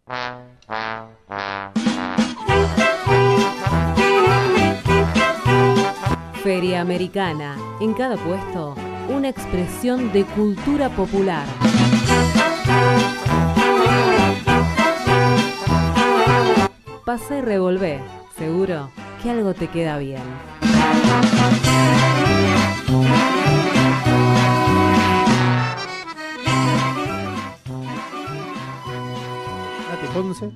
Feria Americana. En cada puesto, una expresión de cultura popular. Pasa y revolvé. Seguro que algo te queda bien. Nati Ponce,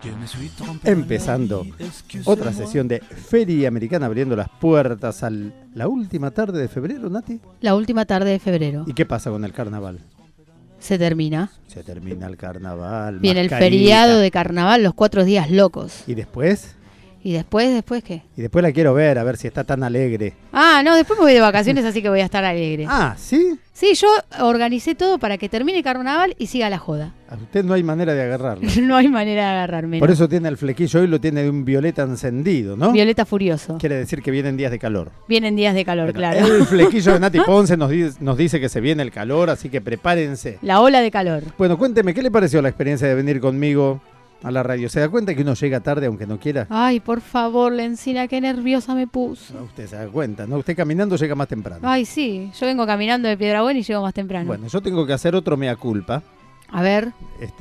empezando otra sesión de Feria Americana, abriendo las puertas a la última tarde de febrero, Nati. La última tarde de febrero. ¿Y qué pasa con el carnaval? Se termina. Se termina el carnaval. Viene mascarita. el feriado de carnaval, los 4 días locos. ¿Y después? ¿Y después qué? Y después la quiero ver, a ver si está tan alegre. Ah, no, después me voy de vacaciones, así que voy a estar alegre. Ah, ¿sí? Sí, yo organicé todo para que termine el carnaval y siga la joda. A usted no hay manera de agarrarlo. No hay manera de agarrarme. Por ¿no? eso tiene el flequillo hoy, lo tiene de un violeta encendido, ¿no? Violeta furioso. Quiere decir que vienen días de calor. Vienen días de calor, Bueno, claro. el flequillo de Nati Ponce nos dice que se viene el calor, así que prepárense. La ola de calor. Bueno, cuénteme, ¿qué le pareció la experiencia de venir conmigo a la radio? ¿Se da cuenta que uno llega tarde aunque no quiera? Ay, por favor, Lencina, qué nerviosa me puso. No, usted se da cuenta, ¿no? Usted caminando llega más temprano. Ay, sí, yo vengo caminando de Piedrabuena y llego más temprano. Bueno, yo tengo que hacer otro mea culpa. A ver,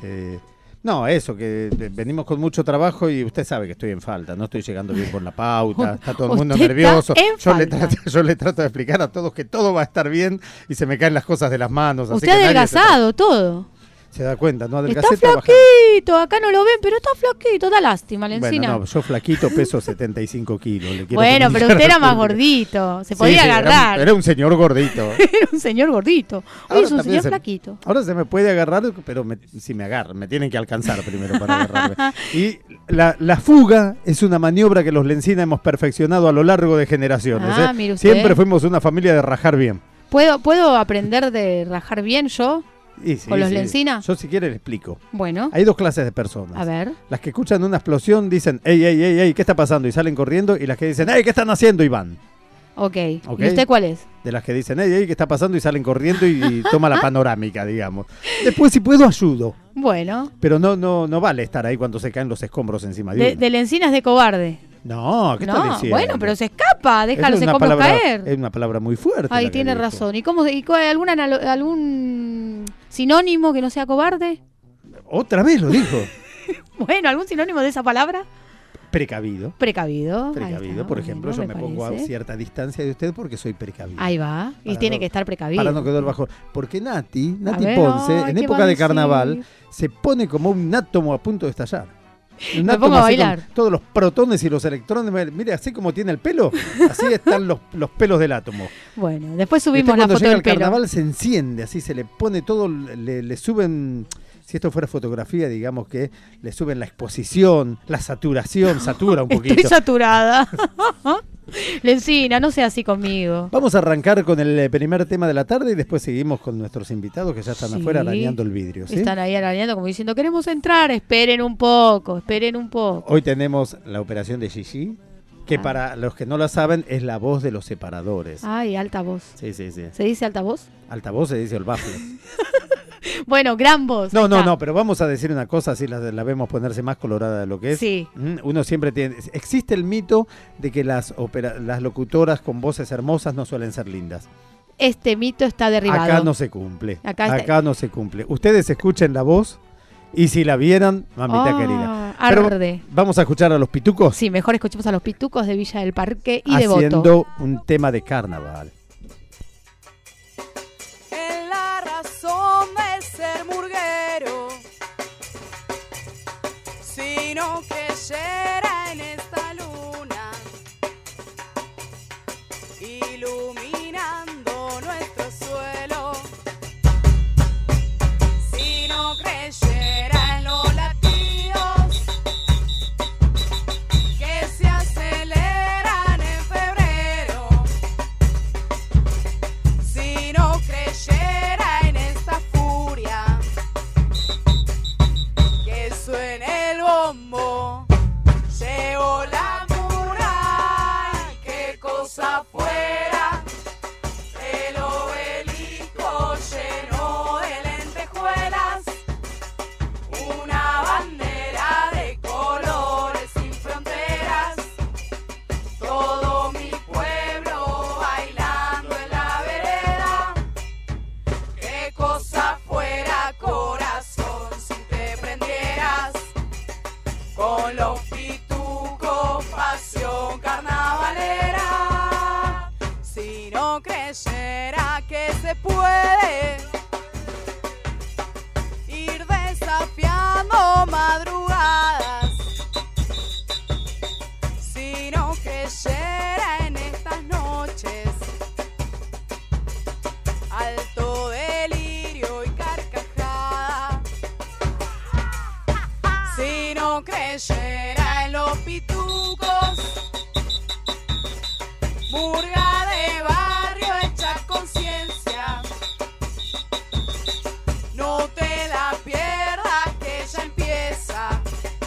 No, eso, que venimos con mucho trabajo y usted sabe que estoy en falta, no estoy llegando bien con la pauta, está todo el mundo Usted nervioso. está en falta. Yo le trato de explicar a todos que todo va a estar bien y se me caen las cosas de las manos. Así usted que nadie adelgazado, todo. se da cuenta, ¿no? Está Adelgacé trabajando. flaquito, acá no lo ven, pero está flaquito, da lástima, Lencina. Bueno, no, yo flaquito peso 75 kilos. Le quiero Bueno, pero comunicar usted era al más público. gordito, se Sí, podía sí, agarrar. Era un señor gordito. Era un señor gordito. Hoy Ahora es un también señor flaquito. Ahora se me puede agarrar, pero si me agarran, me tienen que alcanzar primero para agarrarme. Y la fuga es una maniobra que los Lencina hemos perfeccionado a lo largo de generaciones. Ah, mire usted. Siempre fuimos una familia de rajar bien. ¿Puedo aprender de rajar bien yo? Y sí, ¿Con los sí. Lencina? Yo si quiere le explico. Bueno, Hay dos clases de personas. a ver. Las que escuchan una explosión dicen, ey, ey, ey, ey, ¿qué está pasando? Y salen corriendo. Y las que dicen, ey, ¿qué están haciendo? Y van. Ok. Ok. ¿Y usted cuál es? De las que dicen, ey, ey, ¿qué está pasando? Y salen corriendo y toma la panorámica, digamos. Después, si puedo, ayudo. Bueno, Pero no vale estar ahí cuando se caen los escombros encima de uno. de Lencina es de cobarde. No, ¿qué está No, diciendo? bueno, pero se escapa, deja Esa los es una escombros palabra- caer. Es una palabra muy fuerte. Ay, la que tiene dijo. razón. ¿Y algún sinónimo que no sea cobarde? Otra vez lo dijo. Bueno, ¿algún sinónimo de esa palabra? Precavido. Precavido. Ahí Precavido, está, por ejemplo, bueno, yo me pongo a parece. cierta distancia de usted porque soy precavido. Ahí va. Y Para tiene no- que estar precavido. Para no quedar bajo. Porque Nati ver, Ponce, ay, en ¿qué época va a de decir? carnaval, se pone como un átomo a punto de estallar. Un Me átomo pongo a así con bailar. todos los protones y los electrones. Mire, así como tiene el pelo, así están los pelos del átomo. Bueno, después Y usted subimos la cuando foto llega del al pelo. carnaval se enciende, así se le pone todo, le suben, si esto fuera fotografía, digamos que le suben la exposición, la saturación, satura un poquito. Estoy saturada. Lencina, no sea así conmigo. Vamos a arrancar con el primer tema de la tarde y después seguimos con nuestros invitados que ya están Sí. afuera arañando el vidrio. ¿sí? Están ahí arañando como diciendo, queremos entrar, esperen un poco. Hoy tenemos la operación de Gigi, que Ah. para los que no la saben es la voz de los separadores. Ay, alta voz. Sí, sí, sí. ¿Se dice alta voz? Altavoz se dice el bafle. Bueno, gran voz. No, ahí no, está. no, pero vamos a decir una cosa, así la vemos ponerse más colorada de lo que es. Sí. Uno siempre tiene... Existe el mito de que las locutoras con voces hermosas no suelen ser lindas. Este mito está derribado. Acá no se cumple. Acá no se cumple. Ustedes escuchen la voz y si la vieran, mamita querida. Pero Arde. vamos a escuchar a los pitucos Sí, mejor escuchemos a los pitucos de Villa del Parque y de haciendo Voto. un tema de carnaval. En la razón de ser murguero, si no creyera en esta luna, iluminando nuestro suelo, si no creyera en los latidos que se aceleran en febrero, si no creyera en esta furia, que suene el bombo, llegó la muralla, qué cosa fuera, el obelisco lleno de lentejuelas, una bandera con los pitucos, pasión carnavalera. Si no creyera que se puede ir desafiando madrugadas, si no creyera en estas noches alto delirio y carcajada, si no creyera en los pitucos, murga de barrio hecha conciencia, no te la pierdas que ya empieza.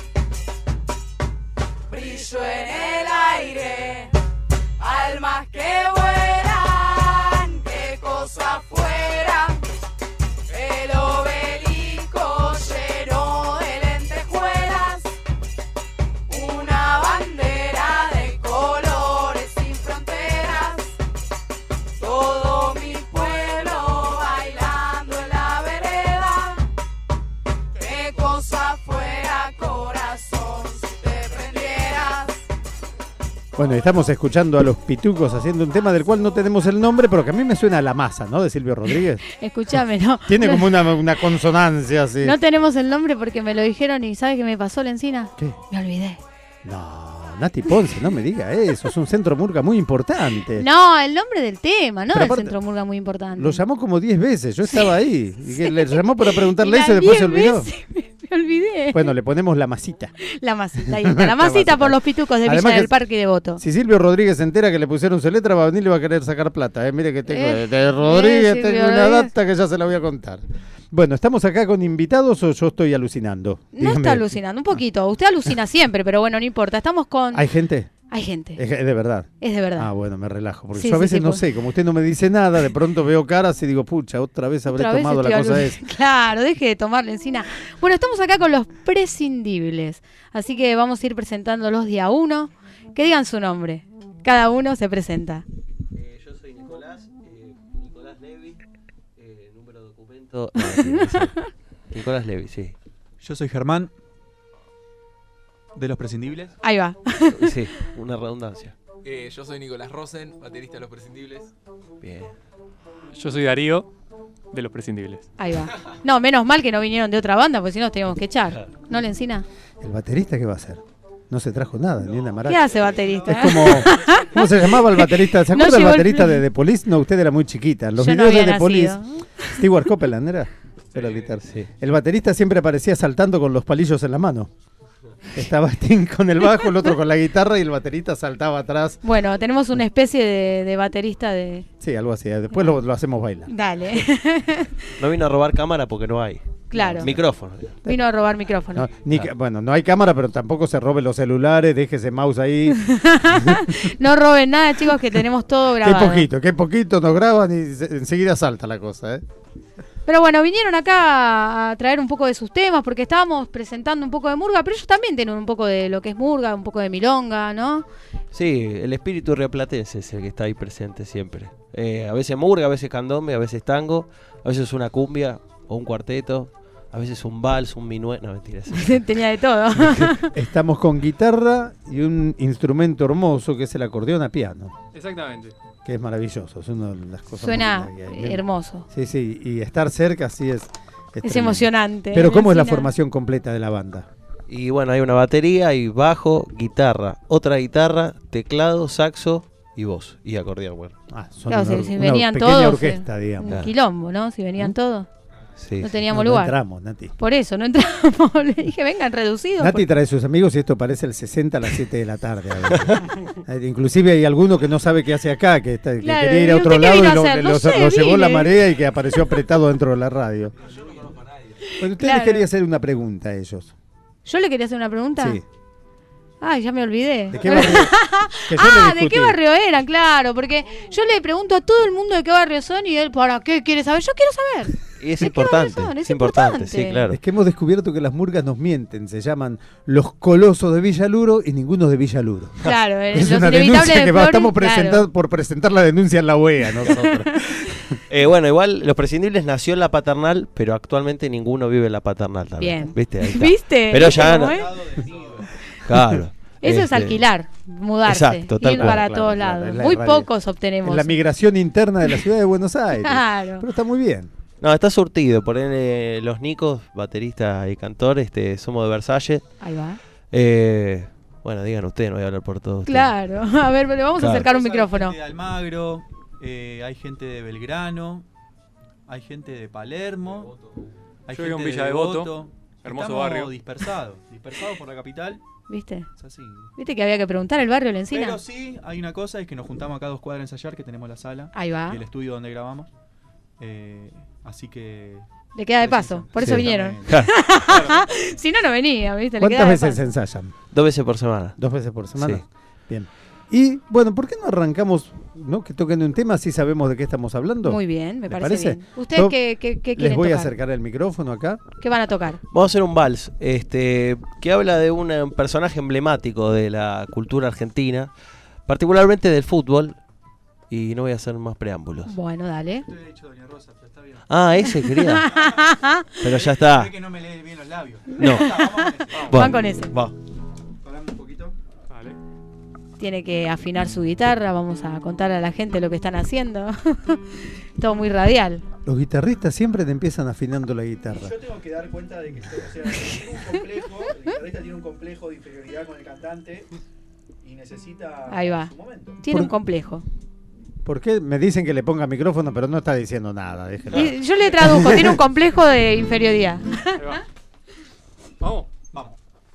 Brillo en el aire, almas que vuelan, qué cosa fuera, el obelisco lleno de lentejuelas, una bandera de colores sin fronteras, todo mi pueblo bailando en la vereda, qué cosa fuera, corazón, si te prendieras. Bueno, estamos escuchando a los Pitucos haciendo un tema del cual no tenemos el nombre, pero que a mí me suena a La Masa, ¿no? De Silvio Rodríguez. Escúchame, ¿no? Tiene como una consonancia así. No tenemos el nombre porque me lo dijeron y ¿sabes qué me pasó, Lencina? ¿Qué? Me olvidé. No, Nati Ponce, no me diga eso. Es un centro murga muy importante. No, el nombre del tema, no Pero del aparte, Centro Murga muy importante. Lo llamó como 10 veces, yo estaba ahí. Y que le llamó para Y preguntarle las eso y después se 10 olvidó. veces me olvidé. Bueno, le ponemos La Masita. La masita, ahí está. La masita por los pitucos de Además Villa que del Parque y Devoto. Si Silvio Rodríguez se entera que le pusieron su letra, va a venir y le va a querer sacar plata. Mire que tengo de Rodríguez, Silvio tengo una Rodríguez. data que ya se la voy a contar. Bueno, ¿estamos acá con invitados o yo estoy alucinando? No Dígame. está alucinando, un poquito. Usted alucina siempre, pero bueno, no importa. Estamos con... ¿Hay gente? Hay gente. Es de verdad. Es de verdad. Ah, bueno, me relajo. Porque Sí, yo a sí, veces sí, no pues. sé, como usted no me dice nada, de pronto veo caras y digo, pucha, otra vez habré Otra vez tomado la estoy cosa alucinando. esa. Claro, deje de tomarle encina. Bueno, estamos acá con los prescindibles. Así que vamos a ir presentándolos día a uno. Que digan su nombre. Cada uno se presenta. Yo soy Nicolás, Nicolás Levi, número de documento. No, mentira, sí. Nicolás Levi, sí. Yo soy Germán, de Los Prescindibles. Ahí va. Sí, una redundancia. Yo soy Nicolás Rosen, baterista de Los Prescindibles. Bien. Yo soy Darío, de Los Prescindibles. Ahí va. No, menos mal que no vinieron de otra banda, porque si no nos teníamos que echar. ¿No, Lencina? ¿El baterista qué va a hacer? No se trajo nada, ni una ¿Qué maraca. hace baterista? Es como, ¿cómo se llamaba el baterista? ¿Se No acuerda el llegó el baterista plan. de The Police? No, usted era muy chiquita. Los Yo no videos de había The Police, nacido. Stewart Copeland era. Era el guitarra. Sí. El baterista siempre aparecía saltando con los palillos en la mano. Estaba Sting con el bajo, el otro con la guitarra y el baterista saltaba atrás. Bueno, tenemos una especie de baterista de... Sí, algo así. Después lo hacemos bailar. Dale. No vino a robar cámara porque no hay. Claro. Micrófono. Vino a robar micrófono. No, bueno, no hay cámara, pero tampoco se robe los celulares, deje ese mouse ahí. No roben nada, chicos, que tenemos todo grabado. Qué poquito nos graban y enseguida salta la cosa, ¿eh? Pero bueno, vinieron acá a traer un poco de sus temas porque estábamos presentando un poco de murga, pero ellos también tienen un poco de lo que es murga, un poco de milonga, ¿no? Sí, el espíritu rioplatense es el que está ahí presente siempre. A veces murga, a veces candombe, a veces tango, a veces una cumbia o un cuarteto, a veces un vals, un minuet. No, mentira. Tenía de todo. Estamos con guitarra y un instrumento hermoso que es el acordeón a piano, Exactamente. que es maravilloso, es una de las cosas Suena más lindas que hay. hermoso. Sí, sí, y estar cerca sí es tremendo. Emocionante. Pero ¿cómo es la Lencina? formación completa de la banda? Y bueno, hay una batería, hay bajo, guitarra, otra guitarra, teclado, saxo y voz. Y acordeón, bueno. Son Claro, una, si una venían pequeña todos, orquesta, digamos. un quilombo, ¿no? Si venían todos, Sí, no sí. teníamos No lugar. entramos, Nati. Por eso, no entramos. Le dije, vengan reducidos. Nati trae sus amigos y esto parece el 60 a las 7 de la tarde. A ver. Inclusive hay alguno que no sabe qué hace acá, que Claro, quería ir a ¿usted otro qué lado vino y a lo, hacer? No lo- sé, lo llevó la vine. marea y que apareció apretado dentro de la radio. Bueno, usted les Claro. quería hacer una pregunta a ellos. ¿Yo le quería hacer una pregunta? Sí. Ay, ya me olvidé. ¿De qué barrio? Que yo le ¿de discutí. qué barrio eran? Claro, porque yo le pregunto a todo el mundo de qué barrio son y él, ¿para qué quiere saber? Yo quiero saber. Y es ¿De qué importante, barrio son? es importante, sí, importante. claro. Es que hemos descubierto que las murgas nos mienten. Se llaman los colosos de Villaluro y ninguno de Villaluro. Claro, Es los una inevitables denuncia de que Flores, estamos claro. por presentar la denuncia en la OEA nosotros. Bueno, igual Los Prescindibles nació en la paternal, pero actualmente ninguno vive en la paternal también. Bien. ¿Viste? Ahí está. ¿Viste? Pero ¿Viste ya cómo no- es? Claro. Eso es alquilar, mudarse, Exacto, tal ir cual. para Claro, todos claro, lados. es la Muy realidad. pocos obtenemos. La migración interna de la ciudad de Buenos Aires. Claro. Pero está muy bien. No, está surtido. Por los Nicos, baterista y cantor, somos de Versalles. Ahí va. Bueno, digan ustedes, no voy a hablar por todos. Claro. A ver, pero vamos a Claro. acercar un Hay micrófono. gente de Almagro, hay gente de Belgrano, hay gente de Palermo, hay Yo gente vivo en de Villa Devoto, hermoso Estamos barrio. dispersados por la capital. ¿Viste? Es así. ¿Viste que había que preguntar el barrio Lencina? Pero sí, hay una cosa, es que nos juntamos acá a 2 cuadras a ensayar, que tenemos la sala Ahí va. y el estudio donde grabamos. Así que... Le queda de paso, por eso Sí. vinieron. Si no, no venía, ¿viste? Le ¿Cuántas queda de veces paso. ensayan? 2 veces por semana. 2 veces por semana. Sí. Bien. Y bueno, ¿por qué no arrancamos, ¿no? Que toquen un tema así sabemos de qué estamos hablando? Muy bien, me ¿Les parece parece? bien. ¿Ustedes Yo qué quieren Les voy a tocar? acercar el micrófono acá. ¿Qué van a tocar? Vamos a hacer un vals, que habla de un personaje emblemático de la cultura argentina, particularmente del fútbol, y no voy a hacer más preámbulos. Bueno, dale. Estoy hecho Doña Rosa, pero está bien. Ah, ese quería. Pero ya está. Es que no me lee bien los labios. No. Van con ese. Va. Paramos un poquito. Vale. Tiene que afinar su guitarra, vamos a contar a la gente lo que están haciendo. Todo muy radial. Los guitarristas siempre te empiezan afinando la guitarra. Yo tengo que dar cuenta de que tiene un complejo, el guitarrista tiene un complejo de inferioridad con el cantante y necesita Ahí va. su momento. Tiene Por- un complejo. ¿Por qué me dicen que le ponga micrófono, pero no está diciendo nada? Déjelo. Y yo le traduzco, tiene un complejo de inferioridad. Ahí va. Vamos. Vamos.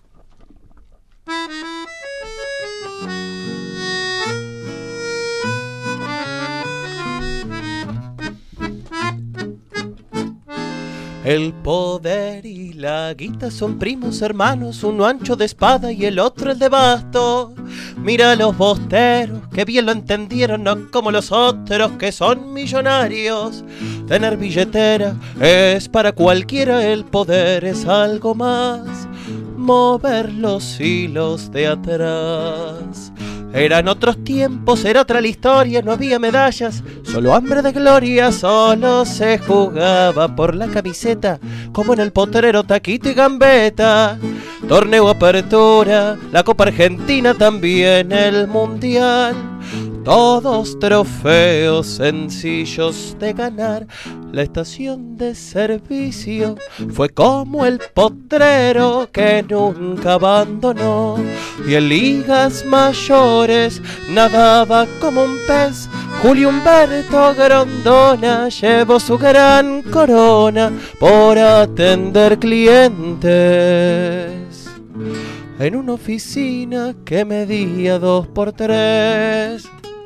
El poder y la guita son primos hermanos, uno ancho de espada y el otro el de basto. Mira los bosteros, que bien lo entendieron, no como los otros que son millonarios. Tener billetera es para cualquiera, el poder es algo más. Mover los hilos de atrás. Eran otros tiempos, era otra la historia, no había medallas, solo hambre de gloria, solo se jugaba por la camiseta, como en el potrero, taquito y gambeta. Torneo apertura, la Copa Argentina, también el Mundial. Todos trofeos sencillos de ganar. La estación de servicio fue como el potrero que nunca abandonó. Y en ligas mayores nadaba como un pez. Julio Humberto Grondona llevó su gran corona por atender clientes en una oficina que medía 2x3.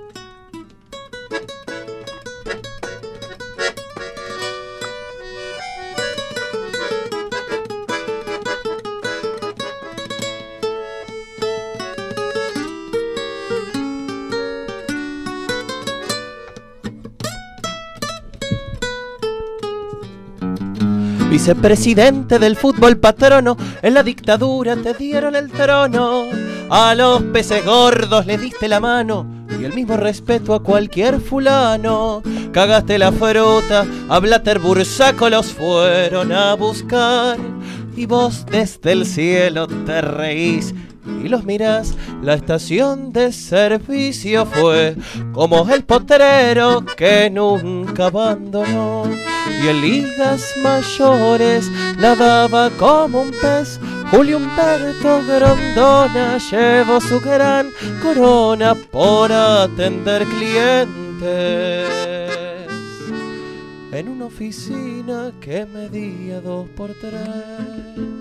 Vicepresidente del fútbol patrono, en la dictadura te dieron el trono. A los peces gordos le diste la mano y el mismo respeto a cualquier fulano. Cagaste la fruta, a Blatter Bursaco los fueron a buscar. Y vos desde el cielo te reís y los mirás. La estación de servicio fue como el potrero que nunca abandonó. Y en ligas mayores nadaba como un pez. Julio Humberto Grondona llevó su gran corona por atender clientes en una oficina que medía 2x3.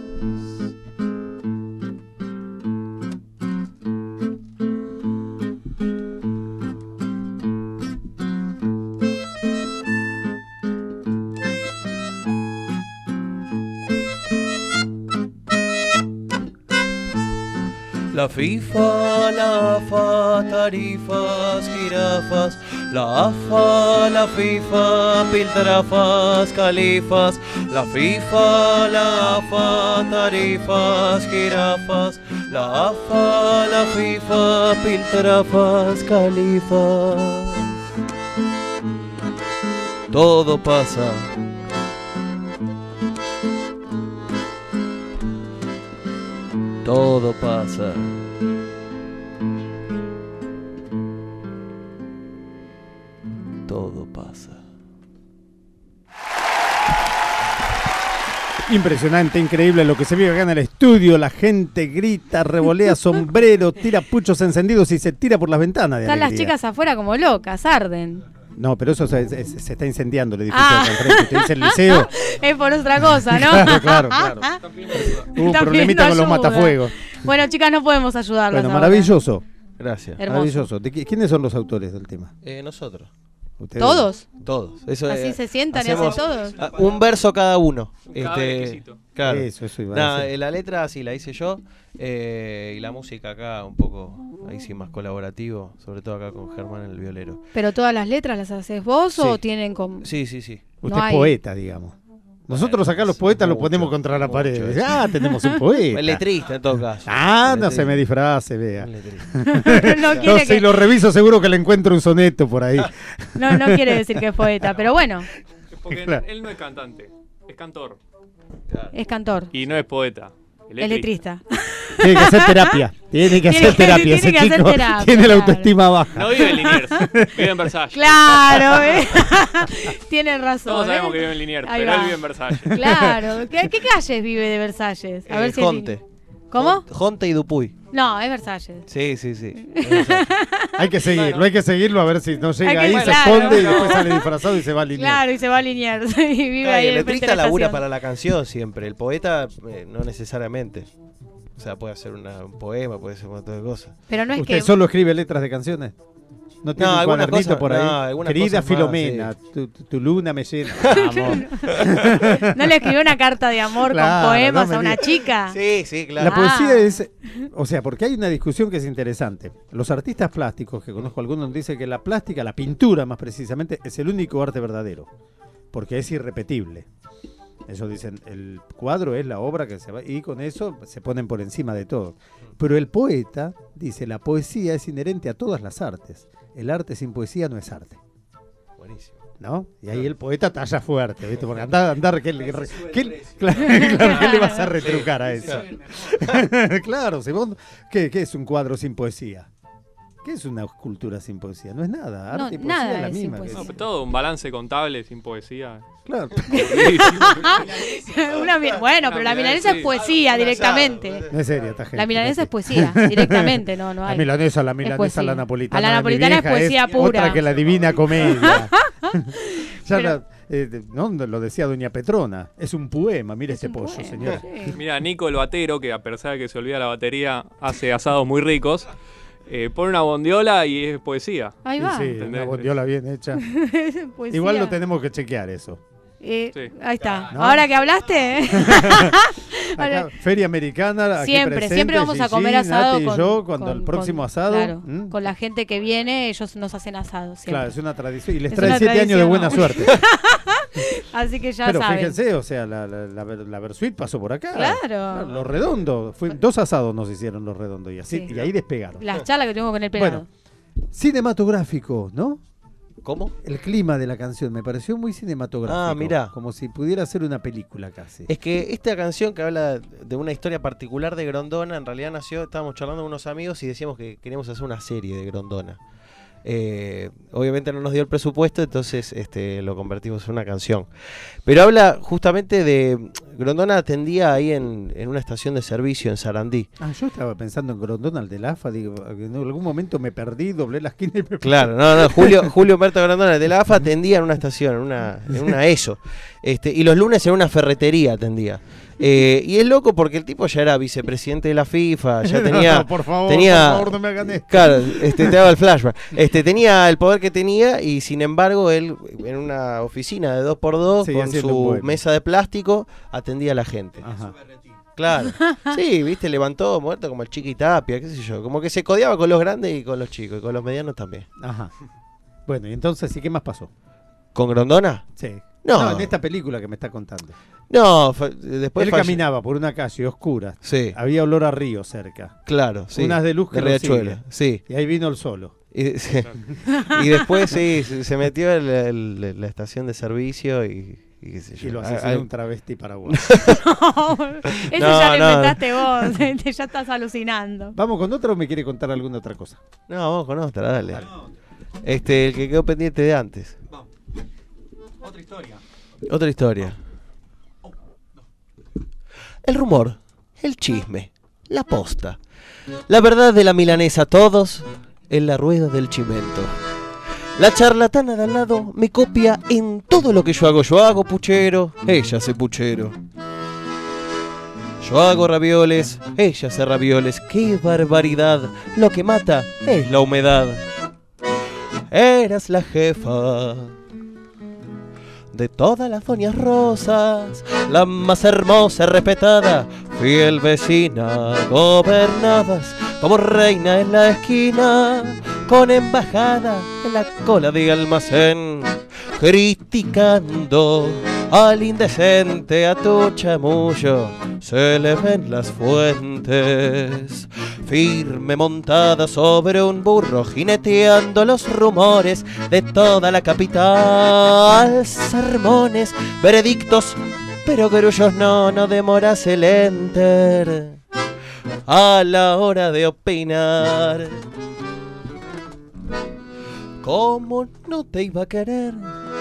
La FIFA, la AFA, tarifas, jirafas. La AFA, la FIFA, piltrafas, califas. La FIFA, la AFA, tarifas, jirafas. La AFA, la FIFA, piltrafas, califas. Todo pasa. Todo pasa. Todo pasa. Impresionante, increíble lo que se vive acá en el estudio. La gente grita, revolea sombrero, tira puchos encendidos y se tira por las ventanas de Están las alegría. chicas afuera como locas, arden. No, pero eso se está incendiando el edificio de acá enfrente. Te dice el liceo. Es por otra cosa, ¿no? Claro. Hubo un Están problemita con los pidiendo ayuda. matafuegos. Bueno, chicas, no podemos ayudarlas. Bueno, ahora. maravilloso. Gracias. Hermoso. Maravilloso. ¿Quiénes son los autores del tema? Nosotros. ¿Ustedes? ¿Todos? Todos. Eso, Así se sientan y hacemos, hacen todos. Un verso cada uno. Cada exquisito. Claro. Eso iba a decir. La letra sí la hice yo. Y la música acá un poco, ahí sí más colaborativo. Sobre todo acá con Germán el violero. ¿Pero todas las letras las haces vos o Sí. tienen como...? Sí. Usted no es hay. poeta, digamos. Nosotros acá los poetas los ponemos contra la pared. Tenemos un poeta. El letrista en todo caso. No se me disfrace, vea. No No, quiere si que- lo reviso seguro que le encuentro un soneto por ahí. no quiere decir que es poeta, pero bueno, Porque Claro. él no es cantante, es cantor. es cantor. Y no es poeta. Es letrista. Tiene que hacer terapia. Tiene que hacer terapia. tiene Ese que hacer chico terapia, tiene la claro. autoestima baja. No vive en Liniers, vive en Versalles. Claro, tienen razón. Todos sabemos ¿eh? que vive en Liniers, Ahí pero va. él vive en Versalles. Claro. ¿Qué calles vive de Versalles? A ver si es Jonte. ¿Cómo? Jonte y Dupuy. No, es Versalles. Sí. Hay que seguirlo a ver si no Hay llega que- ahí, se claro. esconde y después sale disfrazado y se va a alinear. Claro, y se va a Liniers y vive Claro, ahí y en el el frente de letrista la labura estación. para la canción siempre. El poeta no necesariamente. O sea, puede hacer un poema, puede hacer un montón de cosas. Pero no es ¿Usted que... solo escribe letras de canciones? ¿No tiene un algunas cuadernito cosas- por ahí? algunas Querida cosas más, Filomena, tu luna me llena. Amor. ¿No le escribió una carta de amor Claro, con poemas no me a una diga. chica? Sí, claro. La poesía es, o sea, porque hay una discusión que es interesante. Los artistas plásticos, que conozco algunos, dicen que la plástica, la pintura más precisamente, es el único arte verdadero, porque es irrepetible. Ellos dicen, el cuadro es la obra que se va, y con eso se ponen por encima de todo. Pero el poeta dice, la poesía es inherente a todas las artes. El arte sin poesía no es arte. Buenísimo. ¿No? Y ahí el poeta talla fuerte, ¿viste? Porque andar ¿qué le vas a retrucar a eso? Claro, si vos, ¿qué es un cuadro sin poesía? ¿Qué es una escultura sin poesía? No es nada, arte No, y poesía nada es la es sin misma. poesía. No, pero todo un balance contable sin poesía. Claro. Bueno, pero la milanesa es poesía directamente. No es serio esta gente. La milanesa es poesía directamente, no hay. La milanesa, Es poesía. la napolitana. A la de mi napolitana es vieja poesía pura. Otra que la Divina Comedia. Ya Pero- no, lo decía doña Petrona. Es un poema, mire este un pollo, poema, señora. sí. Mira, Nico el batero, que a pesar de que se olvida la batería, hace asados muy ricos. Pone una bondiola y es poesía. Ahí Sí, va. sí, ¿Entendés? una bondiola bien hecha. Poesía. Igual lo tenemos que chequear eso. Sí. Ahí está. ¿No? Ahora que hablaste. Acá, Feria Americana, aquí Siempre, presente, siempre vamos a Gigi, comer asado Nati y con, yo, cuando con- el próximo con- asado. claro, ¿m? con la gente que viene, ellos nos hacen asado siempre. Claro, es una tradición. Y les Es trae una 7 años de tradición. buena suerte. Así que ya Pero saben. fíjense, o sea, la Versuit pasó por acá. Claro. Los redondos. 2 asados nos hicieron los redondos y así Sí. y ahí despegaron. Las charlas que tuvimos con el pelado. Bueno, cinematográfico, ¿no? ¿Cómo? El clima de la canción me pareció muy cinematográfico. Ah, mirá. Como si pudiera ser una película casi. Es que esta canción que habla de una historia particular de Grondona, en realidad nació, estábamos charlando con unos amigos y decíamos que queríamos hacer una serie de Grondona. Obviamente no nos dio el presupuesto, entonces lo convertimos en una canción. Pero habla justamente de... Grondona atendía ahí en una estación de servicio en Sarandí. Yo estaba pensando en Grondona, el del AFA, digo, que en algún momento me perdí, doblé la esquina y me Claro, no, Julio Humberto Grondona de la AFA atendía en una estación, en una ESO. Y los lunes en una ferretería atendía. Y es loco porque el tipo ya era vicepresidente de la FIFA, ya tenía... No, por favor, no me hagan esto. Claro, te hago el flashback. Tenía el poder que tenía y sin embargo él en una oficina de 2x2 Sí, con haciendo su un poema. mesa de plástico atendía a la gente. Ajá. Claro. Sí, viste, levantó muerto como el Chiqui Tapia, qué sé yo. Como que se codeaba con los grandes y con los chicos, y con los medianos también. Ajá. Bueno, y entonces, ¿y qué más pasó? ¿Con Grondona? Sí. No. En esta película que me está contando. No, después Él caminaba por una calle oscura. Sí. Había olor a río cerca. Claro, sí. Unas de luz que de Riachuelo, rocian. sí. Y ahí vino el solo. Y, sí. Y después sí, se metió en la estación de servicio y y qué sé yo. Y lo asesinó un travesti paraguayo. Eso ya lo inventaste vos. Ya estás alucinando. ¿Vamos con otra o me quiere contar alguna otra cosa? No, vamos con otra, dale. El que quedó pendiente de antes. Vamos. Otra historia. Otra historia. El rumor, el chisme, la posta. La verdad de la milanesa, todos en la rueda del chimento. La charlatana de al lado me copia en todo lo que yo hago. Yo hago puchero, ella hace puchero. Yo hago ravioles, ella hace ravioles. ¡Qué barbaridad! Lo que mata es la humedad. Eras la jefa de todas las doñas rosas, la más hermosa y respetada, fiel vecina, gobernadas como reina en la esquina, con embajada en la cola de almacén, criticando al indecente, a tu chamullo se le ven las fuentes, firme montada sobre un burro, jineteando los rumores de toda la capital, sermones, veredictos, pero grullos no demoras el enter a la hora de opinar. ¿Cómo no te iba a querer,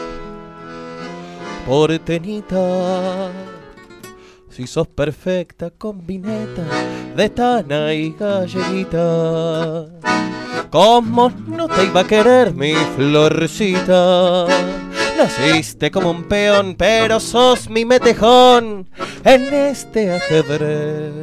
porteñita? Si sos perfecta combineta de tana y galleguita. ¿Cómo no te iba a querer, mi florcita? Naciste como un peón, pero sos mi metejón en este ajedrez.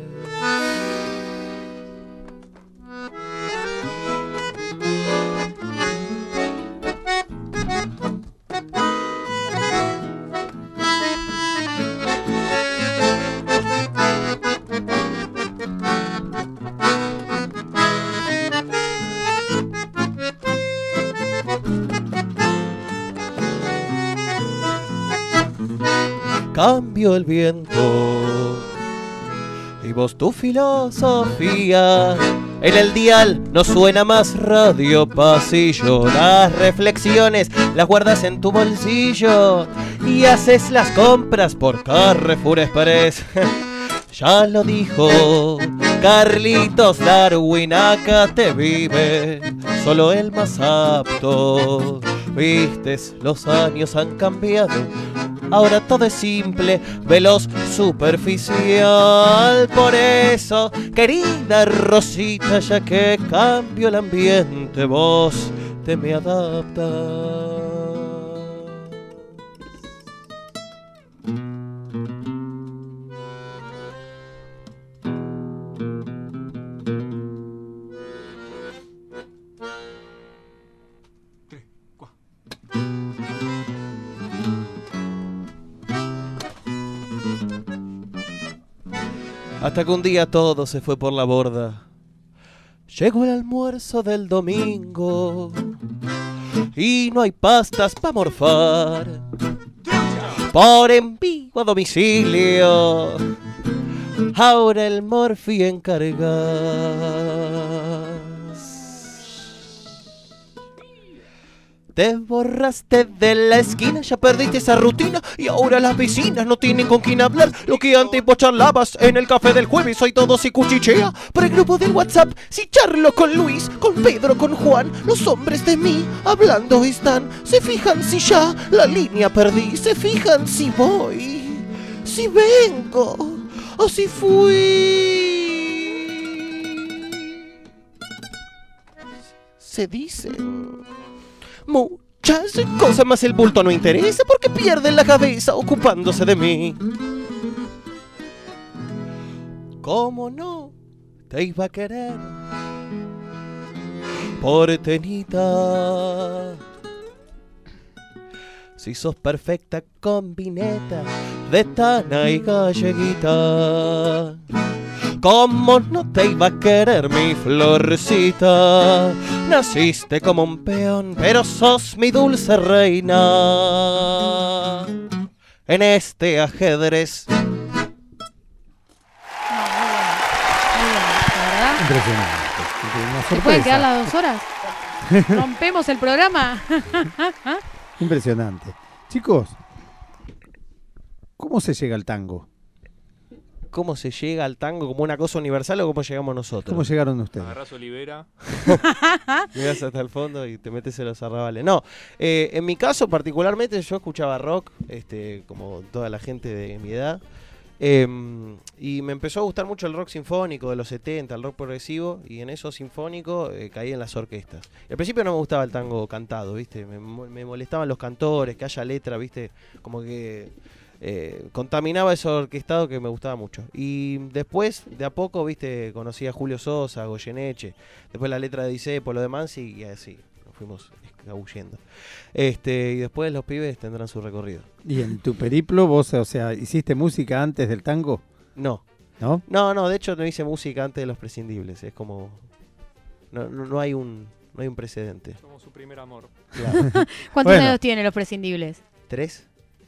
Cambio el viento y vos tu filosofía. En el dial no suena más Radio Pasillo. Las reflexiones las guardas en tu bolsillo y haces las compras por Carrefour Express. Ya lo dijo Carlitos Darwin, acá te vive solo el más apto. Vistes, los años han cambiado, ahora todo es simple, veloz, superficial. Por eso, querida Rosita, ya que cambio el ambiente, vos te me adaptas. Hasta que un día todo se fue por la borda. Llegó el almuerzo del domingo y no hay pastas pa' morfar. Por envío a domicilio, ahora el Morphy encargas. Te borraste de la esquina, ya perdiste esa rutina y ahora las vecinas no tienen con quién hablar. Lo que antes vos charlabas en el café del jueves, hoy todo se cuchichea por el grupo del WhatsApp. Si charlo con Luis, con Pedro, con Juan, los hombres de mí hablando están. Se fijan si ya la línea perdí, se fijan si voy, si vengo o si fui. Se dice muchas cosas, más el bulto no interesa porque pierden la cabeza ocupándose de mí. ¿Cómo no te iba a querer, porteñita? Si sos perfecta combineta de tana y galleguita. ¿Cómo no te iba a querer, mi florcita? Naciste como un peón, pero sos mi dulce reina en este ajedrez. Impresionante. ¿Se pueden quedar las 2 horas? ¿Rompemos el programa? Impresionante. Chicos, ¿Cómo se llega al tango? ¿Cómo se llega al tango? ¿Como una cosa universal o cómo llegamos nosotros? ¿Cómo llegaron ustedes? Agarrás Olivera. Llegas hasta el fondo y te metes en los arrabales. No, en mi caso particularmente yo escuchaba rock, como toda la gente de mi edad. Y me empezó a gustar mucho el rock sinfónico de los 70, el rock progresivo, y en eso sinfónico caí en las orquestas. Y al principio no me gustaba el tango cantado, ¿viste? Me molestaban los cantores, que haya letra, ¿viste? Como que contaminaba eso orquestado que me gustaba mucho. Y después, de a poco, ¿viste? Conocí a Julio Sosa, a Goyeneche, después la letra de Disépolo, de Mansi, y así nos fuimos escabullendo. Y después los pibes tendrán su recorrido. ¿Y en tu periplo vos, o sea, hiciste música antes del tango? No. ¿No? No, de hecho no hice música antes de Los Prescindibles. Es como... No hay un precedente. Somos su primer amor. Claro. ¿Cuántos años tienen Los Prescindibles? ¿3?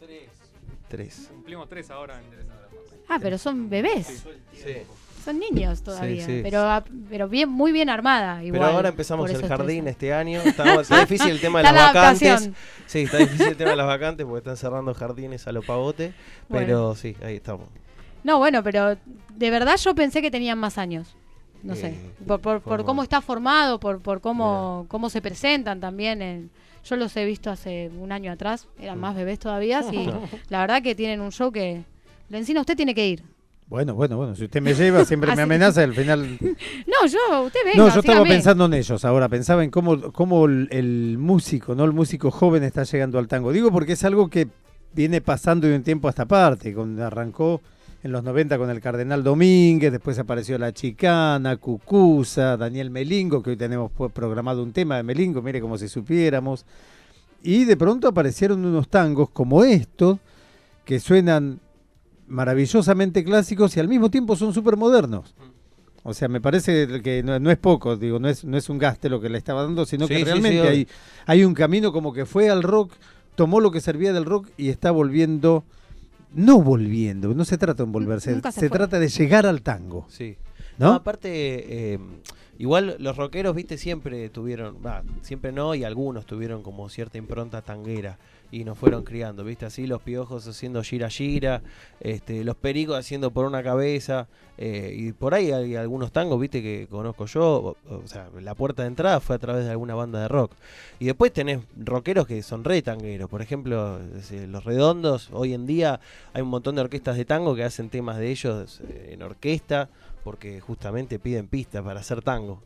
3. Cumplimos 3 ahora. Pero son bebés. Sí. Son niños todavía. Sí. Pero bien, muy bien armada. Igual, pero ahora empezamos el jardín este año. Está difícil el tema de Está las la vacantes. adaptación. Sí, está difícil el tema de las vacantes porque están cerrando jardines a lo pavote. Pero Bueno. sí, ahí estamos. No, bueno, pero de verdad yo pensé que tenían más años. No sé. Por cómo está formado, por cómo se presentan también. Yo los he visto hace un año atrás. Eran más bebés todavía. Y la verdad que tienen un show que... Lencina, usted tiene que ir. Bueno, si usted me lleva, siempre me amenaza y al final... No, usted venga, No, yo estaba sígame. pensando en ellos ahora, pensaba en cómo el músico, ¿no? El músico joven está llegando al tango. Digo porque es algo que viene pasando de un tiempo a esta parte, arrancó en los 90 con el Cardenal Domínguez, después apareció La Chicana, Cucuza, Daniel Melingo, que hoy tenemos programado un tema de Melingo, mire como si supiéramos, y de pronto aparecieron unos tangos como estos, que suenan maravillosamente clásicos y al mismo tiempo son súper modernos. O sea, me parece que no es poco, digo, no es un gaste lo que le estaba dando, sino que realmente hay un camino como que fue al rock, tomó lo que servía del rock y está volviendo, no se trata de envolverse, se trata de llegar al tango. Sí. ¿No? Aparte, igual los rockeros, viste, siempre tuvieron, siempre no, y algunos tuvieron como cierta impronta tanguera y nos fueron criando, viste, así los Piojos haciendo gira gira, los Pericos haciendo Por una cabeza, y por ahí hay algunos tangos, viste, que conozco yo, o sea, la puerta de entrada fue a través de alguna banda de rock. Y después tenés rockeros que son re tangueros, por ejemplo, Los Redondos, hoy en día hay un montón de orquestas de tango que hacen temas de ellos en orquesta, porque justamente piden pistas para hacer tango.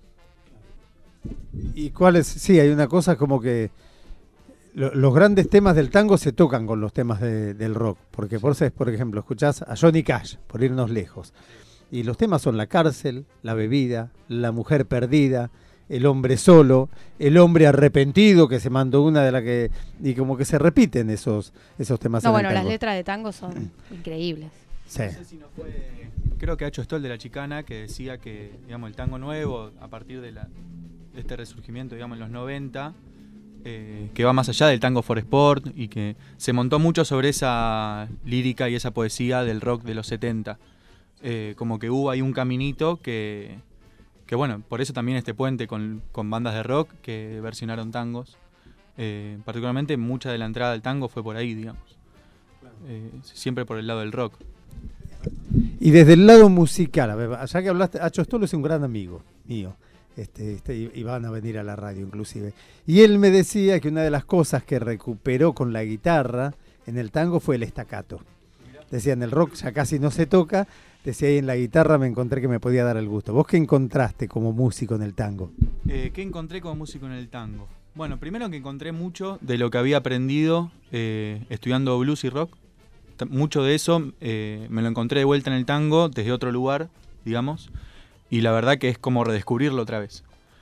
¿Y cuáles? Sí, hay una cosa como que los grandes temas del tango se tocan con los temas del rock, porque por ejemplo, escuchás a Johnny Cash, por irnos lejos, y los temas son la cárcel, la bebida, la mujer perdida, el hombre solo, el hombre arrepentido que se mandó una de la que... y como que se repiten esos temas. No, en bueno, el las tango. letras de tango son increíbles. Sí. No sé si no fue, creo que Acho Stoll de La Chicana, que decía que, digamos, el tango nuevo, a partir de este resurgimiento, digamos, en los 90, que va más allá del tango for sport y que se montó mucho sobre esa lírica y esa poesía del rock de los 70. Como que hubo ahí un caminito que bueno, por eso también este puente con bandas de rock que versionaron tangos. Particularmente mucha de la entrada del tango fue por ahí, digamos. Siempre por el lado del rock. Y desde el lado musical, a ver, ya que hablaste, Acho Stoll es un gran amigo mío. Y van a venir a la radio inclusive. Y él me decía que una de las cosas que recuperó con la guitarra en el tango fue el staccato. Decía, en el rock ya casi no se toca, decía, ahí en la guitarra me encontré que me podía dar el gusto. ¿Vos qué encontraste como músico en el tango? ¿Qué encontré como músico en el tango? Bueno, primero que encontré mucho de lo que había aprendido estudiando blues y rock. Mucho de eso me lo encontré de vuelta en el tango desde otro lugar, digamos. Y la verdad que es como redescubrirlo otra vez.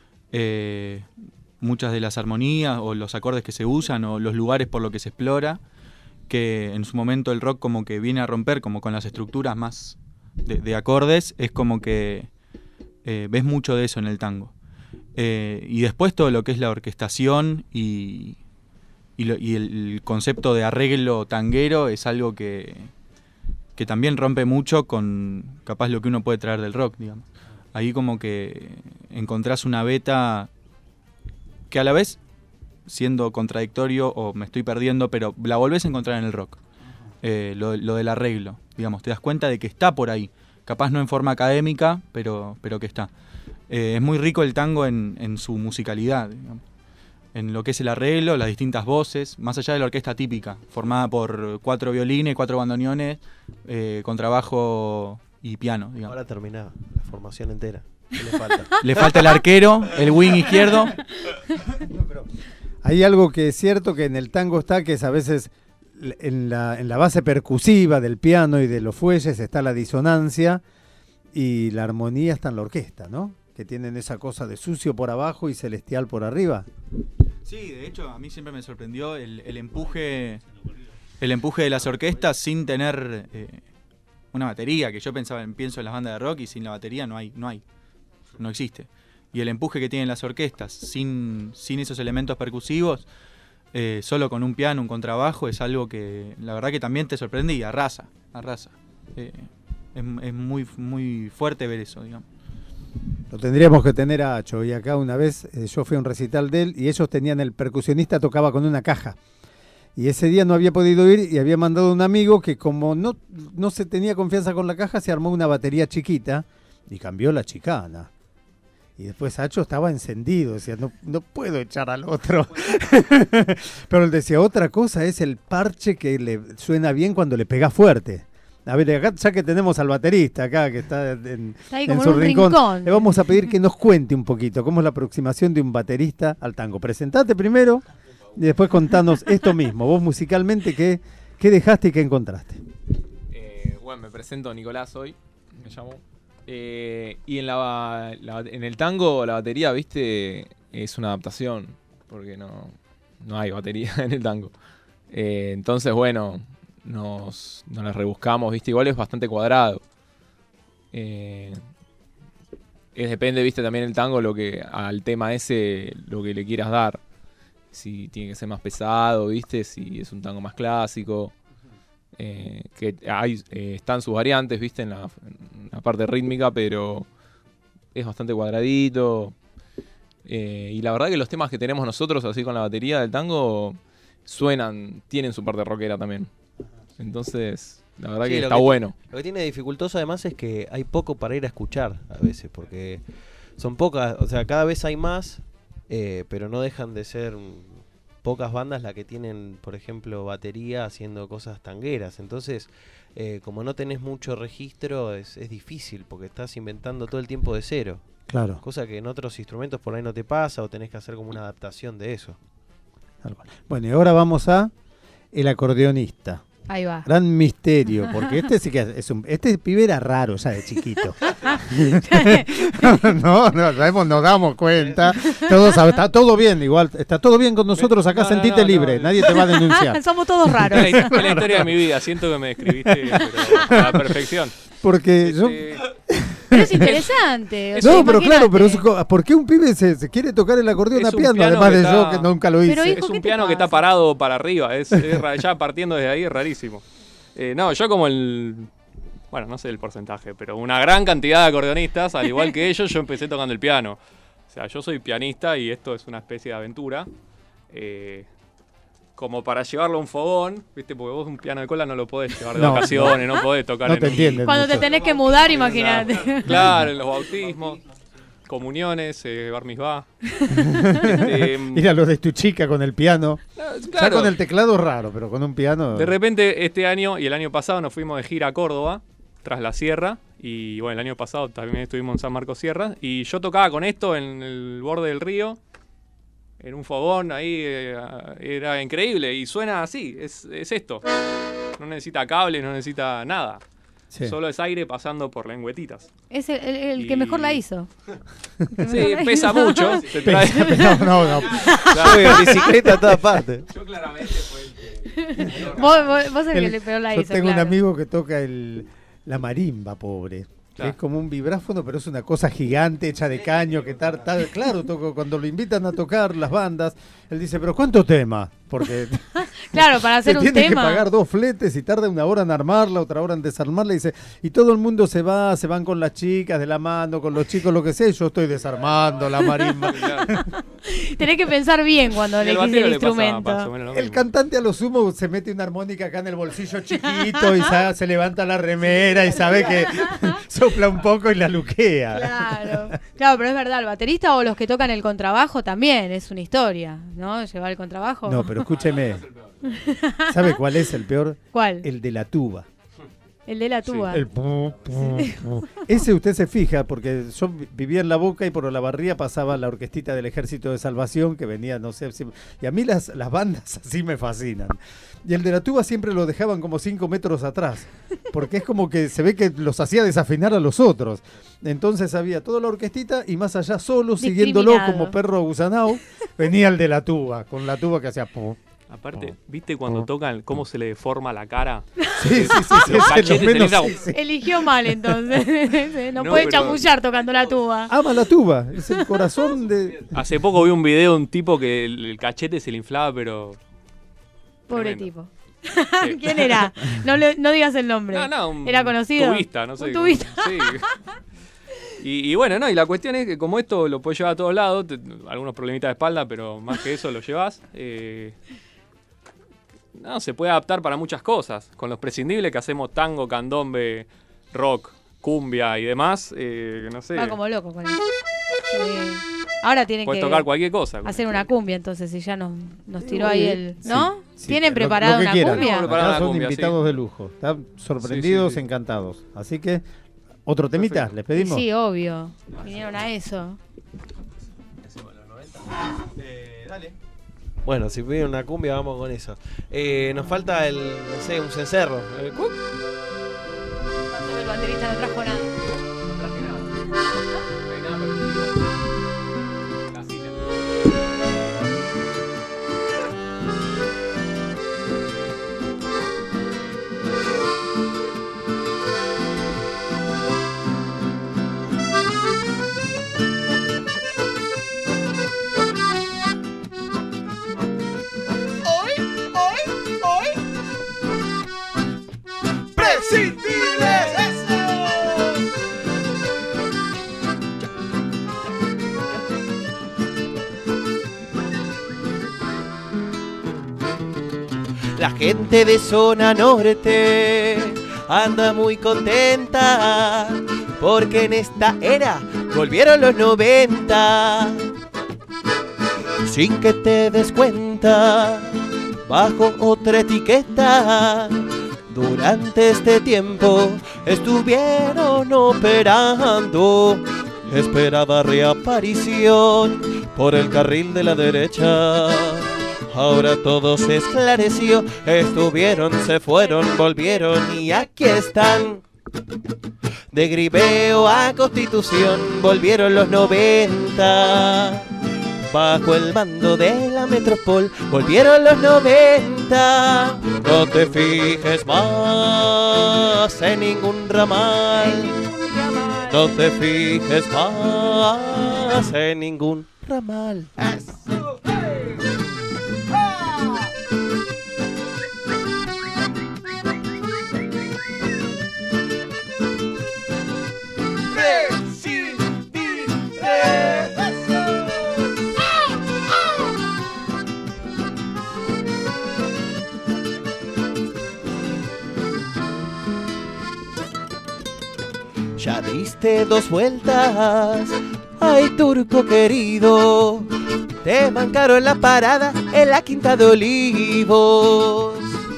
Muchas de las armonías o los acordes que se usan o los lugares por los que se explora, que en su momento el rock como que viene a romper como con las estructuras más de acordes, es como que ves mucho de eso en el tango. Y después todo lo que es la orquestación y el concepto de arreglo tanguero es algo que también rompe mucho con capaz lo que uno puede traer del rock, digamos. Ahí como que encontrás una beta que a la vez, siendo contradictorio o me estoy perdiendo, pero la volvés a encontrar en el rock. lo del arreglo, digamos, te das cuenta de que está por ahí, capaz no en forma académica, pero que está. Es muy rico el tango en su musicalidad, digamos, en lo que es el arreglo, las distintas voces, más allá de la orquesta típica, formada por 4 violines, 4 bandoneones, contrabajo y piano, digamos. Ahora terminaba la formación entera. ¿Qué le falta? Le falta el arquero, el wing izquierdo. Hay algo que es cierto que en el tango está, que es a veces en la base percusiva del piano y de los fuelles está la disonancia y la armonía está en la orquesta, ¿no? Que tienen esa cosa de sucio por abajo y celestial por arriba. Sí, de hecho, a mí siempre me sorprendió el empuje de las orquestas sin tener una batería, que yo pienso en las bandas de rock y sin la batería no existe. Y el empuje que tienen las orquestas sin esos elementos percusivos, solo con un piano, un contrabajo, es algo que la verdad que también te sorprendía, arrasa. Es muy, muy fuerte ver eso, digamos. Lo tendríamos que tener a Acho. Y acá una vez yo fui a un recital de él y ellos tenían, el percusionista tocaba con una caja. Y ese día no había podido ir y había mandado un amigo que como no se tenía confianza con la caja, se armó una batería chiquita y cambió la chicana. Y después Acho estaba encendido, decía, no puedo echar al otro. Pero él decía, otra cosa es el parche que le suena bien cuando le pega fuerte. A ver, acá ya que tenemos al baterista acá, que está en su rincón, le vamos a pedir que nos cuente un poquito cómo es la aproximación de un baterista al tango. Presentate primero y después contanos esto mismo. Vos musicalmente, ¿qué dejaste y qué encontraste? Bueno, me presento Nicolás hoy, me llamo. Y en el tango la batería, viste, es una adaptación, porque no hay batería en el tango. Entonces, bueno, nos las rebuscamos, viste, igual es bastante cuadrado. Depende, viste, también el tango al tema ese, lo que le quieras dar. Si tiene que ser más pesado, viste, si es un tango más clásico. Que están sus variantes, viste, en la parte rítmica, pero es bastante cuadradito. Y la verdad que los temas que tenemos nosotros así con la batería del tango tienen su parte rockera también. Entonces, la verdad que está bueno. Lo que tiene dificultoso además es que hay poco para ir a escuchar a veces, porque son pocas, o sea, cada vez hay más, pero no dejan de ser pocas bandas las que tienen, por ejemplo, batería haciendo cosas tangueras. Entonces, como no tenés mucho registro, es difícil, porque estás inventando todo el tiempo de cero. Claro. Cosa que en otros instrumentos por ahí no te pasa, o tenés que hacer como una adaptación de eso. Bueno, y ahora vamos a el acordeonista. Ahí va. Gran misterio, porque este sí que este pibe era raro ya de chiquito. Nos damos cuenta. Está todo bien, igual, está todo bien con nosotros acá, sentite libre, nadie te va a denunciar. Somos todos raros. Es la historia de mi vida, siento que me describiste pero a la perfección. Porque Pero es interesante. Pero claro, ¿por qué un pibe se quiere tocar el acordeón a piano? Además de yo que nunca lo hice. Es un piano que está parado para arriba, ya partiendo desde ahí es rarísimo. Yo como bueno, no sé el porcentaje, pero una gran cantidad de acordeonistas, al igual que ellos, yo empecé tocando el piano. O sea, yo soy pianista y esto es una especie de aventura. Como para llevarlo a un fogón, ¿viste? Porque vos un piano de cola no lo podés llevar de vacaciones, no podés tocar no te entienden cuando mucho. Te tenés que mudar, imagínate. Claro, en los bautismos, comuniones, bar mitzvah. Mira lo de tu chica con el piano. Claro. Ya con el teclado raro, pero con un piano. De repente, este año y el año pasado nos fuimos de gira a Córdoba, tras la sierra. Y bueno, el año pasado también estuvimos en San Marcos Sierra. Y yo tocaba con esto en el borde del río. En un fogón ahí, era increíble y suena así, es esto. No necesita cable, no necesita nada. Sí. Solo es aire pasando por lengüetitas. Es el que mejor la hizo. Sí, pesa mucho. No. Claro, bicicleta a todas partes. Yo claramente fue el que... Vos el que peor la hizo. Yo tengo un amigo que toca la marimba, pobre. Claro. Es como un vibráfono, pero es una cosa gigante hecha de caño que claro, cuando lo invitan a tocar las bandas, él dice, pero ¿cuántos temas? porque Claro, para hacer se un tiene tema. que pagar 2 fletes y tarda 1 hora en armarla, otra hora en desarmarla, y dice, y todo el mundo se van con las chicas de la mano, con los chicos, lo que sea, y yo estoy desarmando la marimba. Tenés que pensar bien cuando Y al elegís batero el le pasa instrumento. más o menos lo El mismo. cantante a lo sumo se mete una armónica acá en el bolsillo chiquito y se levanta la remera y sabe que sopla un poco y la luquea. Claro, pero es verdad, el baterista o los que tocan el contrabajo también es una historia, ¿no? Llevar el contrabajo. No, pero escúcheme. ¿Sabe cuál es el peor? ¿Cuál? El de la tuba. El de la tuba. El pu, pu, pu. Ese usted se fija, porque yo vivía en La Boca y por Olavarría pasaba la orquestita del Ejército de Salvación que venía, no sé, y a mí las bandas así me fascinan. Y el de la tuba siempre lo dejaban como 5 metros atrás, porque es como que se ve que los hacía desafinar a los otros. Entonces había toda la orquestita y más allá solo, siguiéndolo como perro gusanao, venía el de la tuba, con la tuba que hacía pu. Aparte, ¿viste cuando tocan cómo se le deforma la cara? Sí, Los cachetes se le da- Eligió mal entonces. No, No, puede pero- chamullar tocando la tuba. Ama la tuba, es el corazón de... Hace poco vi un video de un tipo que el cachete se le inflaba, pero... Pobre tremendo. tipo. ¿Quién era? No digas el nombre. No, un ¿Era conocido? tubista, no sé. Un tubista. Sí. Y bueno, no, y la cuestión es que como esto lo puedes llevar a todos lados, algunos problemitas de espalda, pero más que eso lo llevas. No, se puede adaptar para muchas cosas. Con los prescindibles que hacemos tango, candombe, rock, cumbia y demás, no sé. Va como loco con eso. Ahora tienen Puedes que tocar cualquier cosa. hacer una cumbia, entonces, si ya nos tiró ahí el... Sí, ¿No? sí, ¿Tienen lo preparado que una quieran. cumbia? Tenemos preparada Acá una son cumbia, invitados sí. de lujo. Están sorprendidos, Sí. encantados. Así que, ¿otro temita? ¿Les pedimos? Sí, obvio. Vinieron a eso. Dale. Bueno, si piden una cumbia, vamos con eso. Nos falta no sé, un cencerro. El baterista no trajo nada. La gente de zona norte anda muy contenta porque en esta era volvieron los 90. Sin que te des cuenta, bajo otra etiqueta, durante este tiempo estuvieron operando. Esperada reaparición por el carril de la derecha. Ahora todo se esclareció, estuvieron, se fueron, volvieron y aquí están. De Gribeo a Constitución volvieron los 90. Bajo el mando de la Metropol volvieron los 90. No te fijes más en ningún ramal. No te fijes más en ningún ramal. Ya diste 2 vueltas, ay turco querido, te mancaron la parada en la Quinta de Olivos.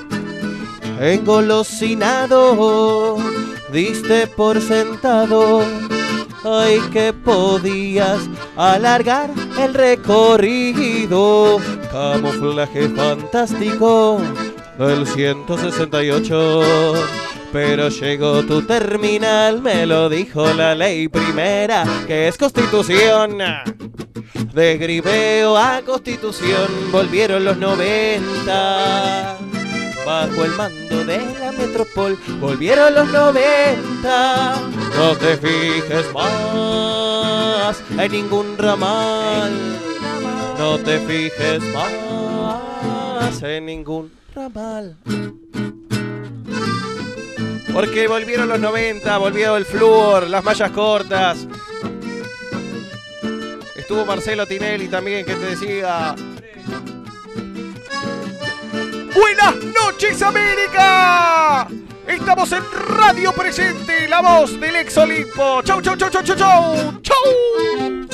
Engolosinado, diste por sentado, ay que podías alargar el recorrido. Camuflaje fantástico del 168. Pero llegó tu terminal, me lo dijo la ley primera, que es Constitución. De Gribeo a Constitución volvieron los 90. Bajo el mando de la Metropol volvieron los 90. No te fijes más en ningún ramal. No te fijes más más en ningún ramal. Porque volvieron los 90, volvió el flúor, las mallas cortas. Estuvo Marcelo Tinelli también, que te decía... ¡Buenas noches, América! Estamos en Radio Presente, la voz del ex Olimpo. ¡Chau, chau, chau, chau, chau, chau! ¡Chau!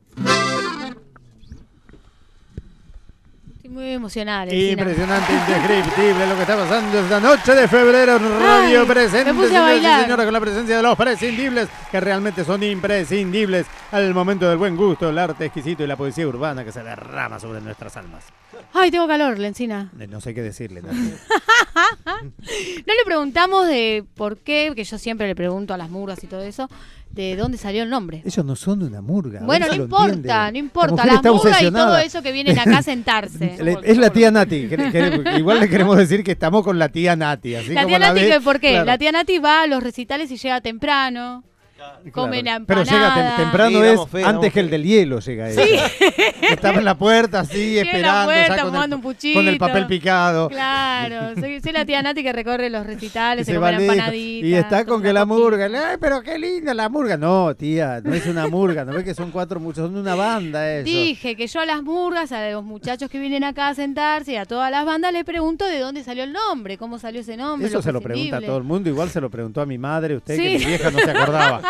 Muy emocional. Impresionante, indescriptible lo que está pasando esta noche de febrero en Radio Presente. Me puse a Señoras y bailar. señores, con la presencia de los prescindibles, que realmente son imprescindibles al momento del buen gusto, el arte exquisito y la poesía urbana que se derrama sobre nuestras almas. Ay, tengo calor, Lencina. No sé qué decirle, Nati. No le preguntamos de por qué, que yo siempre le pregunto a las murgas y todo eso, de dónde salió el nombre. Ellos no son una murga. Bueno, no importa, no importa. La Las mujer está murgas y obsesionada. todo eso que vienen acá a sentarse. Es la tía Nati. Igual le queremos decir que estamos con la tía Nati. Así La como tía Nati, ve, ¿por qué? claro. La tía Nati va a los recitales y llega temprano. Comen Claro. empanada. Pero llega temprano, Sí, es damos fe, antes damos que el fe. del hielo llega ella. Estaba en la puerta así, Llega en la esperando, puerta, ya fumando un puchito. con el papel picado. Claro, soy la tía Nati que recorre los recitales, se Se come va la lejos. empanadita. Y está con toma que la coquita. murga. Ay, pero qué linda la murga. No, tía, no es una murga. No ves que son cuatro muchos, son una banda eso. Dije que yo a las murgas, a los muchachos que vienen acá a sentarse y a todas las bandas les pregunto de dónde salió el nombre, cómo salió ese nombre. Eso se lo pregunta a todo el mundo. Igual se lo preguntó a mi madre, usted, Sí. que mi vieja no se acordaba.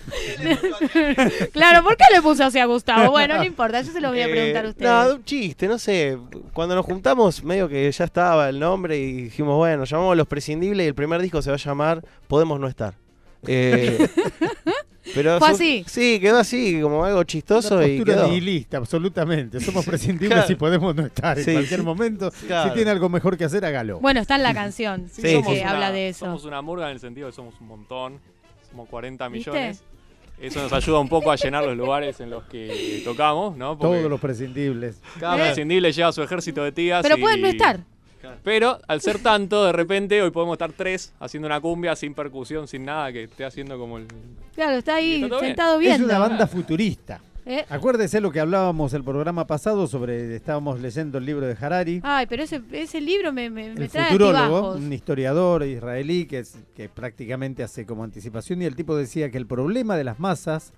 Claro, ¿por qué le puso así a Gustavo? Bueno, no importa, yo se lo voy a preguntar a ustedes. No, un chiste, no sé. Cuando nos juntamos, medio que ya estaba el nombre y dijimos, bueno, llamamos Los Prescindibles y el primer disco se va a llamar Podemos No Estar. Pero Fue así. Sí, quedó así, como algo chistoso Una y postura quedó. nihilista, absolutamente. Somos prescindibles Claro. y podemos no estar en Sí, cualquier sí. momento. Claro. Si tiene algo mejor que hacer, hágalo. Bueno, está en la canción Sí, que sí. habla de eso. Somos una murga en el sentido de que somos un montón. Somos 40 ¿Viste? millones. Eso nos ayuda un poco a llenar los lugares en los que tocamos, ¿no? Porque Todos los prescindibles. cada prescindible lleva su ejército de tías. Pero y- pueden no estar. Pero al ser tanto, de repente hoy podemos estar 3 haciendo una cumbia sin percusión, sin nada, que esté haciendo como el... Claro, está ahí Está todo bien. sentado Es viendo. una banda futurista. Acuérdese lo que hablábamos el programa pasado sobre, estábamos leyendo el libro de Harari, Ay, pero ese libro me el trae futurólogo, altibajos. un historiador israelí que prácticamente hace como anticipación, y el tipo decía que el problema de las masas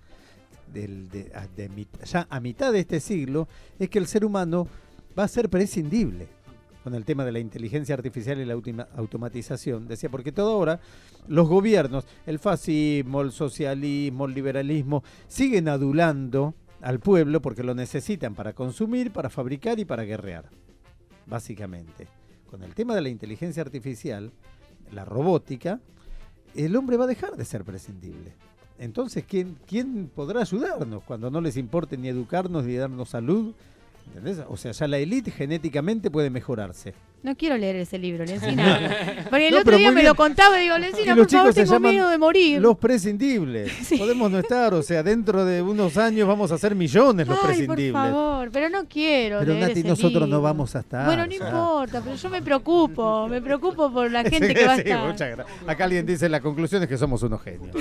ya a mitad de este siglo es que el ser humano va a ser prescindible con el tema de la inteligencia artificial y la automatización. Decía, porque todo ahora los gobiernos, el fascismo, el socialismo, el liberalismo, siguen adulando al pueblo porque lo necesitan para consumir, para fabricar y para guerrear, básicamente. Con el tema de la inteligencia artificial, la robótica, el hombre va a dejar de ser prescindible. Entonces, ¿quién podrá ayudarnos cuando no les importe ni educarnos ni darnos salud? ¿Entendés? O sea, ya la élite genéticamente puede mejorarse. No quiero leer ese libro, Lencina. Porque el No, otro pero día muy me bien. lo contaba y digo, Y Lencina, los por favor, chicos se tengo llaman miedo de morir. Los prescindibles. Sí. Podemos no estar, o sea, dentro de unos años vamos a ser millones los Ay, prescindibles. por favor, pero no quiero Pero leer Nati, ese nosotros libro. no vamos a estar. Bueno, no o sea. importa, pero yo me preocupo por la gente Sí, que va a sí, estar. muchas gracias. Acá alguien dice, la conclusión es que somos unos genios.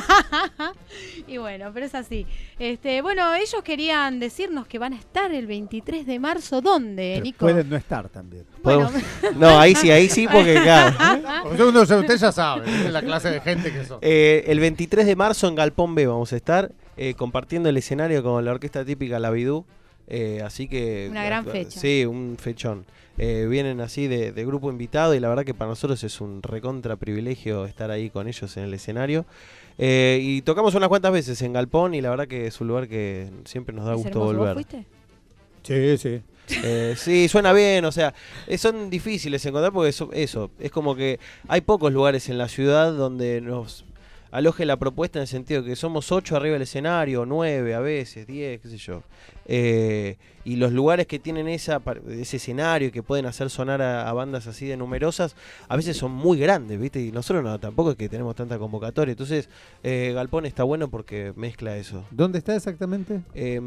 Y bueno, pero es así. Bueno, ellos querían decirnos que van a estar el 23 de marzo. ¿Dónde, Pero Nico? pueden no estar también. Bueno. No, ahí sí, porque claro. Usted ya sabe, es la clase de gente que son. El 23 de marzo en Galpón B vamos a estar compartiendo el escenario con la orquesta típica La Bidú. Así que... Una gran fecha. Sí, un fechón. Vienen así de grupo invitado y la verdad que para nosotros es un recontra privilegio estar ahí con ellos en el escenario. Y tocamos unas cuantas veces en Galpón y la verdad que es un lugar que siempre nos da ¿Es gusto hermoso? ¿Vos volver. fuiste? Sí, sí. Sí, suena bien, o sea, son difíciles encontrar porque es como que hay pocos lugares en la ciudad donde nos aloje la propuesta en el sentido que somos 8 arriba del escenario, 9 a veces, 10, qué sé yo. Y los lugares que tienen ese escenario y que pueden hacer sonar a bandas así de numerosas, a veces son muy grandes, ¿viste? Y nosotros no, tampoco es que tenemos tanta convocatoria. Entonces, Galpón está bueno porque mezcla eso. ¿Dónde está exactamente?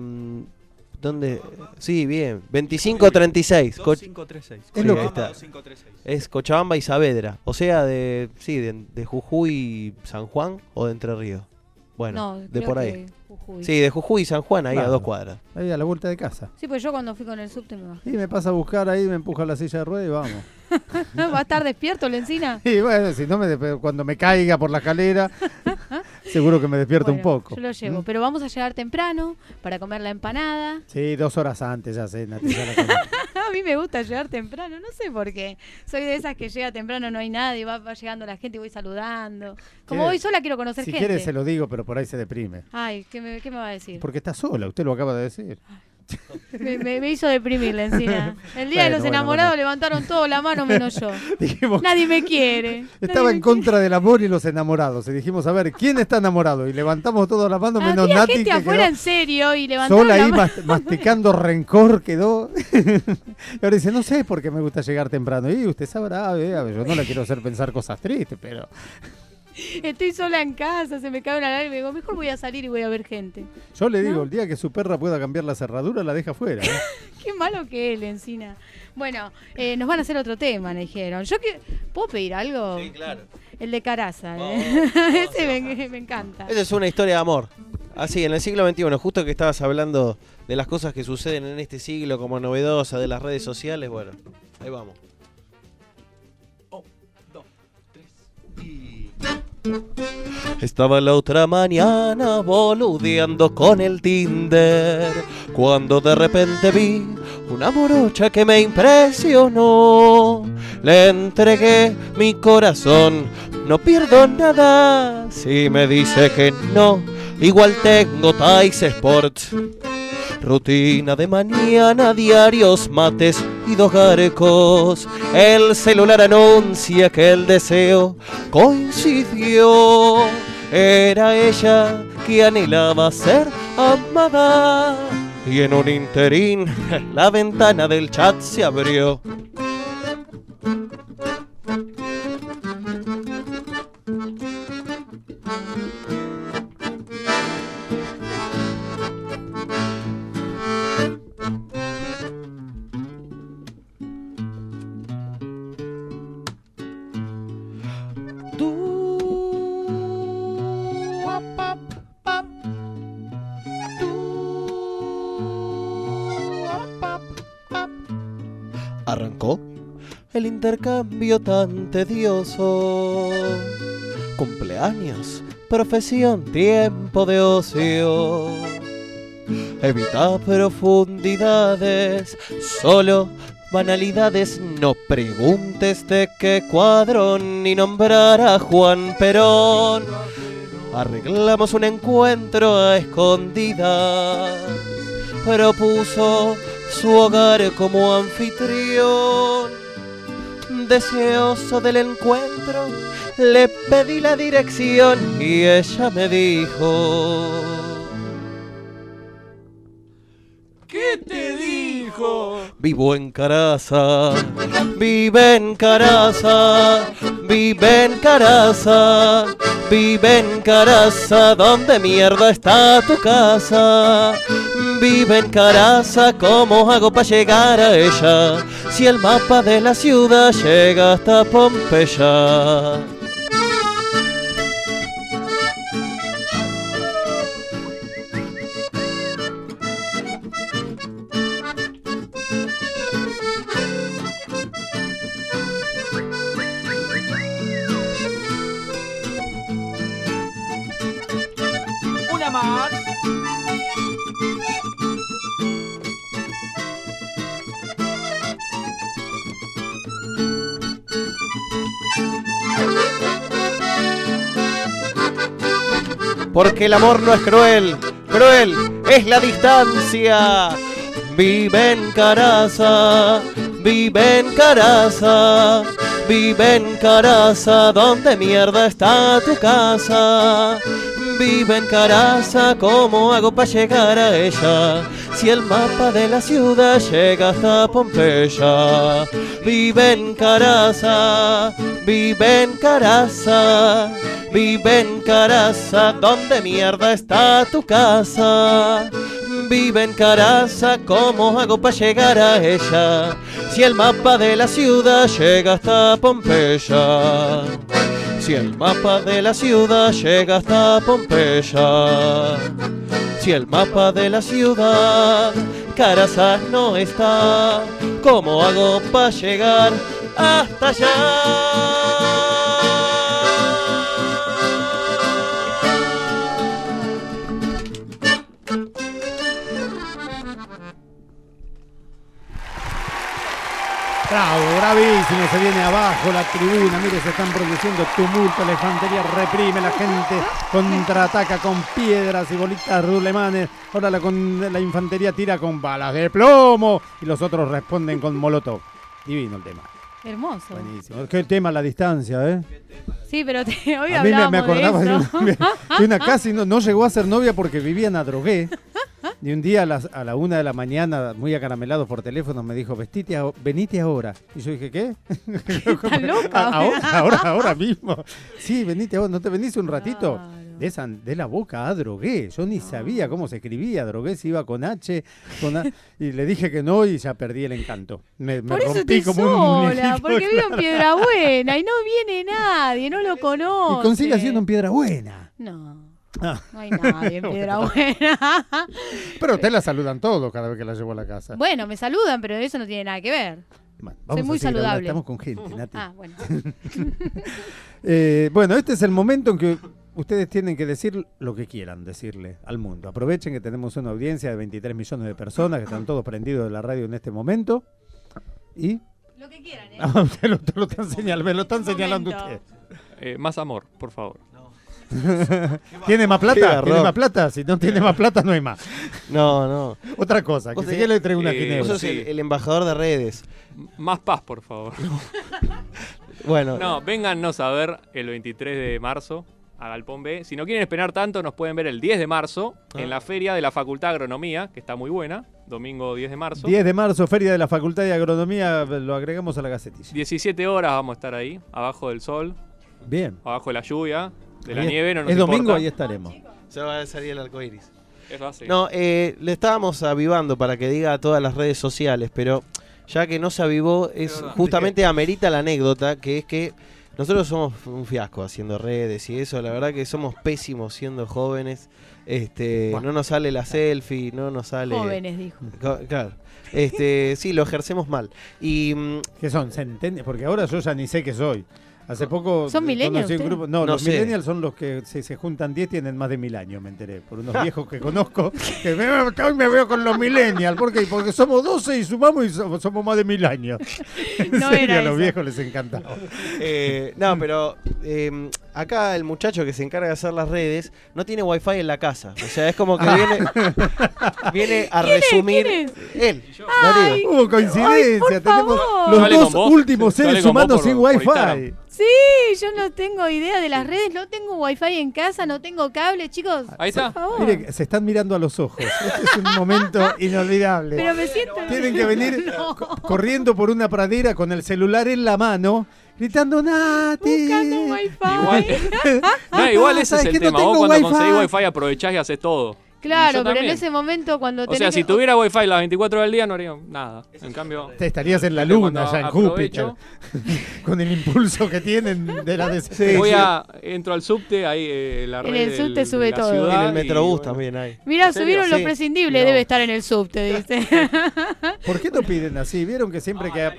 ¿Dónde? Sí, bien. 2536. 2536. Es lo que- ahí está. 2536. Es Cochabamba y Saavedra. O sea, de Jujuy, San Juan o de Entre Ríos. Bueno, No, de creo por ahí. que Jujuy. Sí, de Jujuy y San Juan, ahí a Claro. 2 cuadras. Ahí a la vuelta de casa. Sí, pues yo cuando fui con el subte me bajé. Y me pasa a buscar ahí, me empuja la silla de ruedas y vamos. ¿Va a estar despierto la encina? Y bueno, si no cuando me caiga por la escalera, seguro que me despierto un Bueno, poco. yo lo llevo, pero vamos a llegar temprano para comer la empanada. Sí, 2 horas antes ya sé, Nati, ya la conozco. A mí me gusta llegar temprano, no sé por qué. Soy de esas que llega temprano, no hay nadie, va llegando la gente y voy saludando. Como ¿Quiere? voy sola quiero conocer Si gente. quiere se lo digo, pero por ahí se deprime. Ay, ¿qué me va a decir? Porque está sola, usted lo acaba de decir. Me hizo deprimir la encina. El día de los Bueno, enamorados bueno. levantaron todos la mano menos yo. Dijimos, Nadie me quiere. estaba Nadie en me contra del amor y los enamorados. Y dijimos, a ver, ¿quién está enamorado? Y levantamos todas las manos, quiere. menos Había Nati, gente que afuera quedó en serio y levantaron sola la ahí mano. masticando rencor, quedó. Y ahora dice, no sé por qué me gusta llegar temprano. Y usted sabrá, a ver, yo no le quiero hacer pensar cosas tristes, pero... Estoy sola en casa, se me cae una lágrima y digo, mejor voy a salir y voy a ver gente. Yo le digo, ¿No? el día que su perra pueda cambiar la cerradura, la deja fuera. ¿eh? Qué malo que es la encina. Bueno, nos van a hacer otro tema, me dijeron. ¿Puedo pedir algo? Sí, claro. El de Caraza. Vamos, Ese me encanta. Esa es una historia de amor. Así, en el siglo XXI, justo que estabas hablando de las cosas que suceden en este siglo como novedosa, de las redes sociales, bueno, ahí vamos. Estaba la otra mañana boludeando con el Tinder, cuando de repente vi una morocha que me impresionó. Le entregué mi corazón, no pierdo nada si me dice que no. Igual tengo Tais Sports, rutina de mañana, diarios, mates y 2 garcos. El celular anuncia que el deseo coincidió. Era ella que anhelaba ser amada. Y en un interín la ventana del chat se abrió. Arrancó el intercambio tan tedioso. Cumpleaños, profesión, tiempo de ocio. Evita profundidades, solo banalidades. No preguntes de qué cuadro ni nombrar a Juan Perón. Arreglamos un encuentro a escondidas. Propuso su hogar como anfitrión. Deseoso del encuentro, le pedí la dirección y ella me dijo: ¿qué te dijo? Vivo en Caraza, vive en Caraza, vive en Caraza, vive en Caraza. ¿Dónde mierda está tu casa? Vive en Caraza, ¿cómo hago para llegar a ella? Si el mapa de la ciudad llega hasta Pompeya. Una más. Porque el amor no es cruel, cruel es la distancia. Vive en Caraza, vive en Caraza, vive en Caraza. ¿Dónde mierda está tu casa? Vive en Caraza, ¿cómo hago para llegar a ella? Si el mapa de la ciudad llega hasta Pompeya. Vive en Caraza, vive en Caraza, vive en Caraza. ¿Dónde mierda está tu casa? Vive en Caraza, ¿cómo hago para llegar a ella? Si el mapa de la ciudad llega hasta Pompeya. Si el mapa de la ciudad llega hasta Pompeya, si el mapa de la ciudad Carasás no está, ¿cómo hago para llegar hasta allá? Bravo, bravísimo, se viene abajo la tribuna, mire, se están produciendo tumulto, la infantería reprime, la gente contraataca con piedras y bolitas rulemanes, ahora la infantería tira con balas de plomo y los otros responden con molotov. Divino el tema. Hermoso. Buenísimo. Qué tema la distancia, ¿eh? Sí, pero hoy A mí me acordaba de eso. de una casi no llegó a ser novia porque vivía en Adrogué. Y un día a la 1 de la mañana, muy acaramelado por teléfono, me dijo, venite ahora. Y yo dije, ¿qué? ¿Estás loca? Ahora mismo. Sí, venite ahora, ¿no te venís un ratito? Claro. De la Boca a Adrogué. Yo ni sabía cómo se escribía. Adrogué se iba con H, y le dije que no y ya perdí el encanto. Me Por eso rompí estoy como un sola, muñequito, porque vivo en claro. Piedrabuena y no viene nadie, no lo conoce. Y consigue haciendo en Piedra Buena. No, Ah. no hay nadie en Piedrabuena. Pero usted la saludan todos cada vez que la llevo a la casa. Bueno, me saludan, pero eso no tiene nada que ver. Bueno, soy muy a seguir hablando, saludable. Estamos con gente, Nati. Ah, bueno. Bueno, este es el momento en que ustedes tienen que decir lo que quieran decirle al mundo. Aprovechen que tenemos una audiencia de 23 millones de personas que están todos prendidos de la radio en este momento. Y... Lo que quieran, ¿eh? Te lo están señalando, me lo están señalando momento. ustedes. Más amor, por favor. ¿Tiene más Qué plata? garrón. ¿Tiene más plata? Si no tiene más plata, no hay más. No. Otra cosa, que Vos si tenés- quiere le traigo una Vos Vos ginebra. sos Sí. el embajador de redes. Más paz, por favor. Bueno, No, véngannos a ver el 23 de marzo a Galpón B. Si no quieren esperar tanto, nos pueden ver el 10 de marzo en la feria de la Facultad de Agronomía, que está muy buena, domingo 10 de marzo. 10 de marzo, Feria de la Facultad de Agronomía, lo agregamos a la gacetilla. 17 horas vamos a estar ahí, abajo del sol, Bien. abajo de la lluvia, de la Ahí nieve, no nos es domingo, importa. ahí estaremos. se va a salir el arco iris. Es así. No, le estábamos avivando para que diga a todas las redes sociales, pero ya que no se avivó, es justamente amerita la anécdota, que es que nosotros somos un fiasco haciendo redes y eso, la verdad que somos pésimos siendo jóvenes. No nos sale la selfie, no nos sale... Jóvenes, dijo. Claro. Sí, lo ejercemos mal. Y ¿Qué son? ¿Centenias? Porque ahora yo ya ni sé qué soy. Hace poco ¿Son millennials conocí un ustedes? grupo. No, No los sé. millennials son los que se juntan 10, tienen más de 1000 años, me enteré. Por unos viejos que conozco. Que hoy me veo con los millennials. ¿Por qué? Porque somos 12 y sumamos y somos más de 1000 años. En No serio, era a los eso. viejos les encantaba. no, pero acá el muchacho que se encarga de hacer las redes no tiene wifi en la casa. O sea, es como que viene a resumir. ¿Quién Él. Ay, Darío. Hubo coincidencia. por Tenemos favor. los Dale dos con vos. últimos Dale seres con vos humanos por- sin por wifi. Instagram. Sí, yo no tengo idea de las redes, no tengo wifi en casa, no tengo cable, chicos. Ahí está. Por favor. Mire, se están mirando a los ojos. Este es un momento inolvidable. Pero me siento... Tienen que venir No. corriendo por una pradera con el celular en la mano, gritando Nati. Buscando un wifi. Igual, no, igual ese es ¿sabes el que no tema. Vos tengo cuando wifi? conseguís wifi aprovechás y haces todo. Y Claro, yo pero en también. ese momento cuando O sea, si tuviera wifi las 24 horas del día no haría nada. En cambio, Te estarías en la Cuando luna, ya en Júpiter, aprovecho. con el impulso que tienen de la desesperación. entro al subte, ahí la red En el subte sube de la todo. ciudad En el y, Metrobús bueno, también hay. Mira, ¿En serio? subieron lo Sí. prescindible, No. debe estar en el subte, dice. ¿Por qué no piden así? ¿Vieron que siempre que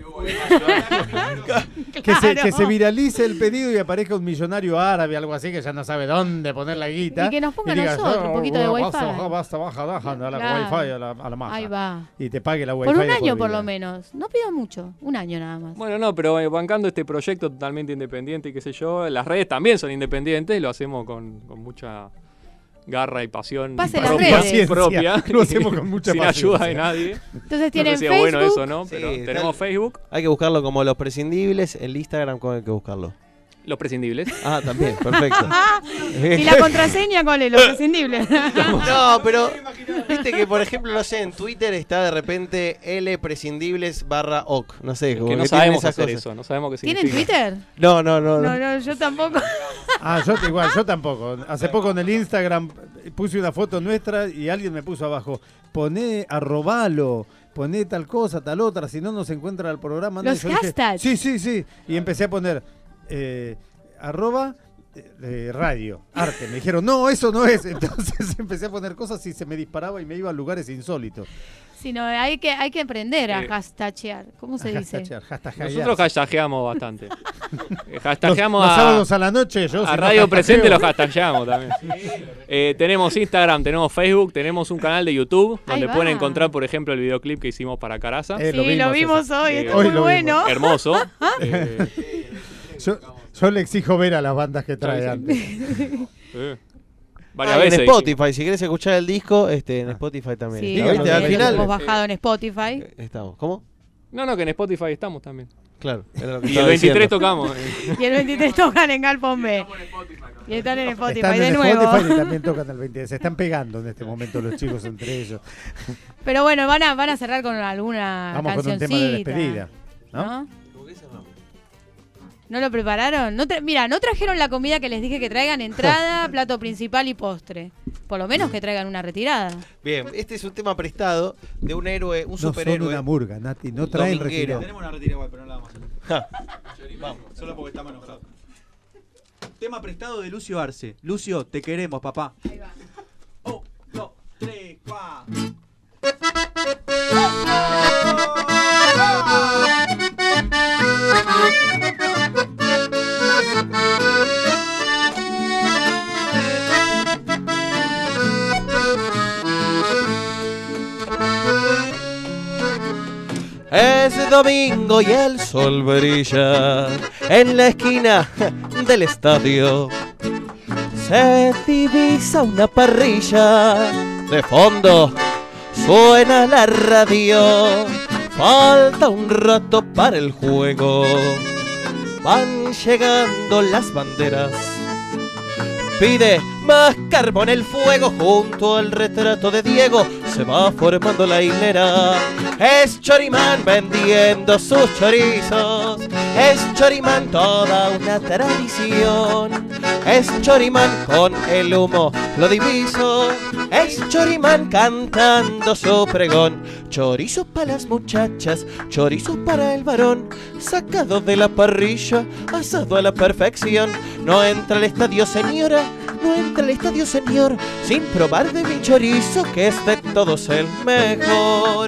Claro. que se viralice el pedido y aparezca un millonario árabe, algo así, que ya no sabe dónde poner la guita? Y que nos ponga diga, nosotros un poquito de wifi. Basta, baja, a la Claro. wifi, a la maja. Ahí va. Y te pague la wifi. Por un de año por vida. lo menos. No pido mucho, un año nada más. Bueno, no, pero bancando este proyecto totalmente independiente y qué sé yo, las redes también son independientes, lo hacemos con mucha garra y pasión Pase las propia, redes. propia. Lo hacemos con mucha sin paciencia. ayuda de nadie. Entonces No tienen sé si es Facebook. bueno eso, ¿no? Sí, Pero tal- tenemos Facebook, Hay que buscarlo como Los Prescindibles. El Instagram, ¿cómo hay que buscarlo? los prescindibles. Ah, también, perfecto. ¿Y la contraseña cuál es? Lo prescindible. No, pero viste que, por ejemplo, no sé, en Twitter está de repente lprescindibles/oc. No sé, como Que no que tienen sabemos esas hacer cosas. eso, no sabemos qué ¿Tienen significa. Twitter? No. No, yo tampoco. Yo tampoco. Hace poco en el Instagram puse una foto nuestra y alguien me puso abajo, poné, arrobalo, poné tal cosa, tal otra, si no nos encuentra el programa. Los Yo dije, hashtags. sí. Y empecé a poner @radio, arte. Me dijeron, no, eso no es. Entonces empecé a poner cosas y se me disparaba y me iba a lugares insólitos. Sí, no, hay que aprender a hashtachear. ¿Cómo se dice? Nosotros hashtageamos bastante. Hashtageamos los sábados a la noche. Yo, a Radio Presente los hashtageamos también. Tenemos Instagram, tenemos Facebook, tenemos un canal de YouTube donde pueden encontrar, por ejemplo, el videoclip que hicimos para Caraza. Sí, lo vimos hoy, está muy bueno. Hermoso. Yo le exijo ver a las bandas que trae antes. Varias veces. En Spotify, si querés escuchar el disco, en Spotify también. Sí, al final hemos bajado en Spotify. Estamos. ¿Cómo? No, que en Spotify estamos también. Claro. Y el 23 tocamos. Y el 23 tocan en Galpón B. Y están en Spotify están de en nuevo. Spotify y también tocan el 23. Se están pegando en este momento los chicos entre ellos. Pero bueno, van a cerrar con alguna Vamos con un tema de despedida, ¿no? ¿No lo prepararon? Mira, no trajeron la comida que les dije que traigan: entrada, plato principal y postre. Por lo menos que traigan una retirada. Bien, este es un tema prestado de un héroe, un superhéroe. No son una murga, Nati, no traen retirada. Tenemos una retirada igual, pero no la vamos a hacer. Vamos, solo porque estamos enojados. Tema prestado de Lucio Arce. Lucio, te queremos, papá. Ahí va. 1, 2, 3, 4. Es domingo y el sol brilla en la esquina del estadio. Se divisa una parrilla, de fondo suena la radio. Falta un rato para el juego, van llegando las banderas. Pide más carbón el fuego, junto al retrato de Diego se va formando la hilera. Es Chorimán vendiendo sus chorizos, es Chorimán toda una tradición. Es Chorimán con el humo lo diviso, es Chorimán cantando su pregón. Chorizo para las muchachas, chorizo para el varón, sacado de la parrilla, asado a la perfección. No entra al estadio señora, no entra al estadio señor, sin probar de mi chorizo, que es de todos el mejor.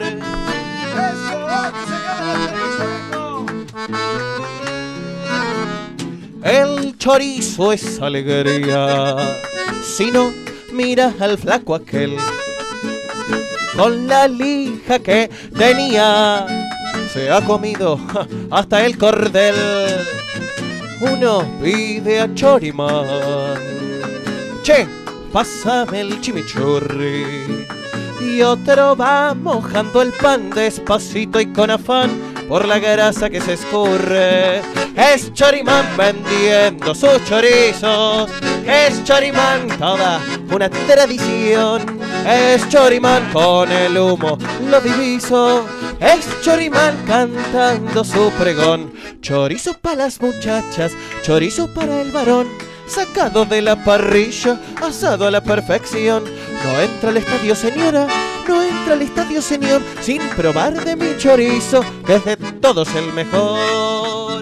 El chorizo es alegría, si no miras al flaco aquel, con la lija que tenía, se ha comido hasta el cordel. Uno pide a Chorimán, che, pásame el chimichurri. Y otro va mojando el pan despacito y con afán por la grasa que se escurre. Es Chorimán vendiendo sus chorizos, es Chorimán toda una tradición. Es Chorimán con el humo lo diviso, es Chorimán cantando su pregón. Chorizo para las muchachas, chorizo para el varón, sacado de la parrilla, asado a la perfección. No entra al estadio señora, no entra al estadio señor, sin probar de mi chorizo, que es de todos el mejor.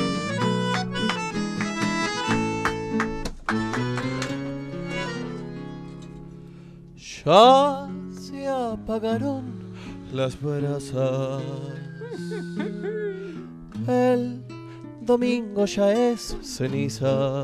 Ya se apagaron las brasas, el domingo ya es ceniza.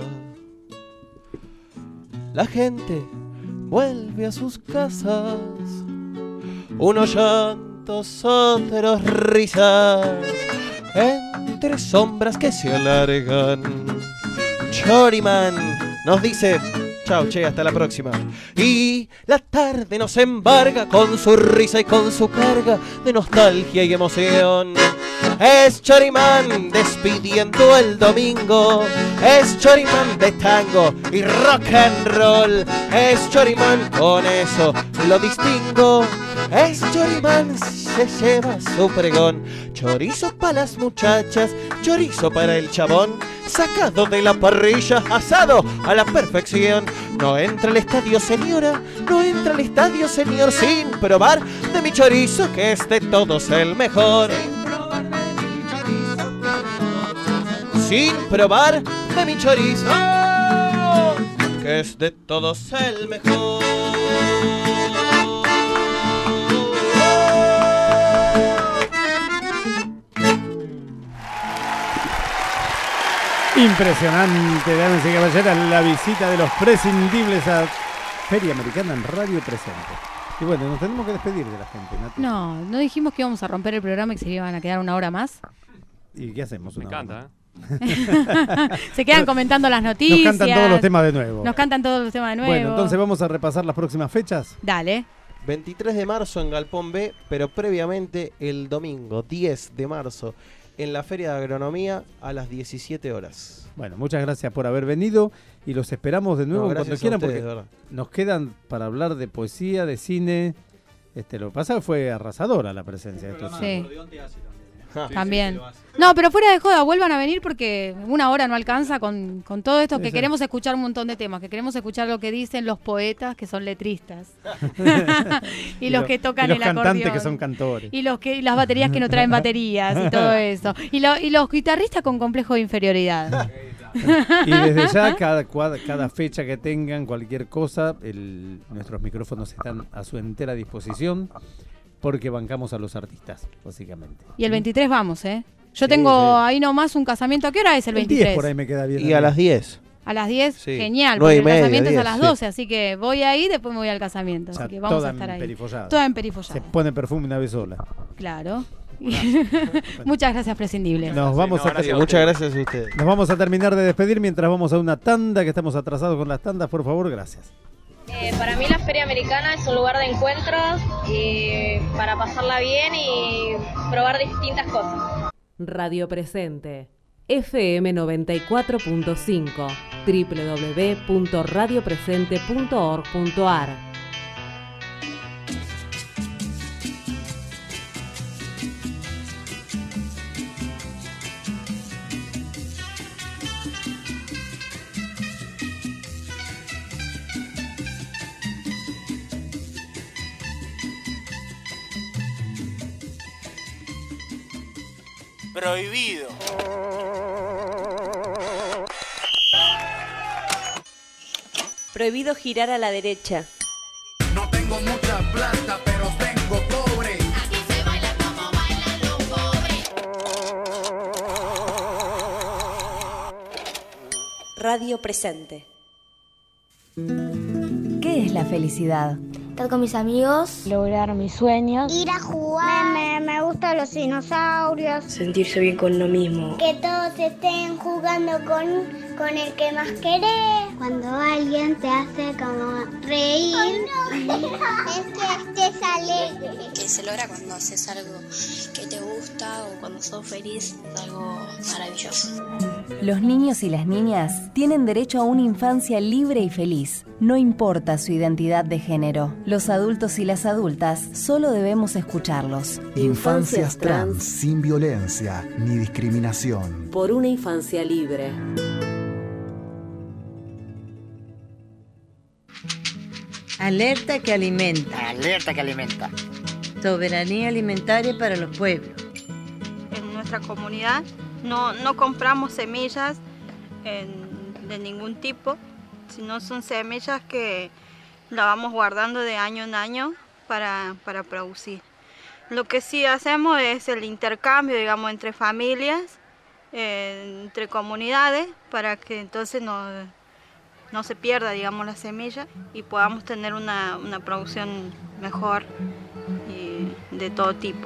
La gente vuelve a sus casas, unos llantos, otros risas, entre sombras que se alargan. Chorimán nos dice chao, che, hasta la próxima. Y la tarde nos embarga con su risa y con su carga de nostalgia y emoción. Es Chorimán despidiendo el domingo, es Chorimán de tango y rock and roll. Es Chorimán, con eso lo distingo. Es Chorimán, se lleva su pregón. Chorizo para las muchachas, chorizo para el chabón, sacado de la parrilla, asado a la perfección. No entra al estadio señora, no entra al estadio señor, sin probar de mi chorizo, que es de todos el mejor. Sin probar de mi chorizo, que es de todos el mejor. Impresionante, damas y caballeros, la visita de los prescindibles a Feria Americana en Radio Presente. Y bueno, nos tenemos que despedir de la gente, Nati. No dijimos que íbamos a romper el programa y que se iban a quedar una hora más. ¿Y qué hacemos? Me encanta, Se quedan comentando las noticias. Nos cantan todos los temas de nuevo. Bueno, entonces vamos a repasar las próximas fechas. Dale. 23 de marzo en Galpón B, pero previamente el domingo 10 de marzo en la Feria de Agronomía a las 17 horas. Bueno, muchas gracias por haber venido y los esperamos de nuevo cuando quieran, ustedes, porque nos quedan para hablar de poesía, de cine. Lo que pasa fue arrasadora la presencia de estos. Sí. También. No, pero fuera de joda, vuelvan a venir porque una hora no alcanza con todo esto, que queremos escuchar un montón de temas, que queremos escuchar lo que dicen los poetas que son letristas y los que tocan el acordeón, los cantantes que son cantores, y las baterías que no traen baterías y todo eso, y los guitarristas con complejo de inferioridad. Y desde ya, cada fecha que tengan cualquier cosa, nuestros micrófonos están a su entera disposición. Porque bancamos a los artistas, básicamente. Y el 23 vamos, ¿eh? Yo tengo ahí nomás un casamiento. ¿A qué hora es el 23? 10 por ahí me queda bien. Y a las 10. A las 10, sí. Genial, porque el casamiento es a las 12, así que voy ahí y después me voy al casamiento. Así que vamos a estar ahí. Toda emperifollada. Se pone perfume una vez sola. Claro. Muchas gracias, prescindibles. Muchas gracias a ustedes. Nos vamos a terminar de despedir mientras vamos a una tanda, que estamos atrasados con las tandas. Por favor, gracias. Para mí la Feria Americana es un lugar de encuentros y para pasarla bien y probar distintas cosas. Radio Presente, FM 94.5, www.radiopresente.org.ar. Prohibido. Prohibido girar a la derecha. No tengo mucha plata, pero tengo cobre. Aquí se baila como bailan los pobres. Radio Presente. ¿Qué es la felicidad? Estar con mis amigos, lograr mis sueños, ir a jugar, me gustan los dinosaurios, sentirse bien con uno mismo, que todos estén jugando con el que más querés, cuando alguien te hace como reír, es que estés alegre, que se logra cuando haces algo que te gusta o cuando sos feliz, es algo maravilloso. Los niños y las niñas tienen derecho a una infancia libre y feliz, no importa su identidad de género. Los adultos y las adultas solo debemos escucharlos. Infancias trans, sin violencia ni discriminación. Por una infancia libre. Alerta que alimenta. Alerta que alimenta. Soberanía alimentaria para los pueblos. En nuestra comunidad no compramos semillas de ningún tipo, sino son semillas que la vamos guardando de año en año para producir. Lo que sí hacemos es el intercambio, digamos, entre familias, entre comunidades, para que entonces no se pierda, digamos, la semilla y podamos tener una producción mejor y de todo tipo.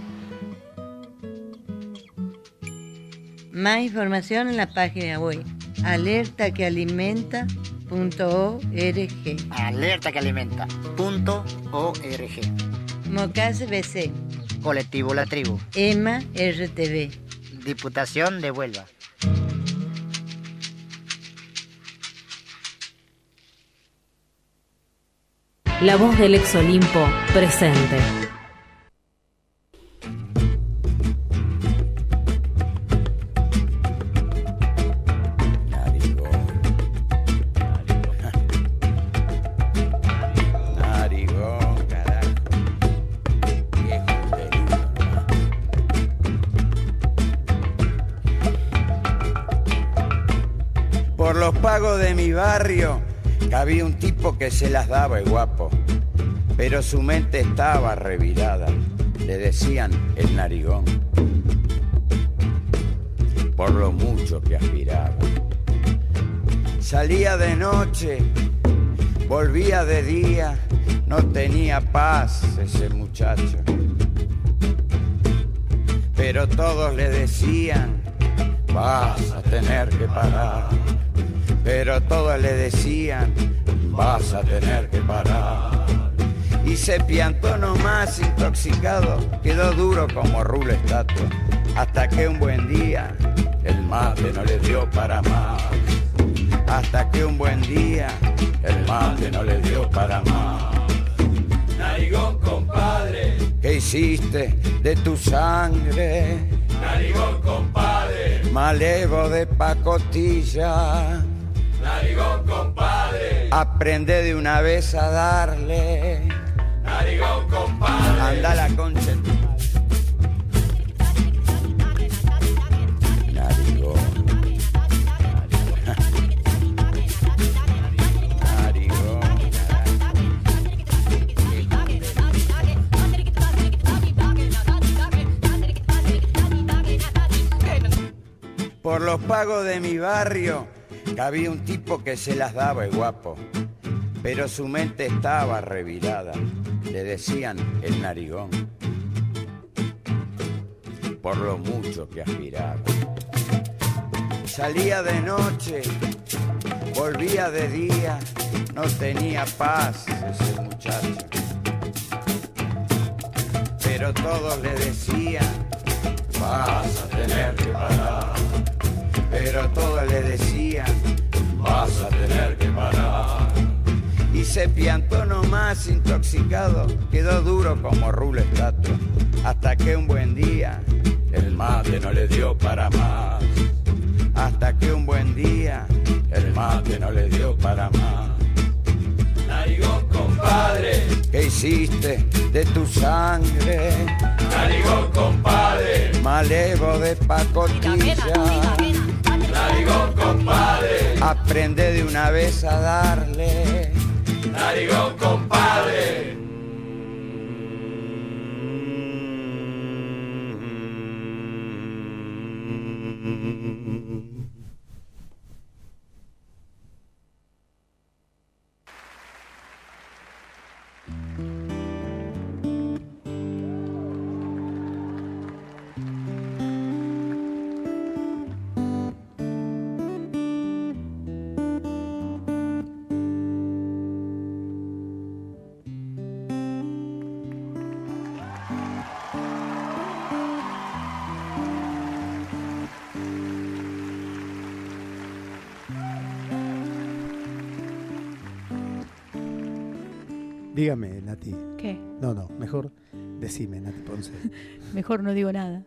Más información en la página web alertaquealimenta.org. Alertaquealimenta.org. Mocase BC. Colectivo La Tribu. EMA RTV. Diputación de Huelva. La voz del ex Olimpo presente. pagos de mi barrio que había un tipo que se las daba el guapo, pero su mente estaba revirada, le decían el narigón, por lo mucho que aspiraba. Salía de noche, volvía de día, no tenía paz ese muchacho, pero todos le decían, vas a tener que parar. Pero todos le decían, vas a tener que parar. Y se piantó nomás intoxicado, quedó duro como rulo estatua, hasta que un buen día el mate no le dio para más. Hasta que un buen día el mate no le dio para más. Narigón, compadre, ¿qué hiciste de tu sangre? Narigón, compadre, malevo de pacotilla. Narigón, compadre, aprende de una vez a darle. Narigón, compadre, anda la concha en tu madre. Narigón. Por los pagos de mi barrio que había un tipo que se las daba el guapo, pero su mente estaba revirada, le decían el narigón, por lo mucho que aspiraba. Salía de noche, volvía de día, no tenía paz ese muchacho, pero todos le decían, vas a tener que parar. Pero todos le decían, vas a tener que parar. Y se piantó nomás intoxicado, quedó duro como rulo estatua, hasta que un buen día el mate no le dio para más. Hasta que un buen día el mate no le dio para más. Narigón, compadre, ¿qué hiciste de tu sangre? Narigón, compadre, malevo de pacotilla. Narigón, compadre, aprende de una vez a darle. Narigón, compadre. Dígame, Nati. ¿Qué? No, mejor decime, Nati Ponce. Mejor no digo nada.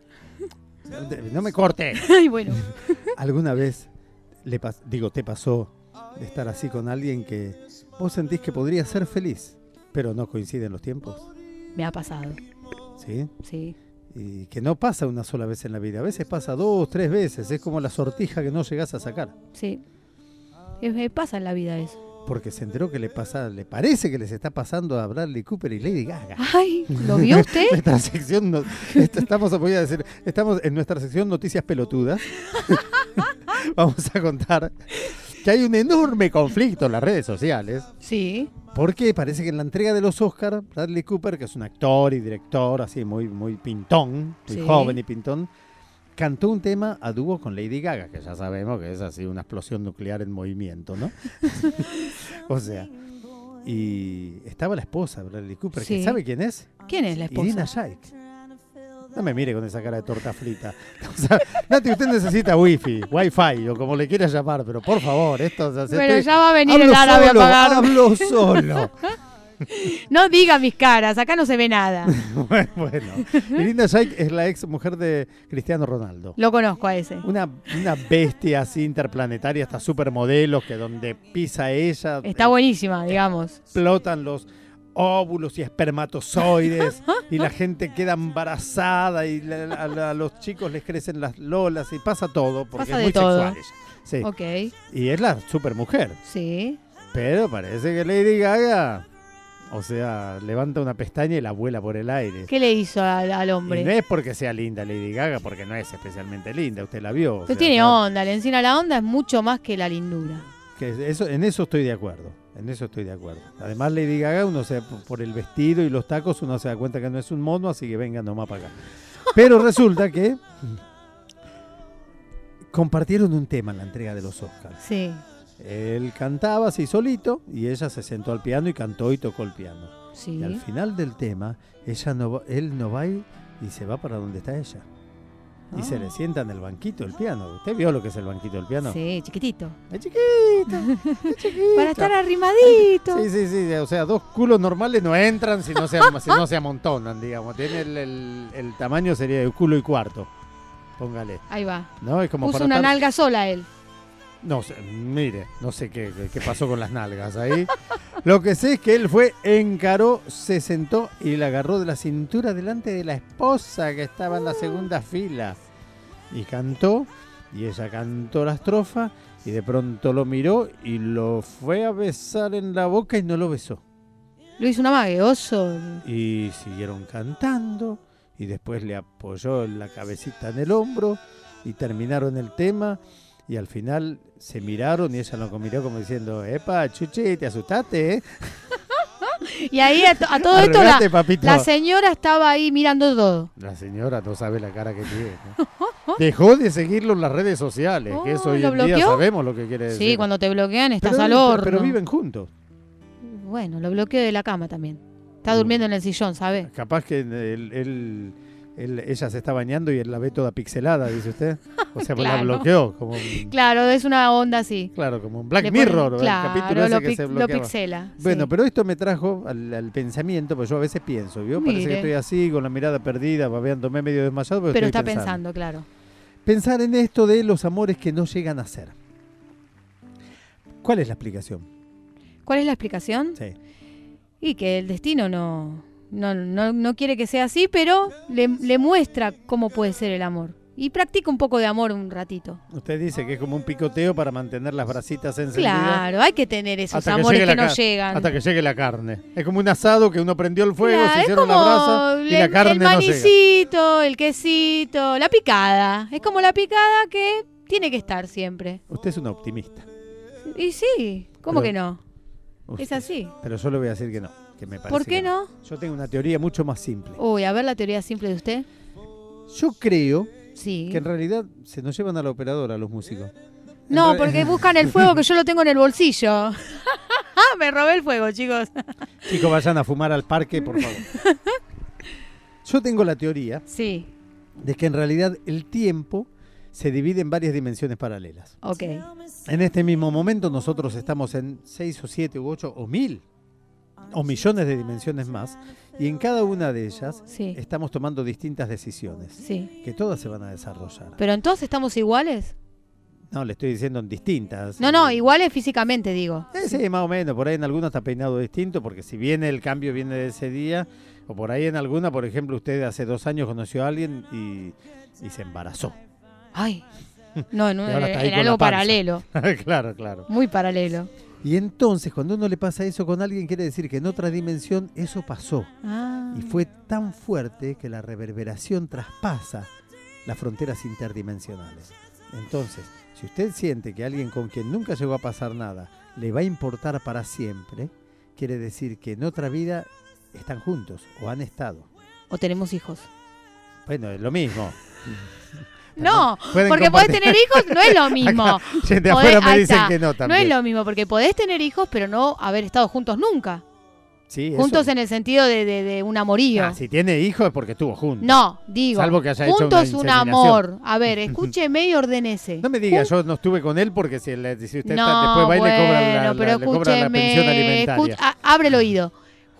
No me corte. Ay, bueno. ¿Alguna vez te pasó de estar así con alguien que vos sentís que podría ser feliz, pero no coinciden los tiempos? Me ha pasado. ¿Sí? Sí. Y que no pasa una sola vez en la vida, a veces pasa 2, 3 veces, es como la sortija que no llegás a sacar. Sí. Pasa en la vida eso. Porque se enteró que le parece que les está pasando a Bradley Cooper y Lady Gaga. Ay, ¿lo vio usted? Nuestra sección, estamos en nuestra sección Noticias Pelotudas. Vamos a contar que hay un enorme conflicto en las redes sociales. Sí. Porque parece que en la entrega de los Oscar, Bradley Cooper, que es un actor y director así muy pintón, muy joven y pintón, cantó un tema a dúo con Lady Gaga, que ya sabemos que es así una explosión nuclear en movimiento, ¿no? O sea, y estaba la esposa de Bradley Cooper, Sí. que ¿sabe quién es? ¿Quién es la esposa? Irina Shayk. No me mire con esa cara de torta frita. O sea, Nati, usted necesita wifi o como le quiera llamar, pero por favor, esto... O sea, Pero ya va a venir el árabe a pagar. Hablo solo. No diga mis caras, acá no se ve nada. Bueno, Irina Shayk es la ex mujer de Cristiano Ronaldo. Lo conozco a ese. Una bestia así interplanetaria, hasta supermodelos, que donde pisa ella... Está buenísima, digamos. Explotan los óvulos y espermatozoides y la gente queda embarazada y a los chicos les crecen las lolas y pasa todo porque Pasa es muy de todo. sexual ella. Sí. Ok. Y es la supermujer. Sí. Pero parece que Lady Gaga, o sea, levanta una pestaña y la vuela por el aire. ¿Qué le hizo al hombre? Y no es porque sea linda Lady Gaga, porque no es especialmente linda, usted la vio. Pero tiene onda, le encina la onda, es mucho más que la lindura. Que eso, en eso estoy de acuerdo. Además, Lady Gaga, uno por el vestido y los tacos, uno se da cuenta que no es un mono, así que venga nomás para acá. Pero resulta que compartieron un tema en la entrega de los Oscars. Sí. Él cantaba así solito y ella se sentó al piano y cantó y tocó el piano. Sí. Y al final del tema, él no va y se va para donde está ella. Y se le sienta en el banquito del piano. ¿Usted vio lo que es el banquito del piano? Sí, chiquitito. Es chiquito. Para estar arrimadito. Sí. O sea, dos culos normales no entran si no se amontonan, digamos. Tiene el tamaño sería de culo y cuarto. Póngale. Ahí va. ¿No? Es como puso una nalga sola él. No sé, mire, no sé qué pasó con las nalgas ahí. Lo que sé es que él encaró, se sentó y la agarró de la cintura delante de la esposa que estaba en la segunda fila. Y cantó, y ella cantó la estrofa, y de pronto lo miró y lo fue a besar en la boca y no lo besó. Lo hizo un amague, oso. Y siguieron cantando, y después le apoyó la cabecita en el hombro, y terminaron el tema. Y al final se miraron y ella lo miró como diciendo, epa, Chuchi, te asustaste, ¿eh? Y ahí a todo esto la señora estaba ahí mirando todo. La señora no sabe la cara que tiene. Dejó de seguirlo en las redes sociales, que eso hoy en día sabemos lo que quiere decir. Sí, cuando te bloquean estás al horno. Pero viven juntos. Bueno, lo bloqueó de la cama también. Está durmiendo en el sillón, ¿sabes? Capaz que ella se está bañando y él la ve toda pixelada, dice usted. O sea, Claro. la bloqueó. Claro, es una onda así. Claro, como un Black Le pone- Mirror, claro, el capítulo ese que se lo bloqueaba. pixela. Bueno, sí. pero esto me trajo al pensamiento, porque yo a veces pienso, ¿vio? Parece Mire. que estoy así, con la mirada perdida, babeándome medio desmayado, pero Pero estoy está pensando, claro. Pensar en esto de los amores que no llegan a ser. ¿Cuál es la explicación? ¿Cuál es la explicación? Sí. Y que el destino no quiere que sea así, pero le muestra cómo puede ser el amor. Y practica un poco de amor un ratito. Usted dice que es como un picoteo para mantener las brasitas encendidas. Claro, hay que tener esos hasta amores que no llegue llegan. Hasta que llegue la carne. Es como un asado que uno prendió el fuego, Claro, se es hicieron la como brasa y la carne el no llega. manicito, el quesito, la picada. Es como la picada que tiene que estar siempre. Usted es un optimista. Y sí, ¿cómo Pero- que no? Usted- Es así. Pero yo le voy a decir que no. Que me parece ¿Por qué que no? Yo tengo una teoría mucho más simple. Uy, a ver la teoría simple de usted. Yo creo Sí. que en realidad se nos llevan a la operadora los músicos. No, porque buscan el fuego que yo lo tengo en el bolsillo. Me robé el fuego, chicos. Chicos, vayan a fumar al parque, por favor. Yo tengo la teoría Sí, de que en realidad el tiempo se divide en varias dimensiones paralelas. ok. En este mismo momento nosotros estamos en 6 o 7 u 8 o 1000 o millones de dimensiones más, y en cada una de ellas Sí. estamos tomando distintas decisiones, Sí. que todas se van a desarrollar. ¿Pero entonces estamos iguales? No, le estoy diciendo en distintas. No, iguales físicamente, digo. Sí, más o menos. Por ahí en algunas está peinado distinto, porque si viene el cambio, viene de ese día. O por ahí en alguna, por ejemplo, usted hace 2 años conoció a alguien y se embarazó. Ay, no, Y ahora está ahí en con algo la panza. paralelo. Claro, claro. Muy paralelo. Y entonces, cuando uno le pasa eso con alguien, quiere decir que en otra dimensión eso pasó. Ah. Y fue tan fuerte que la reverberación traspasa las fronteras interdimensionales. Entonces, si usted siente que alguien con quien nunca llegó a pasar nada le va a importar para siempre, quiere decir que en otra vida están juntos o han estado. O tenemos hijos. Bueno, es lo mismo. No, Pueden porque compartir. podés tener hijos, no es lo mismo. Acá, gente Podés- afuera me ahí dicen está. que no No también. es lo mismo, porque podés tener hijos, pero no haber estado juntos nunca. Sí, Juntos eso. en el sentido de un amorío. Ah, si tiene hijos es porque estuvo juntos. No, digo, Salvo que haya hecho juntos una un inseminación. amor. A ver, escúcheme y ordénese. No me diga, yo no estuve con él porque si usted No, después va y le cobra pero le cobra la pensión alimentaria. abre el oído.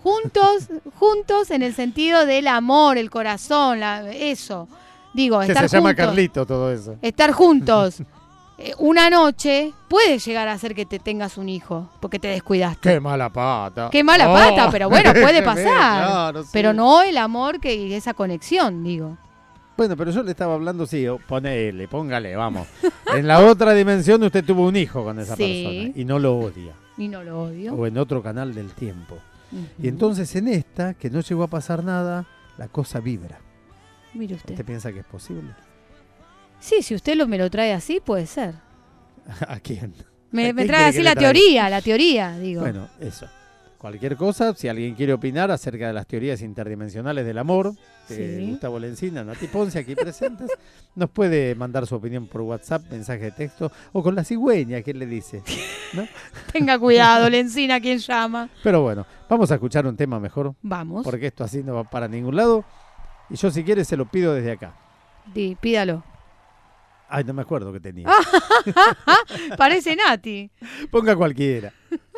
Juntos en el sentido del amor, el corazón, eso. Digo, Que estar se llama juntos. Carlito todo eso. Estar juntos una noche puede llegar a hacer que te tengas un hijo, porque te descuidaste. Qué mala pata. Qué mala pata, pero bueno, puede pasar. Claro, sí. Pero no el amor y esa conexión, digo. Bueno, pero yo le estaba hablando, sí, póngale, vamos. En la otra dimensión usted tuvo un hijo con esa persona y no lo odia. Y no lo odio. O en otro canal del tiempo. Y entonces en esta, que no llegó a pasar nada, la cosa vibra. Mire usted. ¿Usted piensa que es posible? Sí, si usted me lo trae así, puede ser. ¿A quién? Me trae así la teoría, digo. Bueno, eso. Cualquier cosa, si alguien quiere opinar acerca de las teorías interdimensionales del amor, de Gustavo Lencina, Nati Ponce, aquí presentes, nos puede mandar su opinión por WhatsApp, mensaje de texto, o con la cigüeña, ¿quién le dice? ¿No? Tenga cuidado, Lencina, ¿quién llama? Pero bueno, vamos a escuchar un tema mejor. Vamos. Porque esto así no va para ningún lado. Y yo, si quiere, se lo pido desde acá. Pídalo. Ay, no me acuerdo que tenía. Parece Nati. Ponga cualquiera.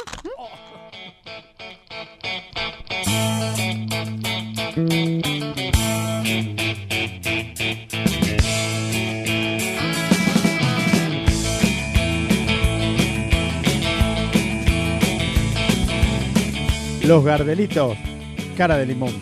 Los Gardelitos, cara de limón.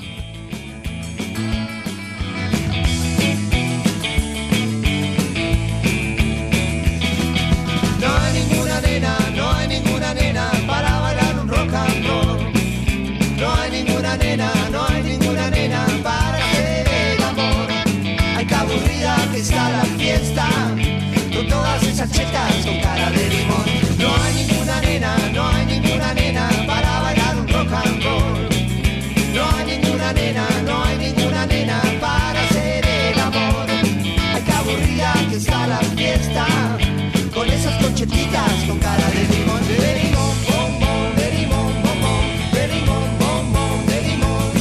No hay ninguna nena para bailar un rock and roll. No hay ninguna nena para hacer el amor. Ay, qué aburrida que está la fiesta, con todas esas chetas con cara de limón. No hay ninguna nena para bailar un rock and roll. No hay ninguna nena para hacer el amor. Ay, qué aburrida que está la fiesta, con esas conchetitas con cara de limón. De limón, bombón, de limón, bombón, de limón, bombón, de limón.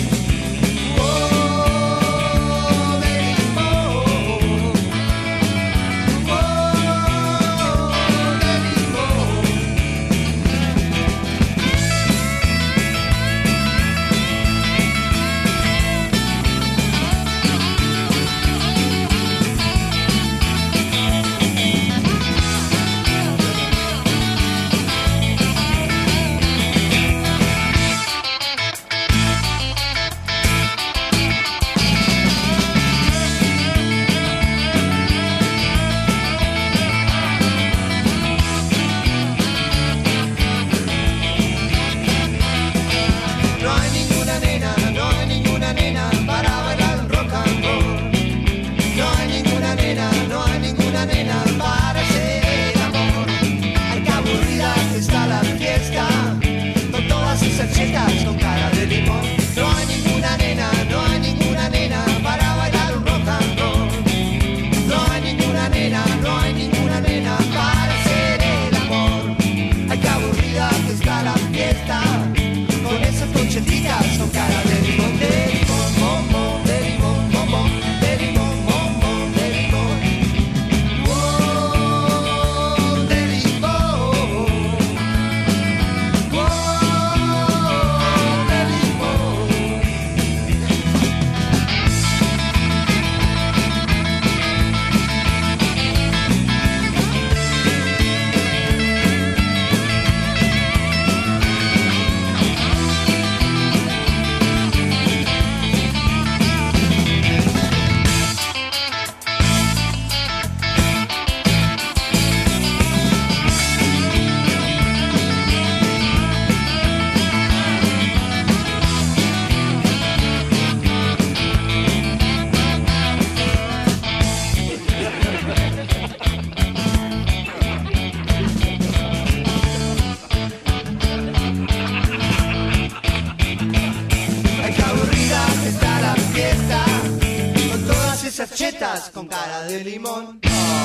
Oh, de limón. Oh, de limón. chetas con cara de limón.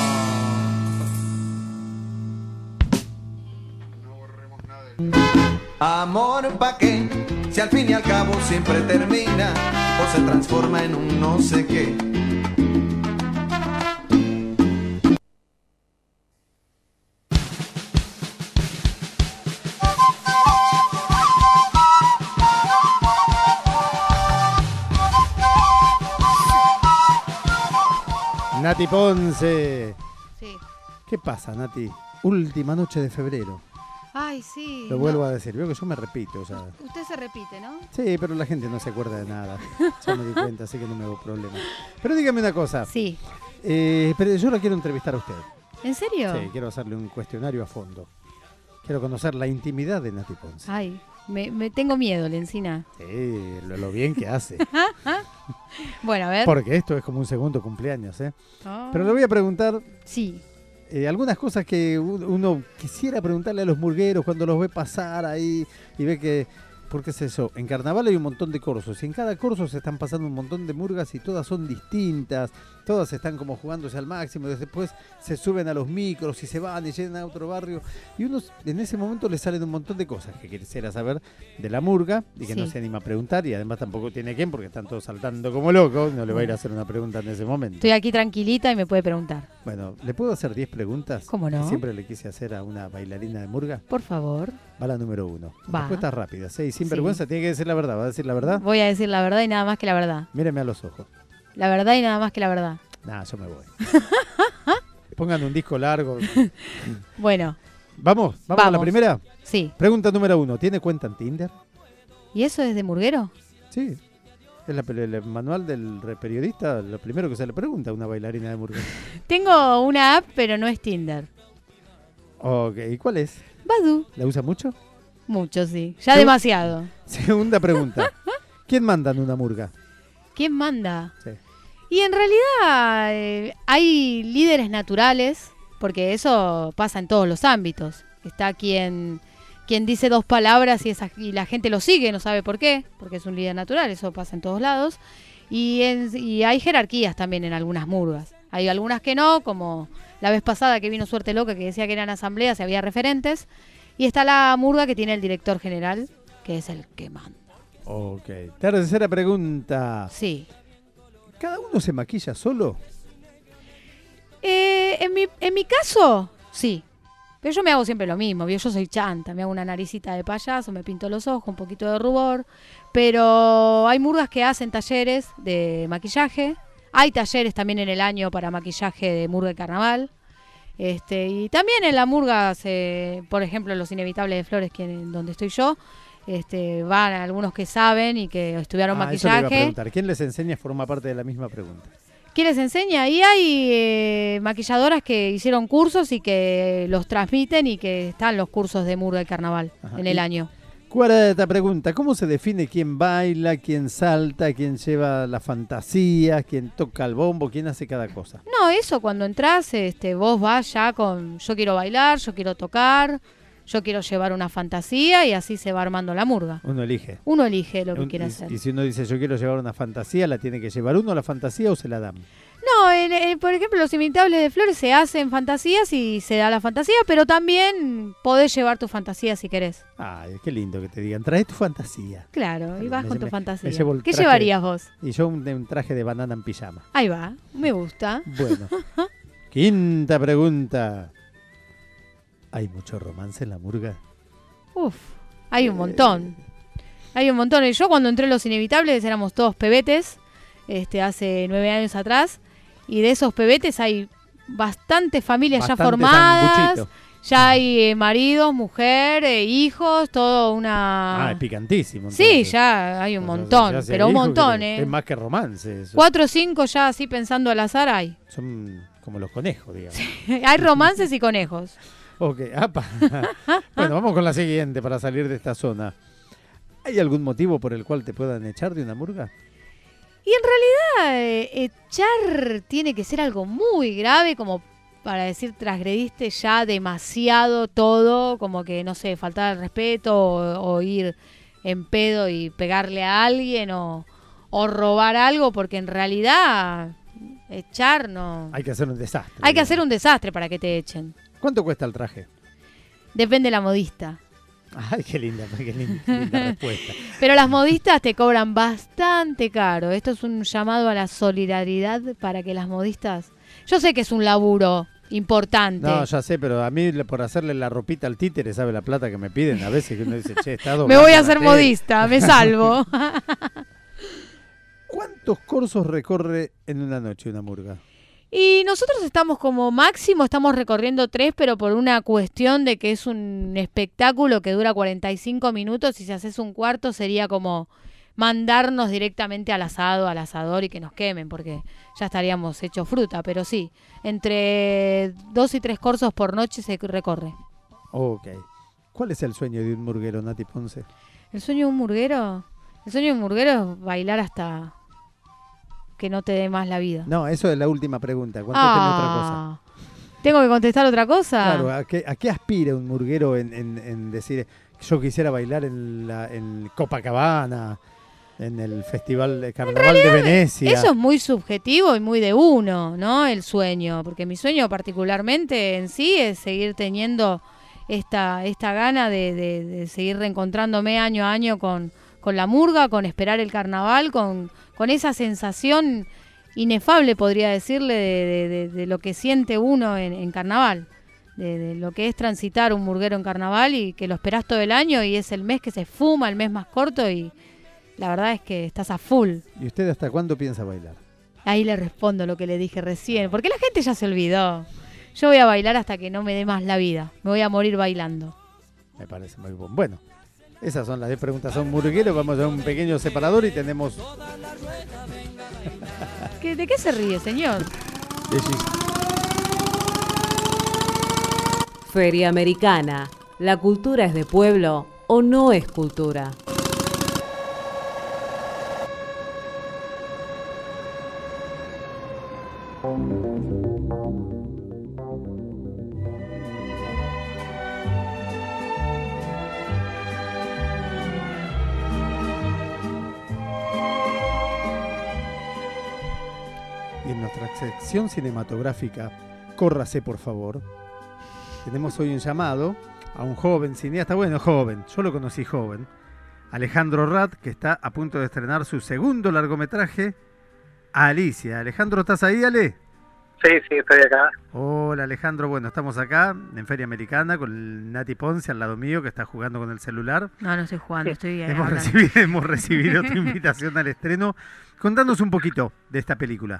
Amor pa' qué, si al fin y al cabo siempre termina o se transforma en un no sé qué. Nati Ponce. Sí. ¿Qué pasa, Nati? Última noche de febrero. Ay, sí. Lo vuelvo a decir, veo que yo me repito. Ya. Usted se repite, ¿no? Sí, pero la gente no se acuerda de nada. Ya me di cuenta, así que no me hago problema. Pero dígame una cosa. Sí. Pero yo la quiero entrevistar a usted. ¿En serio? Sí, quiero hacerle un cuestionario a fondo. Quiero conocer la intimidad de Nati Ponce. Ay, me tengo miedo, Lencina. Sí, lo bien que hace. Bueno, a ver. Porque esto es como un segundo cumpleaños, ¿eh? Oh. Pero le voy a preguntar... Sí. Algunas cosas que uno quisiera preguntarle a los murgueros cuando los ve pasar ahí y ve que, ¿por qué es eso? En carnaval hay un montón de corsos y en cada corso se están pasando un montón de murgas y todas son distintas, todas están como jugándose al máximo, después se suben a los micros y se van y llegan a otro barrio y uno en ese momento le salen un montón de cosas que quisiera saber de la murga y que no se anima a preguntar y además tampoco tiene quién porque están todos saltando como locos, no le va a ir a hacer una pregunta en ese momento. Estoy aquí tranquilita y me puede preguntar. Bueno, ¿le puedo hacer 10 preguntas? ¿Cómo no? Que siempre le quise hacer a una bailarina de murga. Por favor. Va la número 1. Va. Respuestas rápidas, ¿eh? Y sin vergüenza, tiene que decir la verdad. ¿Va a decir la verdad? Voy a decir la verdad y nada más que la verdad. Míreme a los ojos. La verdad y nada más que la verdad. Nah, yo me voy. Pongan un disco largo. Bueno. ¿Vamos a la primera? Sí. Pregunta número 1. ¿Tiene cuenta en Tinder? ¿Y eso es de murguero? Sí. Es el manual del periodista, lo primero que se le pregunta a una bailarina de murga. Tengo una app, pero no es Tinder. Ok, ¿y cuál es? Badoo. ¿La usa mucho? Mucho, sí. Ya demasiado. Segunda pregunta. ¿Quién manda en una murga? ¿Quién manda? Sí. Y en realidad hay líderes naturales, porque eso pasa en todos los ámbitos. Está quien dice 2 palabras y la gente lo sigue, no sabe por qué, porque es un líder natural, eso pasa en todos lados. Y hay jerarquías también en algunas murgas. Hay algunas que no, como la vez pasada que vino Suerte Loca, que decía que eran asambleas y había referentes. Y está la murga que tiene el director general, que es el que manda. Ok. Tercera pregunta. Sí. ¿Cada uno se maquilla solo? En mi caso, sí. Pero yo me hago siempre lo mismo. Yo soy chanta, me hago una naricita de payaso, me pinto los ojos, un poquito de rubor. Pero hay murgas que hacen talleres de maquillaje. Hay talleres también en el año para maquillaje de murga y carnaval. Y también en la murga, por ejemplo, Los Inevitables de Flores, donde estoy yo, van algunos que saben y que estudiaron Eso le maquillaje. iba a preguntar. ¿Quién les enseña? Forma parte de la misma pregunta. ¿Quién les enseña? Y hay maquilladoras que hicieron cursos y que los transmiten y que están los cursos de murga y carnaval en el año. Cuarta pregunta. ¿Cómo se define quién baila, quién salta, quién lleva la fantasía, quién toca el bombo, quién hace cada cosa? No, eso cuando entras, vos vas ya con yo quiero bailar, yo quiero tocar, yo quiero llevar una fantasía y así se va armando la murga. Uno elige. Uno elige lo que quiere hacer. Y si uno dice yo quiero llevar una fantasía, ¿la tiene que llevar uno la fantasía o se la dan? No, por ejemplo, Los Imitables de Flores se hacen fantasías y se da la fantasía, pero también podés llevar tu fantasía si querés. Ay, qué lindo que te digan, trae tu fantasía. Claro, y vas con tu fantasía. ¿Qué llevarías vos? Y yo un traje de banana en pijama. Ahí va, me gusta. Bueno, quinta pregunta. ¿Hay mucho romance en la murga? Uf, hay un montón. Hay un montón. Yo cuando entré en Los Inevitables éramos todos pebetes, hace 9 años atrás. Y de esos pebetes hay bastantes familias ya formadas. Sanguchito. Ya hay maridos, mujer, hijos, todo una... Es picantísimo. Entonces. Sí, ya hay un montón, pero un montón, Es más que romance eso. 4 o 5 ya así pensando al azar hay. Son como los conejos, digamos. Sí, hay romances y conejos. Ok, bueno, vamos con la siguiente para salir de esta zona. ¿Hay algún motivo por el cual te puedan echar de una murga? Y en realidad echar tiene que ser algo muy grave como para decir transgrediste ya demasiado todo, como que, no sé, faltar al respeto o ir en pedo y pegarle a alguien o robar algo, porque en realidad echar no... Hay que hacer un desastre. Hay que hacer un desastre para que te echen. ¿Cuánto cuesta el traje? Depende de la modista. Ay, qué linda respuesta. Pero las modistas te cobran bastante caro. Esto es un llamado a la solidaridad para que las modistas... Yo sé que es un laburo importante. No, ya sé, pero a mí por hacerle la ropita al títere, ¿sabe la plata que me piden? A veces que uno dice, che, está doblando. Me voy a hacer modista, me salvo. ¿Cuántos corsos recorre en una noche una murga? Y nosotros estamos como máximo, estamos recorriendo 3, pero por una cuestión de que es un espectáculo que dura 45 minutos y si haces un cuarto sería como mandarnos directamente al asado, al asador y que nos quemen, porque ya estaríamos hechos fruta. Pero sí, entre 2 y 3 cursos por noche se recorre. Ok. ¿Cuál es el sueño de un murguero, Nati Ponce? ¿El sueño de un murguero? El sueño de un murguero es bailar hasta que no te dé más la vida. No, eso es la última pregunta. Contésteme otra cosa. ¿Tengo que contestar otra cosa? Claro, ¿a qué aspira un murguero en decir, yo quisiera bailar en Copacabana, en el Festival de Carnaval de Venecia? Eso es muy subjetivo y muy de uno, ¿no? El sueño, porque mi sueño particularmente en sí es seguir teniendo esta gana de seguir reencontrándome año a año con la murga, con esperar el carnaval, con esa sensación inefable, podría decirle, de lo que siente uno en carnaval, de lo que es transitar un murguero en carnaval y que lo esperás todo el año y es el mes que se fuma, el mes más corto y la verdad es que estás a full. ¿Y usted hasta cuándo piensa bailar? Ahí le respondo lo que le dije recién, porque la gente ya se olvidó. Yo voy a bailar hasta que no me dé más la vida, me voy a morir bailando. Me parece muy bueno. Bueno, esas son las 10 preguntas a un murguero. Vamos a un pequeño separador y tenemos... ¿De qué se ríe, señor? Feria Americana. ¿La cultura es de pueblo o no es cultura? Y en nuestra sección cinematográfica, córrase por favor, tenemos hoy un llamado a un joven cineasta, bueno, joven, yo lo conocí joven, Alejandro Rat, que está a punto de estrenar su segundo largometraje, Alicia. Alejandro, ¿estás ahí, Ale? Sí, estoy acá. Hola, Alejandro. Bueno, estamos acá en Feria Americana con el Nati Ponce al lado mío, que está jugando con el celular. No estoy jugando, estoy hemos recibido tu invitación al estreno. Contanos un poquito de esta película.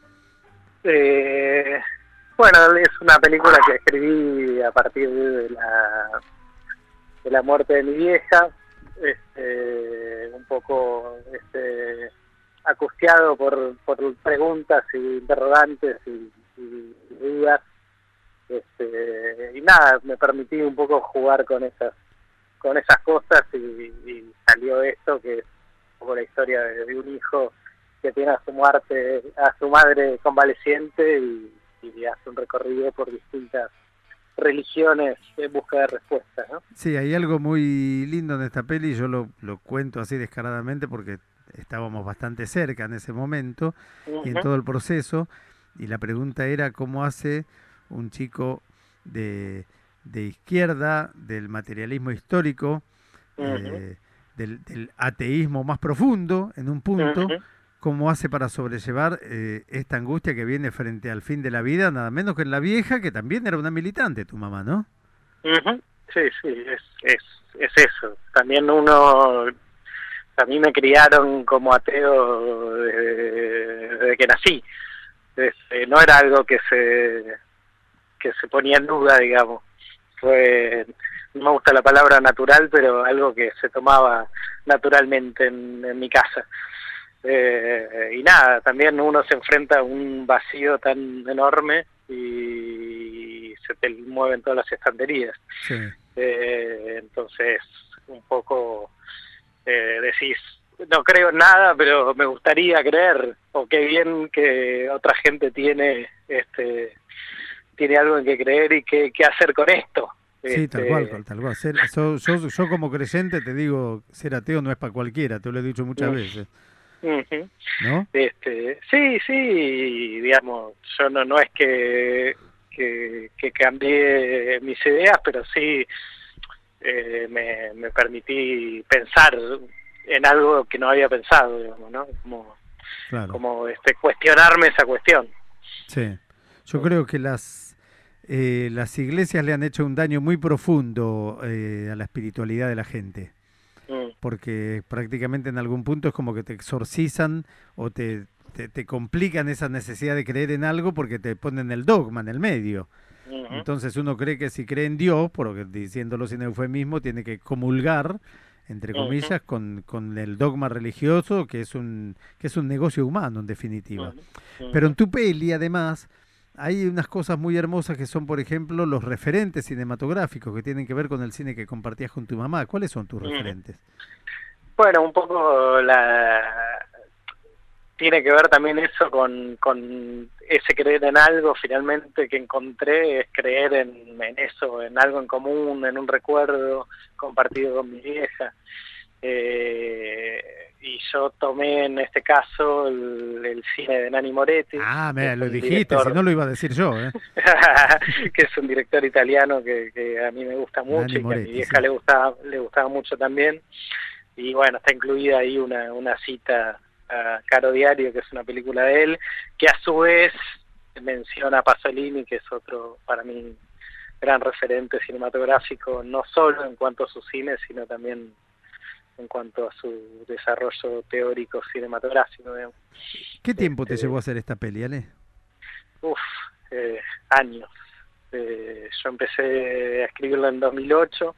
Bueno, es una película que escribí a partir de la muerte de mi vieja, un poco angustiado por preguntas y interrogantes y dudas, y nada, me permití un poco jugar con esas cosas y salió esto, que es un poco la historia de un hijo que tiene a su madre convaleciente y hace un recorrido por distintas religiones en busca de respuestas, ¿no? Sí, hay algo muy lindo en esta peli, yo lo cuento así descaradamente porque estábamos bastante cerca en ese momento y en todo el proceso, y la pregunta era cómo hace un chico de izquierda, del materialismo histórico, del ateísmo más profundo en un punto, cómo hace para sobrellevar esta angustia que viene frente al fin de la vida, nada menos que en la vieja, que también era una militante, tu mamá, ¿no? Sí, es eso. También a mí me criaron como ateo desde que nací. No era algo que se ponía en duda, digamos. No me gusta la palabra natural, pero algo que se tomaba naturalmente en mi casa. Y nada, también uno se enfrenta a un vacío tan enorme y se te mueven todas las estanterías. Sí. Entonces, un poco decís, no creo en nada, pero me gustaría creer, o qué bien que otra gente tiene algo en que creer y qué hacer con esto. Sí, tal cual. Yo como creyente te digo, ser ateo no es para cualquiera, te lo he dicho muchas veces. ¿No? Sí, digamos, yo no es que cambié mis ideas, pero sí me permití pensar en algo que no había pensado, digamos, ¿no? Como cuestionarme esa cuestión. Sí, yo creo que las iglesias le han hecho un daño muy profundo a la espiritualidad de la gente. Porque prácticamente en algún punto es como que te exorcizan o te te complican esa necesidad de creer en algo porque te ponen el dogma en el medio. Entonces uno cree que si cree en Dios, porque diciéndolo sin eufemismo, tiene que comulgar, entre comillas, con el dogma religioso, que es un negocio humano en definitiva. Pero en tu peli, además, hay unas cosas muy hermosas que son, por ejemplo, los referentes cinematográficos que tienen que ver con el cine que compartías con tu mamá. ¿Cuáles son tus referentes? Bueno, un poco tiene que ver también eso con ese creer en algo finalmente que encontré, es creer en eso, en algo en común, en un recuerdo compartido con mi vieja. Y yo tomé en este caso el cine de Nanni Moretti. Ah, me lo dijiste, si no lo iba a decir yo. Que es un director italiano que a mí me gusta mucho Nanni y que Moretti, a mi vieja le gustaba mucho también. Y bueno, está incluida ahí una cita a Caro Diario, que es una película de él, que a su vez menciona a Pasolini, que es otro, para mí, gran referente cinematográfico, no solo en cuanto a su cine, sino también en cuanto a su desarrollo teórico cinematográfico, digamos. ¿Qué tiempo te llevó a hacer esta peli, Ale? Años. Yo empecé a escribirla en 2008,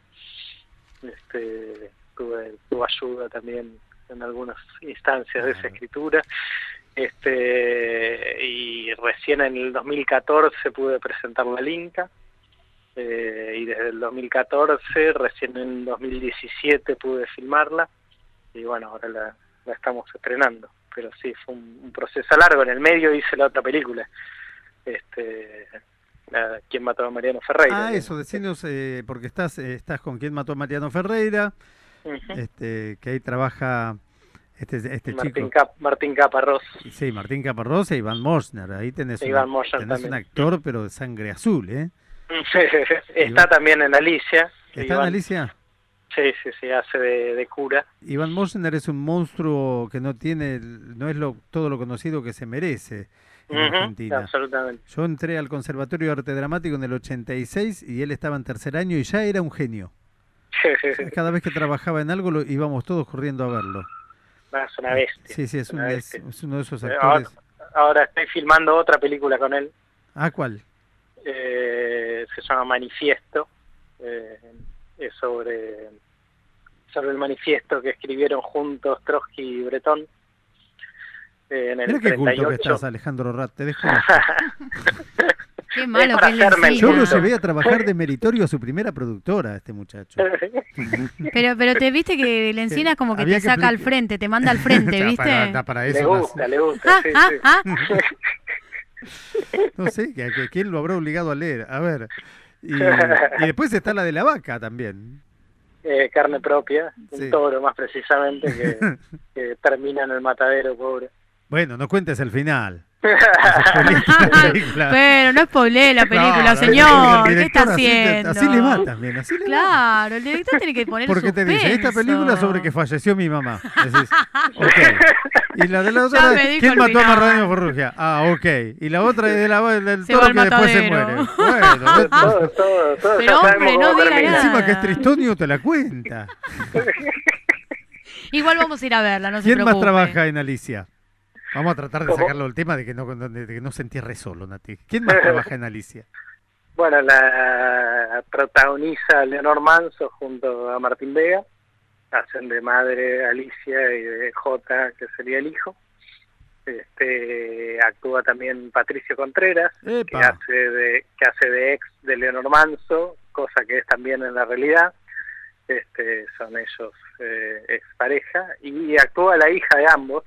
tuve ayuda también en algunas instancias de esa escritura, y recién en el 2014 pude presentarla al Inca, y desde el 2014, recién en 2017 pude filmarla, y bueno, ahora la estamos estrenando, pero sí, fue un proceso largo. En el medio hice la otra película, ¿Quién mató a Mariano Ferreira? Ah, eso, decinos, porque estás con ¿Quién mató a Mariano Ferreira? Que ahí trabaja este chico. Martín Caparrós. Sí, Martín Caparrós e Iván Moschner. Ahí tenés un actor, pero de sangre azul, ¿eh? Está también en Alicia. ¿Está en Alicia? Sí, hace de cura. Iván Moschner es un monstruo que no es todo lo conocido que se merece en Argentina. Absolutamente. Yo entré al Conservatorio de Arte Dramático en el 86 y él estaba en tercer año y ya era un genio. Cada vez que trabajaba en algo íbamos todos corriendo a verlo. Es una bestia. Sí, es uno de esos actores. Ahora estoy filmando otra película con él. Ah, ¿cuál? Se llama Manifiesto. Es sobre el manifiesto que escribieron juntos Trotsky y Bretón en el Mira qué 38. culto que estás, Alejandro Rat, te dejo. Qué malo que le Yo lo llevé a trabajar de meritorio a su primera productora, este muchacho. Pero te viste que le encinas como que te saca al frente, te manda al frente, ¿viste? Para eso le gusta, No sé, ¿quién lo habrá obligado a leer? A ver, y después está la de la vaca también. Carne propia, un toro más precisamente, que termina en el matadero, pobre. Bueno, no cuentes el final. Pero no spoileé la película, señor. ¿Qué está haciendo? Así le va también. Claro, el director tiene que poner porque suspenso. te dice, esta película sobre que falleció mi mamá. Decís, okay. Y la de la otra, ¿quién mató a Mariano Ferrugia? Ah, ok. Y la otra es del toro que después se muere. Bueno, todo. Pero hombre, no diga nada. Encima que es Tristonio te la cuenta. Igual vamos a ir a verla, no se ¿Quién preocupe. más trabaja en Alicia? Vamos a tratar de sacarlo del tema de que no se entierre solo, Nati. ¿Quién más trabaja en Alicia? Bueno, la protagoniza Leonor Manso junto a Martín Vega. Hacen de madre Alicia y de Jota, que sería el hijo. Actúa también Patricio Contreras, que hace de ex de Leonor Manso, cosa que es también en la realidad. Son ellos ex pareja. Y actúa la hija de ambos,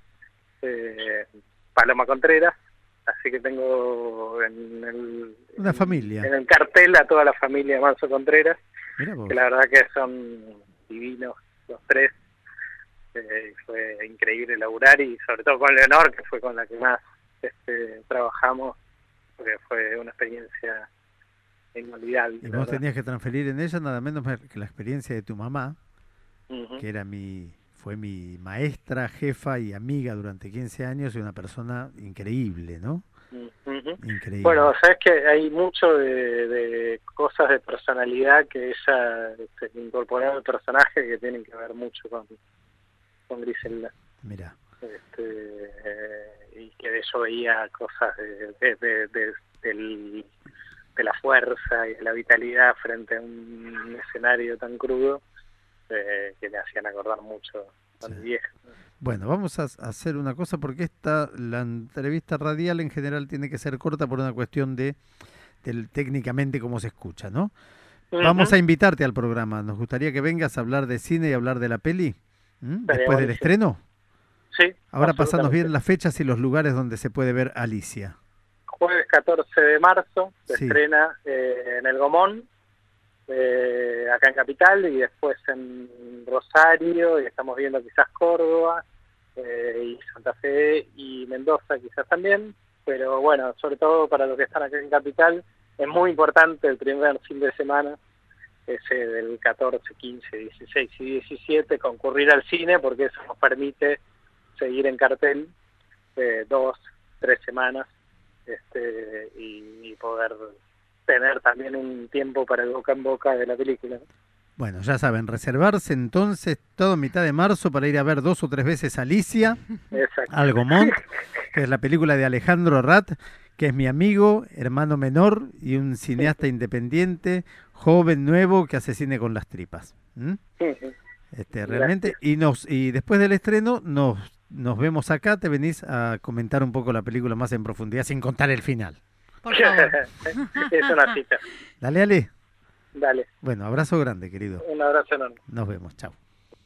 Paloma Contreras, así que tengo una familia en el cartel a toda la familia Manso Contreras, que la verdad que son divinos los tres. Fue increíble laburar, y sobre todo con Leonor, que fue con la que más trabajamos, porque fue una experiencia inolvidable. Y vos tenías que transferir en ella nada menos que la experiencia de tu mamá, que fue mi maestra, jefa y amiga durante 15 años, y una persona increíble, ¿no? Increíble. Bueno, sabes que hay mucho de cosas de personalidad que ella incorporó al personaje, que tienen que ver mucho con Griselda. Mira. y que de eso veía cosas de la fuerza y de la vitalidad frente a un escenario tan crudo que me hacían acordar mucho a mi vieja. Bueno, vamos a hacer una cosa porque la entrevista radial en general tiene que ser corta por una cuestión de técnicamente cómo se escucha, ¿no? Vamos a invitarte al programa. Nos gustaría que vengas a hablar de cine y hablar de la peli después del estreno. Sí. Ahora pasanos bien las fechas y los lugares donde se puede ver Alicia. Jueves 14 de marzo se estrena en El Gomón, acá en Capital, y después en Rosario, y estamos viendo quizás Córdoba, y Santa Fe y Mendoza quizás también, pero bueno, sobre todo para los que están acá en Capital, es muy importante el primer fin de semana, ese del 14, 15, 16 y 17, concurrir al cine, porque eso nos permite seguir en cartel 2, 3 semanas, y poder tener también un tiempo para el boca en boca de la película. Bueno, ya saben, reservarse entonces todo mitad de marzo para ir a ver 2 o 3 veces Alicia, al Gomont, que es la película de Alejandro Rat, que es mi amigo, hermano menor y un cineasta independiente, joven, nuevo, que hace cine con las tripas. Realmente, y después del estreno nos vemos acá, te venís a comentar un poco la película más en profundidad, sin contar el final. Por favor. Es una cita. Dale, Ale. Dale. Bueno, abrazo grande, querido. Un abrazo enorme. Nos vemos, chao.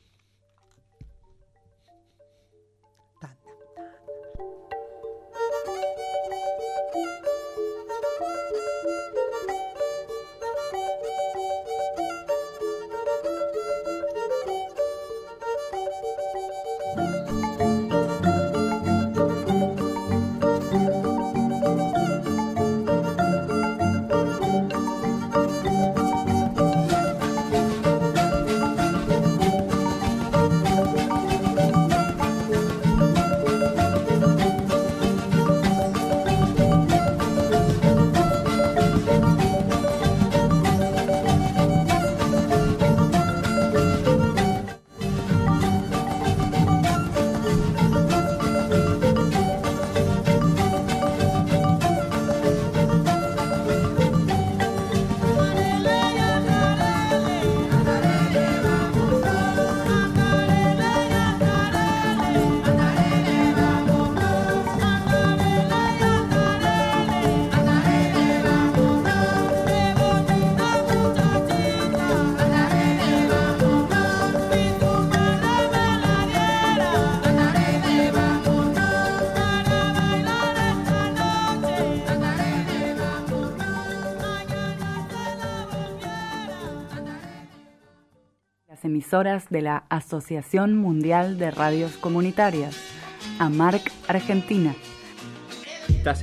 Emisoras de la Asociación Mundial de Radios Comunitarias, AMARC Argentina. Estás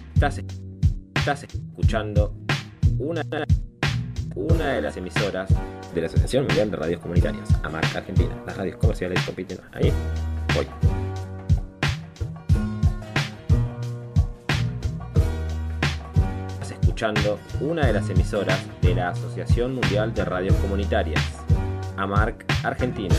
escuchando una de las emisoras de la Asociación Mundial de Radios Comunitarias, AMARC Argentina. Las radios comerciales compiten ahí. Voy. Estás escuchando una de las emisoras de la Asociación Mundial de Radios Comunitarias, AMARC Argentina.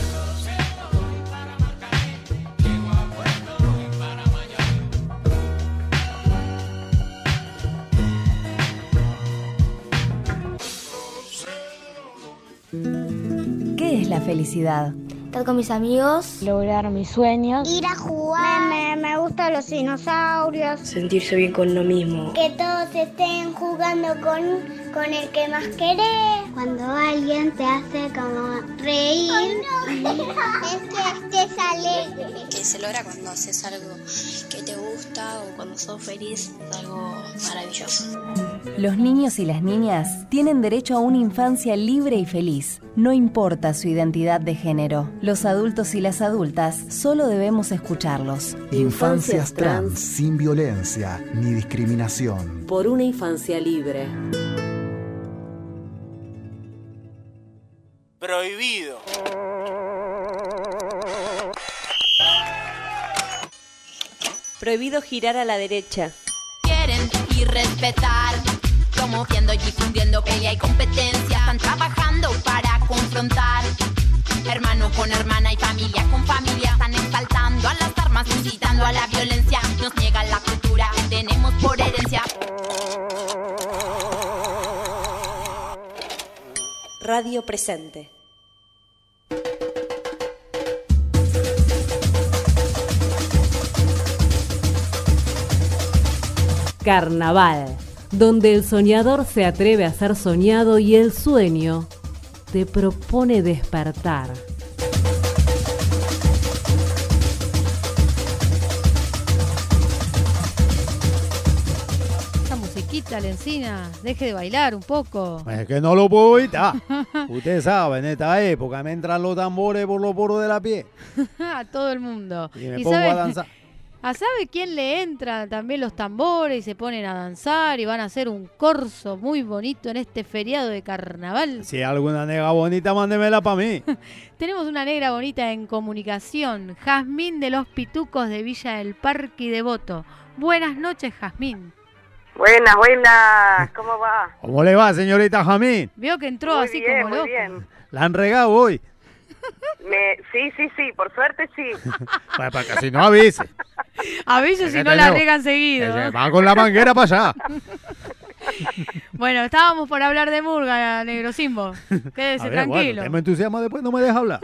¿Qué es la felicidad? Estar con mis amigos, lograr mis sueños, ir a jugar, me gustan los dinosaurios, sentirse bien con lo mismo, que todos estén jugando con el que más querés. Cuando alguien te hace como reír, es que estés alegre. Que se logra cuando haces algo que te gusta o cuando sos feliz, es algo maravilloso. Los niños y las niñas tienen derecho a una infancia libre y feliz, no importa su identidad de género. Los adultos y las adultas solo debemos escucharlos. Infancias trans sin violencia ni discriminación. Por una infancia libre. Prohibido. Prohibido girar a la derecha. Quieren y respetar, promoviendo y difundiendo pelea y competencia. Están trabajando para confrontar, hermano con hermana y familia con familia. Están exaltando a las armas, incitando a la violencia. Nos Radio Presente. Carnaval, donde el soñador se atreve a ser soñado y el sueño te propone despertar. Esa musiquita, Lencina, deje de bailar un poco. Es que no lo puedo evitar. Usted sabe, en esta época me entran los tambores por los poros de la piel. A todo el mundo. Y me pongo a danzar. ¿Sabe quién le entra también los tambores y se ponen a danzar y van a hacer un corso muy bonito en este feriado de carnaval? Si hay alguna negra bonita, mándemela para mí. Tenemos una negra bonita en comunicación, Jazmín de los Pitucos de Villa del Parque y Devoto. Buenas noches, Jazmín. Buenas, ¿cómo va? ¿Cómo le va, señorita Jamín? Veo que entró muy así bien, como muy loco. Bien. ¿La han regado hoy? Sí, por suerte sí. Para que si no avise. Avise si no la regan seguido. Va con la manguera para allá. Bueno, estábamos por hablar de murga, Negro Simbo. Quédese tranquilo. Bueno, me entusiasma después, no me deja hablar.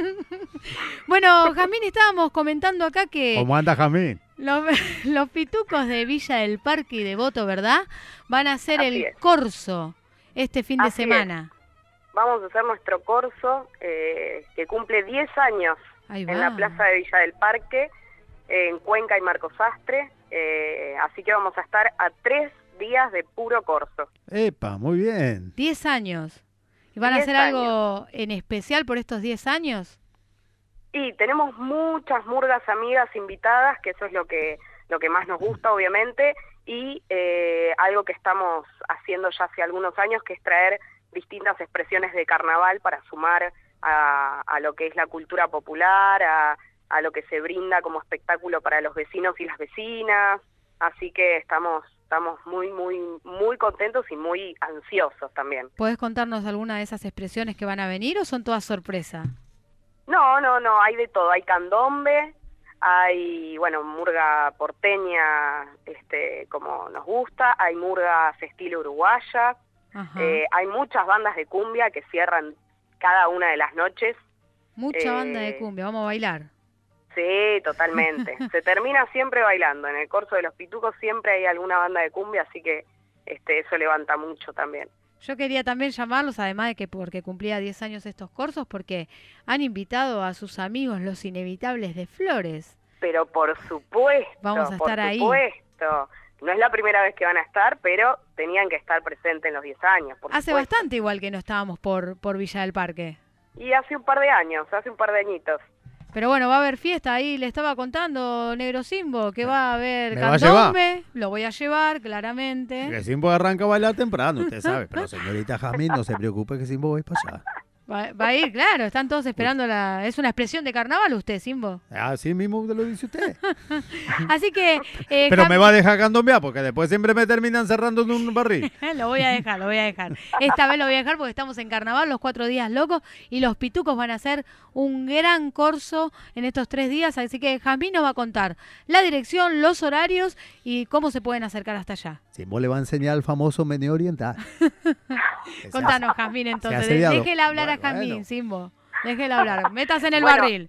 Bueno, Jazmín, estábamos comentando acá que... ¿Cómo anda, Jazmín? Los Pitucos de Villa del Parque y Devoto, ¿verdad? Van a hacer el corso este fin de semana. Vamos a hacer nuestro corso que cumple 10 años en la plaza de Villa del Parque, en Cuenca y Marcos Sastre. Así que vamos a estar a 3 días de puro corso. Epa, muy bien. 10 años. ¿Y van a hacer algo en especial por estos 10 años? Y tenemos muchas murgas amigas invitadas, que eso es lo que más nos gusta, obviamente, y algo que estamos haciendo ya hace algunos años, que es traer distintas expresiones de carnaval para sumar a lo que es la cultura popular, a lo que se brinda como espectáculo para los vecinos y las vecinas. Así que estamos muy, muy, muy contentos y muy ansiosos también. ¿Podés contarnos alguna de esas expresiones que van a venir o son todas sorpresa? No, hay de todo. Hay candombe, hay, murga porteña, como nos gusta, hay murgas estilo uruguaya. Hay muchas bandas de cumbia que cierran cada una de las noches. Mucha banda de cumbia, vamos a bailar. Sí, totalmente. Se termina siempre bailando. En el corso de los Pitucos siempre hay alguna banda de cumbia, así que eso levanta mucho también. Yo quería también llamarlos, además de que porque cumplía 10 años estos corsos, porque han invitado a sus amigos los Inevitables de Flores. Pero por supuesto. Vamos a estar ahí. Por supuesto. No es la primera vez que van a estar, pero tenían que estar presentes en los 10 años. Hace bastante igual que no estábamos por Villa del Parque. Y hace un par de años, hace un par de añitos. Pero bueno, va a haber fiesta ahí, le estaba contando Negro Simbo que va a haber candombe, lo voy a llevar, claramente. Que Simbo arranca a bailar temprano, usted sabe, pero señorita Jazmín, no se preocupe que Simbo va a ir para allá. Va a ir, claro, están todos esperando es una expresión de carnaval usted, Simbo. Así mismo lo dice usted. Así que... pero me va a dejar candombear porque después siempre me terminan cerrando en un barril. Lo voy a dejar. Esta vez lo voy a dejar porque estamos en carnaval, los 4 días locos, y los Pitucos van a hacer un gran corso en estos 3 días, así que Jazmín nos va a contar la dirección, los horarios y cómo se pueden acercar hasta allá. Simbo le va a enseñar el famoso menú oriental. Contanos, Jazmín, entonces. Déjela hablar a Jazmín, Simbo. Déjela hablar. Métase en el barril.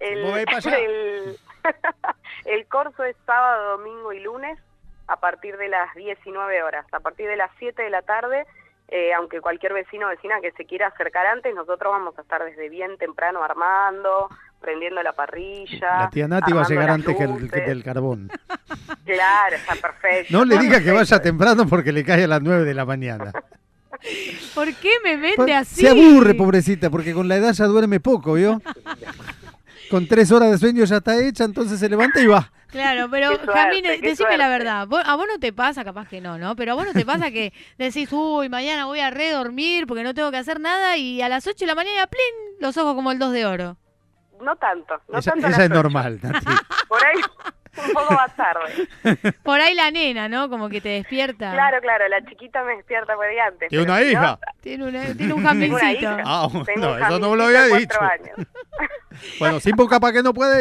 El corso es sábado, domingo y lunes a partir de las 19 horas. A partir de las 7 de la tarde, aunque cualquier vecino o vecina que se quiera acercar antes, nosotros vamos a estar desde bien temprano armando, prendiendo la parrilla. La tía Nati va a llegar antes que del carbón. Claro, está perfecto. No le diga que vaya temprano porque le cae a las 9 de la mañana. ¿Por qué me vende así? Se aburre, pobrecita, porque con la edad ya duerme poco, ¿vio? Con 3 horas de sueño ya está hecha, entonces se levanta y va. Claro, pero Jazmín, decime la verdad, a vos no te pasa, capaz que no, pero a vos no te pasa que decís, uy, mañana voy a redormir porque no tengo que hacer nada y a las 8 de la mañana, ¡plin!, los ojos como el 2 de oro. No tanto, esa es normal, Nati. Por ahí un poco más tarde. Por ahí la nena, ¿no? Como que te despierta. Claro, la chiquita me despierta por ahí antes. ¿Tiene una hija? No, tiene un Jazmincito. No, eso no me lo había dicho. Bueno, Simbo capaz que no puede ir.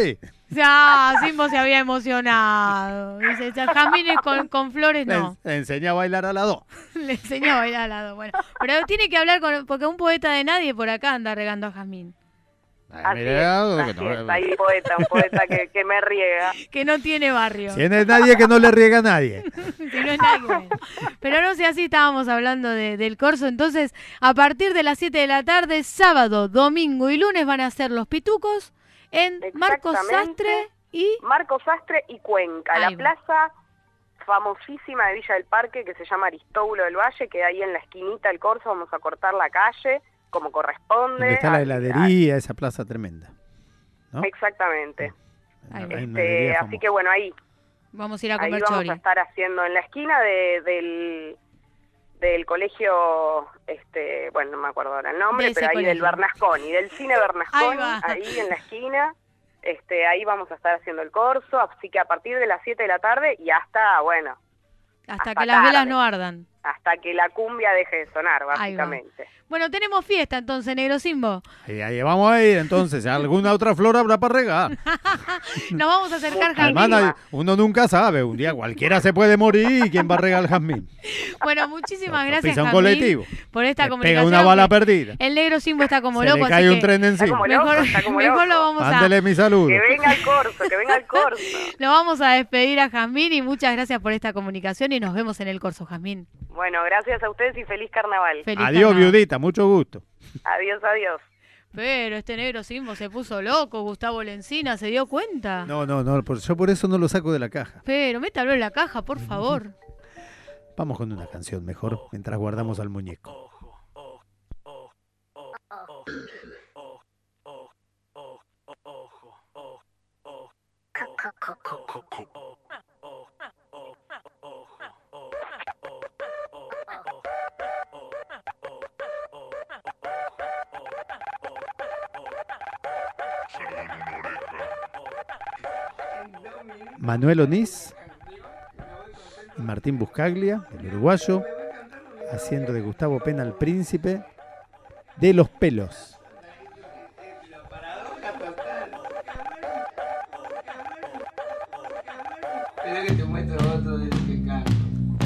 Simbo se había emocionado. Dice, jazmines con flores no. Le enseña a bailar a la 2. Le enseñó a bailar a la 2. Bueno, pero tiene que hablar porque un poeta de nadie por acá anda regando a jazmín. Así es, hay un poeta que me riega. Que no tiene barrio. Si no es nadie que no le riega a nadie. Si no es nadie, bueno. Pero no sé, así estábamos hablando del corso. Entonces, a partir de las 7 de la tarde, sábado, domingo y lunes van a ser los pitucos en Marcos Sastre y Cuenca. La plaza famosísima de Villa del Parque, que se llama Aristóbulo del Valle, que ahí en la esquinita del corso vamos a cortar la calle como corresponde. Donde está la heladería, esa plaza tremenda, ¿no? Exactamente. Así que bueno, ahí vamos a ir a comer vamos chori. A estar haciendo en la esquina del colegio, bueno, no me acuerdo ahora el nombre, pero ahí colegio. Del Bernasconi, del cine Bernasconi, ahí en la esquina, ahí vamos a estar haciendo el corso, así que a partir de las 7 de la tarde y hasta que las velas no ardan. Hasta que la cumbia deje de sonar, básicamente. Bueno, tenemos fiesta entonces, Negro Simbo. Y ahí vamos a ir, entonces. ¿Alguna otra flor habrá para regar? Nos vamos a acercar jazmín. Además, uno nunca sabe. Un día cualquiera se puede morir y ¿quién va a regar el jazmín? Bueno, muchísimas gracias, Jazmín, colectivo. por esta Pega comunicación. una bala perdida. El Negro Simbo está como se loco. Le cae un tren encima. Mejor lo vamos Mándele mi saludo. Que venga el corso. Lo vamos a despedir a Jazmín y muchas gracias por esta comunicación y nos vemos en el corso, Jazmín. Bueno, gracias a ustedes y feliz carnaval. Adiós, viudita, mucho gusto. Adiós. Pero este Negro Simbo se puso loco, Gustavo Lencina, ¿se dio cuenta? No, yo por eso no lo saco de la caja. Pero métalo en la caja, por favor. Vamos con una canción mejor, mientras guardamos al muñeco. Manuel Onís y Martín Buscaglia, el uruguayo, haciendo de Gustavo Pena el príncipe de los pelos. Espera que te muestro otro de los que canto.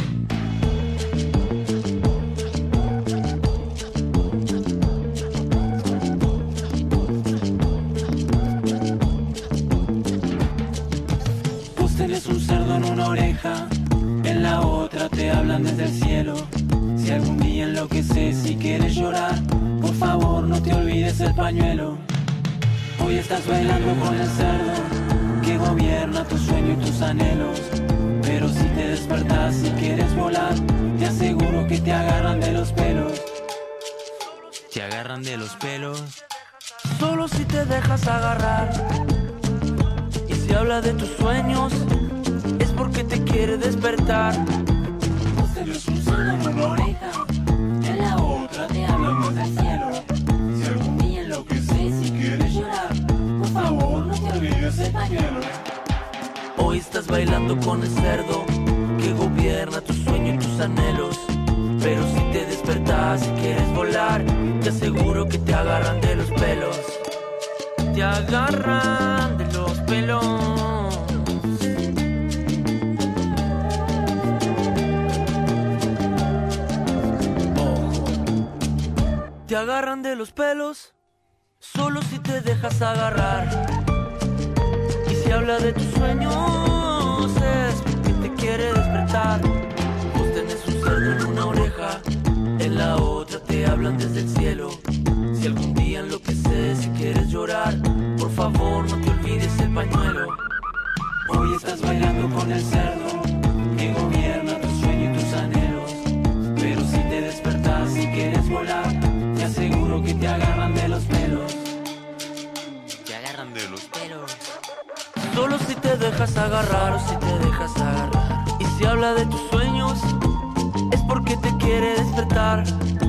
Tenés un cerdo en una oreja, en la otra te hablan desde el cielo. Si algún día enloqueces y quieres llorar, por favor no te olvides el pañuelo. Hoy estás bailando con el cerdo que gobierna tu sueño y tus anhelos. Pero si te despertás y quieres volar, te aseguro que te agarran de los pelos. Te agarran de los pelos. Solo si te dejas agarrar. Y si habla de tus sueños, es porque te quiere despertar. Vos tenés un cerdo en una oreja, en la otra te hablan desde el cielo. Si algún día enloqueces y quieres llorar, por favor no te olvides el pañuelo. Hoy estás bailando con el cerdo que gobierna tu sueño y tus anhelos. Pero si te despertás y quieres volar, te aseguro que te agarran de los pelos. Te agarran de los pelos. Te agarran de los pelos, solo si te dejas agarrar. Y si habla de tus sueños, es porque te quiere despertar. Vos tenés un cerdo en una oreja, en la otra te hablan desde el cielo. Si algún día enloqueces y quieres llorar, por favor no te olvides el pañuelo. Hoy estás bailando con el cerdo que gobierna tu sueño y tus anhelos. Pero si te despertás y quieres volar, te aseguro que te agarran de los pelos. Te agarran de los pelos. Solo si te dejas agarrar o si te dejas agarrar. Y si habla de tus sueños, es porque te quiere despertar.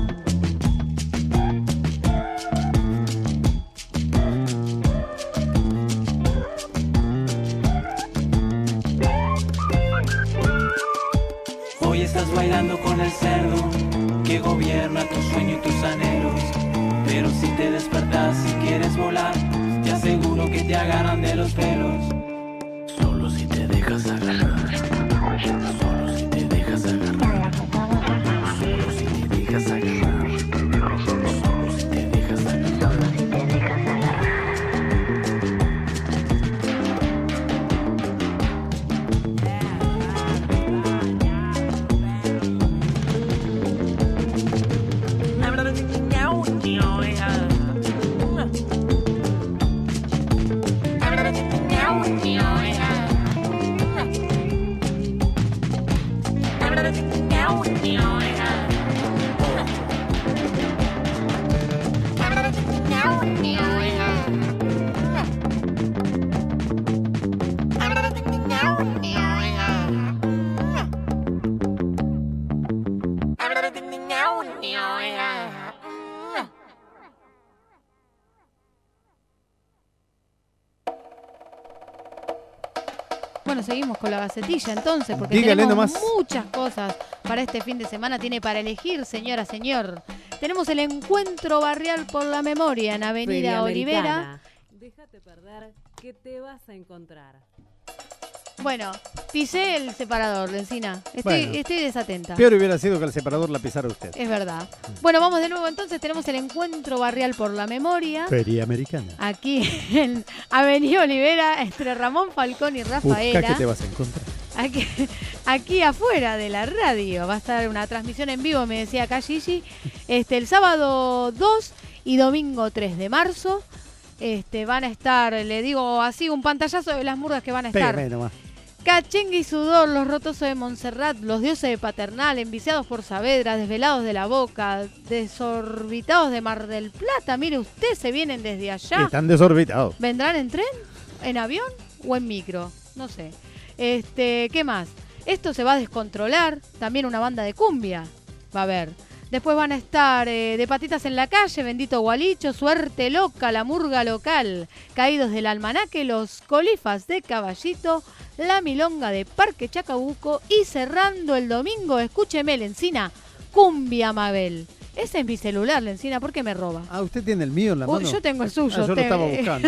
Hoy estás bailando con el cerdo que gobierna tu sueño y tus anhelos. Pero si te despertás y quieres volar, te aseguro seguro que te agarran de los pelos. Solo si te dejas agarrar. Solo si te dejas agarrar. Solo si te dejas agarrar. Solo si te dejas agarrar. Bueno, seguimos con la gacetilla entonces, porque Dígale tenemos nomás. muchas cosas para este fin de semana. Tiene para elegir, señora, señor. Tenemos el encuentro barrial por la memoria en Avenida Olivera. Déjate perder que te vas a encontrar. Bueno, pisé el separador, Lencina. Bueno. Estoy desatenta. Peor hubiera sido que el separador la pisara usted. Es verdad. Bueno, vamos de nuevo entonces. Tenemos el encuentro barrial por la memoria. Feria Americana. Aquí en Avenida Olivera, entre Ramón Falcón y Rafaela. Busca que te vas a encontrar. Aquí afuera de la radio va a estar una transmisión en vivo, me decía acá Gigi, el sábado 2 y domingo 3 de marzo. Van a estar, le digo así, un pantallazo de las murgas que van a estar. Pégame nomás. Cachengue y Sudor, Los Rotosos de Montserrat, Los Dioses de Paternal, Enviciados por Saavedra, Desvelados de la Boca, Desorbitados de Mar del Plata. Mire usted, se vienen desde allá. Están desorbitados. ¿Vendrán en tren, en avión o en micro? No sé. ¿Qué más? Esto se va a descontrolar. También una banda de cumbia va a haber. Después van a estar de Patitas en la Calle, Bendito Gualicho, Suerte Loca, La Murga Local, Caídos del Almanaque, Los Colifas de Caballito, La Milonga de Parque Chacabuco y cerrando el domingo, escúcheme, Lencina, Cumbia Mabel. Ese es mi celular, Lencina, ¿por qué me roba? Ah, usted tiene el mío en la mano. Yo tengo el suyo. Yo lo estaba buscando.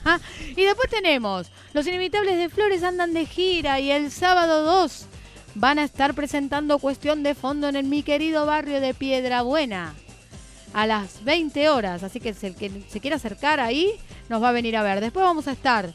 Y después tenemos Los Inimitables de Flores andan de gira y el sábado 2 van a estar presentando Cuestión de Fondo en mi querido barrio de Piedrabuena a las 20 horas. Así que el que se quiera acercar ahí nos va a venir a ver. Después vamos a estar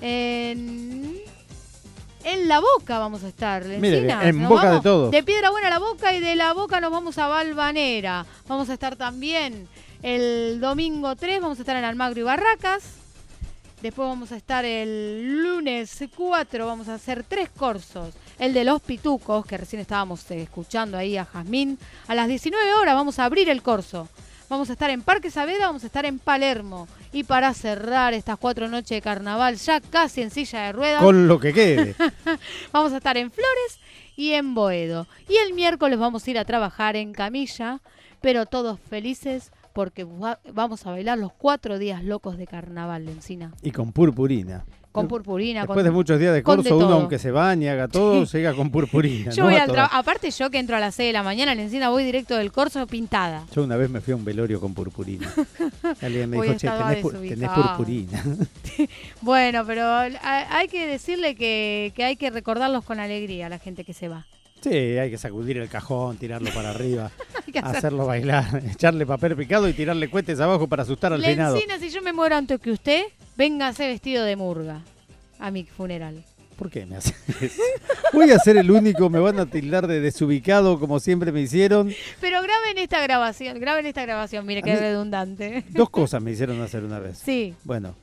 en La Boca, vamos a estar. Mire, en Boca de todo. De Piedrabuena a La Boca y de La Boca nos vamos a Valvanera. Vamos a estar también el domingo 3, vamos a estar en Almagro y Barracas. Después vamos a estar el lunes 4, vamos a hacer 3 corsos. El de Los Pitucos, que recién estábamos escuchando ahí a Jazmín. A las 19 horas vamos a abrir el corso. Vamos a estar en Parque Saavedra, vamos a estar en Palermo. Y para cerrar estas 4 noches de carnaval, ya casi en silla de ruedas. Con lo que quede. Vamos a estar en Flores y en Boedo. Y el miércoles vamos a ir a trabajar en Camilla, pero todos felices porque vamos a bailar los 4 días locos de carnaval, Lencina. Y con purpurina. Con purpurina. Después de muchos días de corso, uno aunque se bañe, haga todo, Sí. llega con purpurina. Yo ¿no? voy aparte yo que entro a las 6 de la mañana, Lencina, voy directo del corso pintada. Yo una vez me fui a un velorio con purpurina. Alguien me Hoy dijo, che, estaba tenés desubicada. purpurina. Bueno, pero hay que decirle que hay que recordarlos con alegría a la gente que se va. Sí, hay que sacudir el cajón, tirarlo para arriba, Hay que hacer- hacerlo bailar, echarle papel picado y tirarle cohetes abajo para asustar al finado. Lencina, si yo me muero antes que usted, véngase vestido de murga a mi funeral. ¿Por qué me hace eso? Voy a ser el único, me van a tildar de desubicado como siempre me hicieron. Pero graben esta grabación, mire A qué mí- redundante. 2 cosas me hicieron hacer una vez. Sí. Bueno,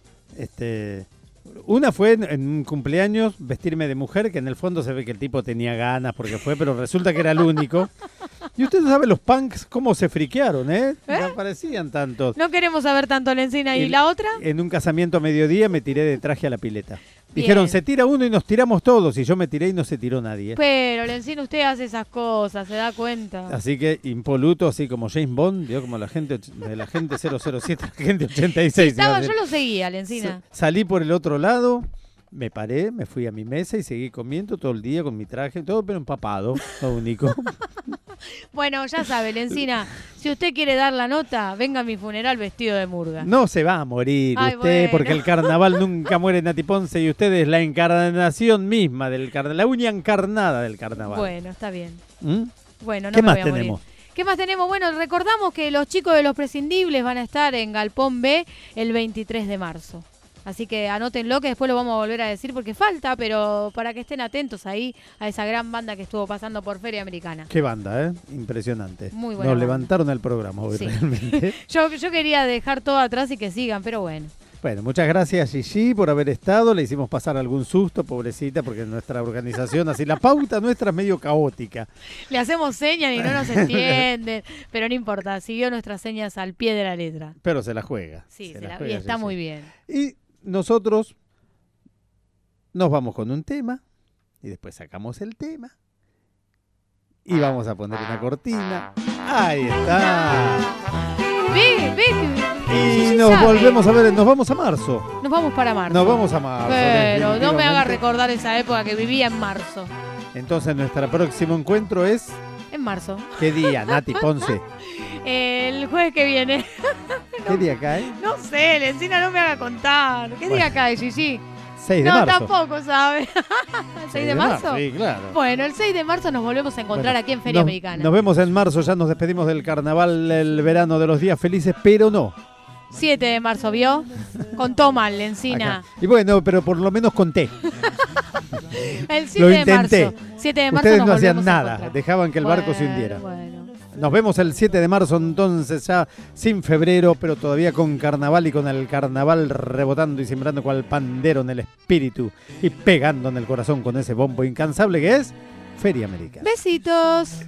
una fue en un cumpleaños vestirme de mujer, que en el fondo se ve que el tipo tenía ganas porque fue, pero resulta que era el único. Y usted sabe los punks cómo se friquearon, ¿eh? No aparecían tantos. No queremos saber tanto, Lencina. ¿Y la otra? En un casamiento a mediodía me tiré de traje a la pileta. Bien. Dijeron, se tira uno y nos tiramos todos. Y yo me tiré y no se tiró nadie. Pero, Lencina, usted hace esas cosas, ¿se da cuenta? Así que impoluto, así como James Bond, vio como la gente de la gente 007, la gente 86. Yo lo seguía, Lencina. Salí por el otro lado, me paré, me fui a mi mesa y seguí comiendo todo el día con mi traje, todo pero empapado, lo único. Bueno, ya sabe, Lencina, si usted quiere dar la nota, venga a mi funeral vestido de murga. No se va a morir Ay, usted, bueno. porque el carnaval nunca muere, Nati Ponce, y usted es la encarnación misma del carnaval, la uña encarnada del carnaval. Bueno, está bien. ¿Mm? Bueno, no ¿Qué me más voy a morir. tenemos? ¿Qué más tenemos? Bueno, recordamos que los chicos de Los Prescindibles van a estar en Galpón B el 23 de marzo. Así que anótenlo, que después lo vamos a volver a decir porque falta, pero para que estén atentos ahí a esa gran banda que estuvo pasando por Feria Americana. Qué banda, ¿eh? Impresionante. Muy buena Nos banda. levantaron el programa hoy, Sí. realmente. Yo quería dejar todo atrás y que sigan, pero bueno. Bueno, muchas gracias, Gigi, por haber estado. Le hicimos pasar algún susto, pobrecita, porque nuestra organización, así la pauta nuestra es medio caótica. Le hacemos señas y no nos entienden, pero no importa, siguió nuestras señas al pie de la letra. Pero se la juega. Sí, se la y juega, está Gigi. muy bien. Y nosotros nos vamos con un tema y después sacamos el tema y vamos a poner una cortina. Ahí está. Y nos volvemos a ver, nos vamos a marzo. Nos vamos para marzo. Nos vamos a marzo. Pero no me haga definitivamente. recordar esa época que vivía en marzo. Entonces nuestro próximo encuentro es... En marzo. ¿Qué día, Nati Ponce? El jueves que viene. ¿Qué día cae? No sé, Lencina, no me haga contar. ¿Qué día cae, Gigi? 6 de no, marzo. tampoco, ¿sabe? ¿6 de marzo? Sí, claro. Bueno, el 6 de marzo nos volvemos a encontrar Bueno, aquí en Feria Americana. Nos vemos en marzo, ya nos despedimos del carnaval, el verano de los días felices, pero no. 7 de marzo, ¿vio? Contó mal, Lencina. Acá. Y bueno, pero por lo menos conté. El 7 Lo de intenté. marzo. 7 de marzo Ustedes nos no hacían volvemos a nada, encontrar. dejaban que el barco se hundiera. Bueno. Nos vemos el 7 de marzo entonces, ya sin febrero, pero todavía con carnaval y con el carnaval rebotando y sembrando cual pandero en el espíritu y pegando en el corazón con ese bombo incansable que es Feria Americana. Besitos.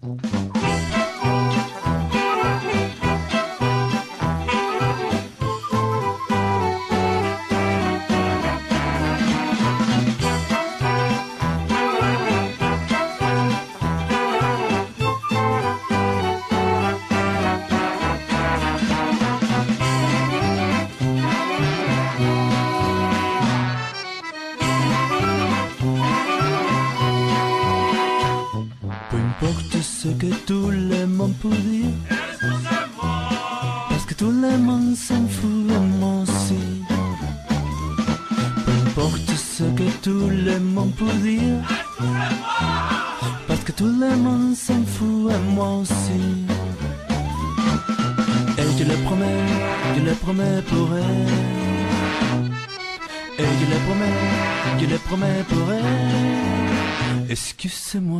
Peu importe ce que tous les monde pour dire, parce que tout le monde s'en fout et moi aussi. Peu importe ce que tout le monde pour dire, parce que tout le monde s'en fout et moi aussi. Et je le promets pour elle. Et je le promets pour elle. Excusez-moi.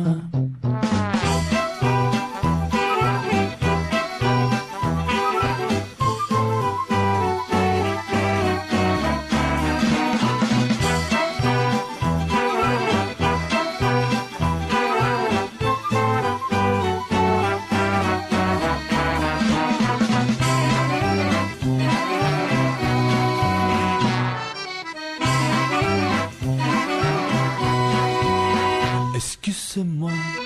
Excusez-moi.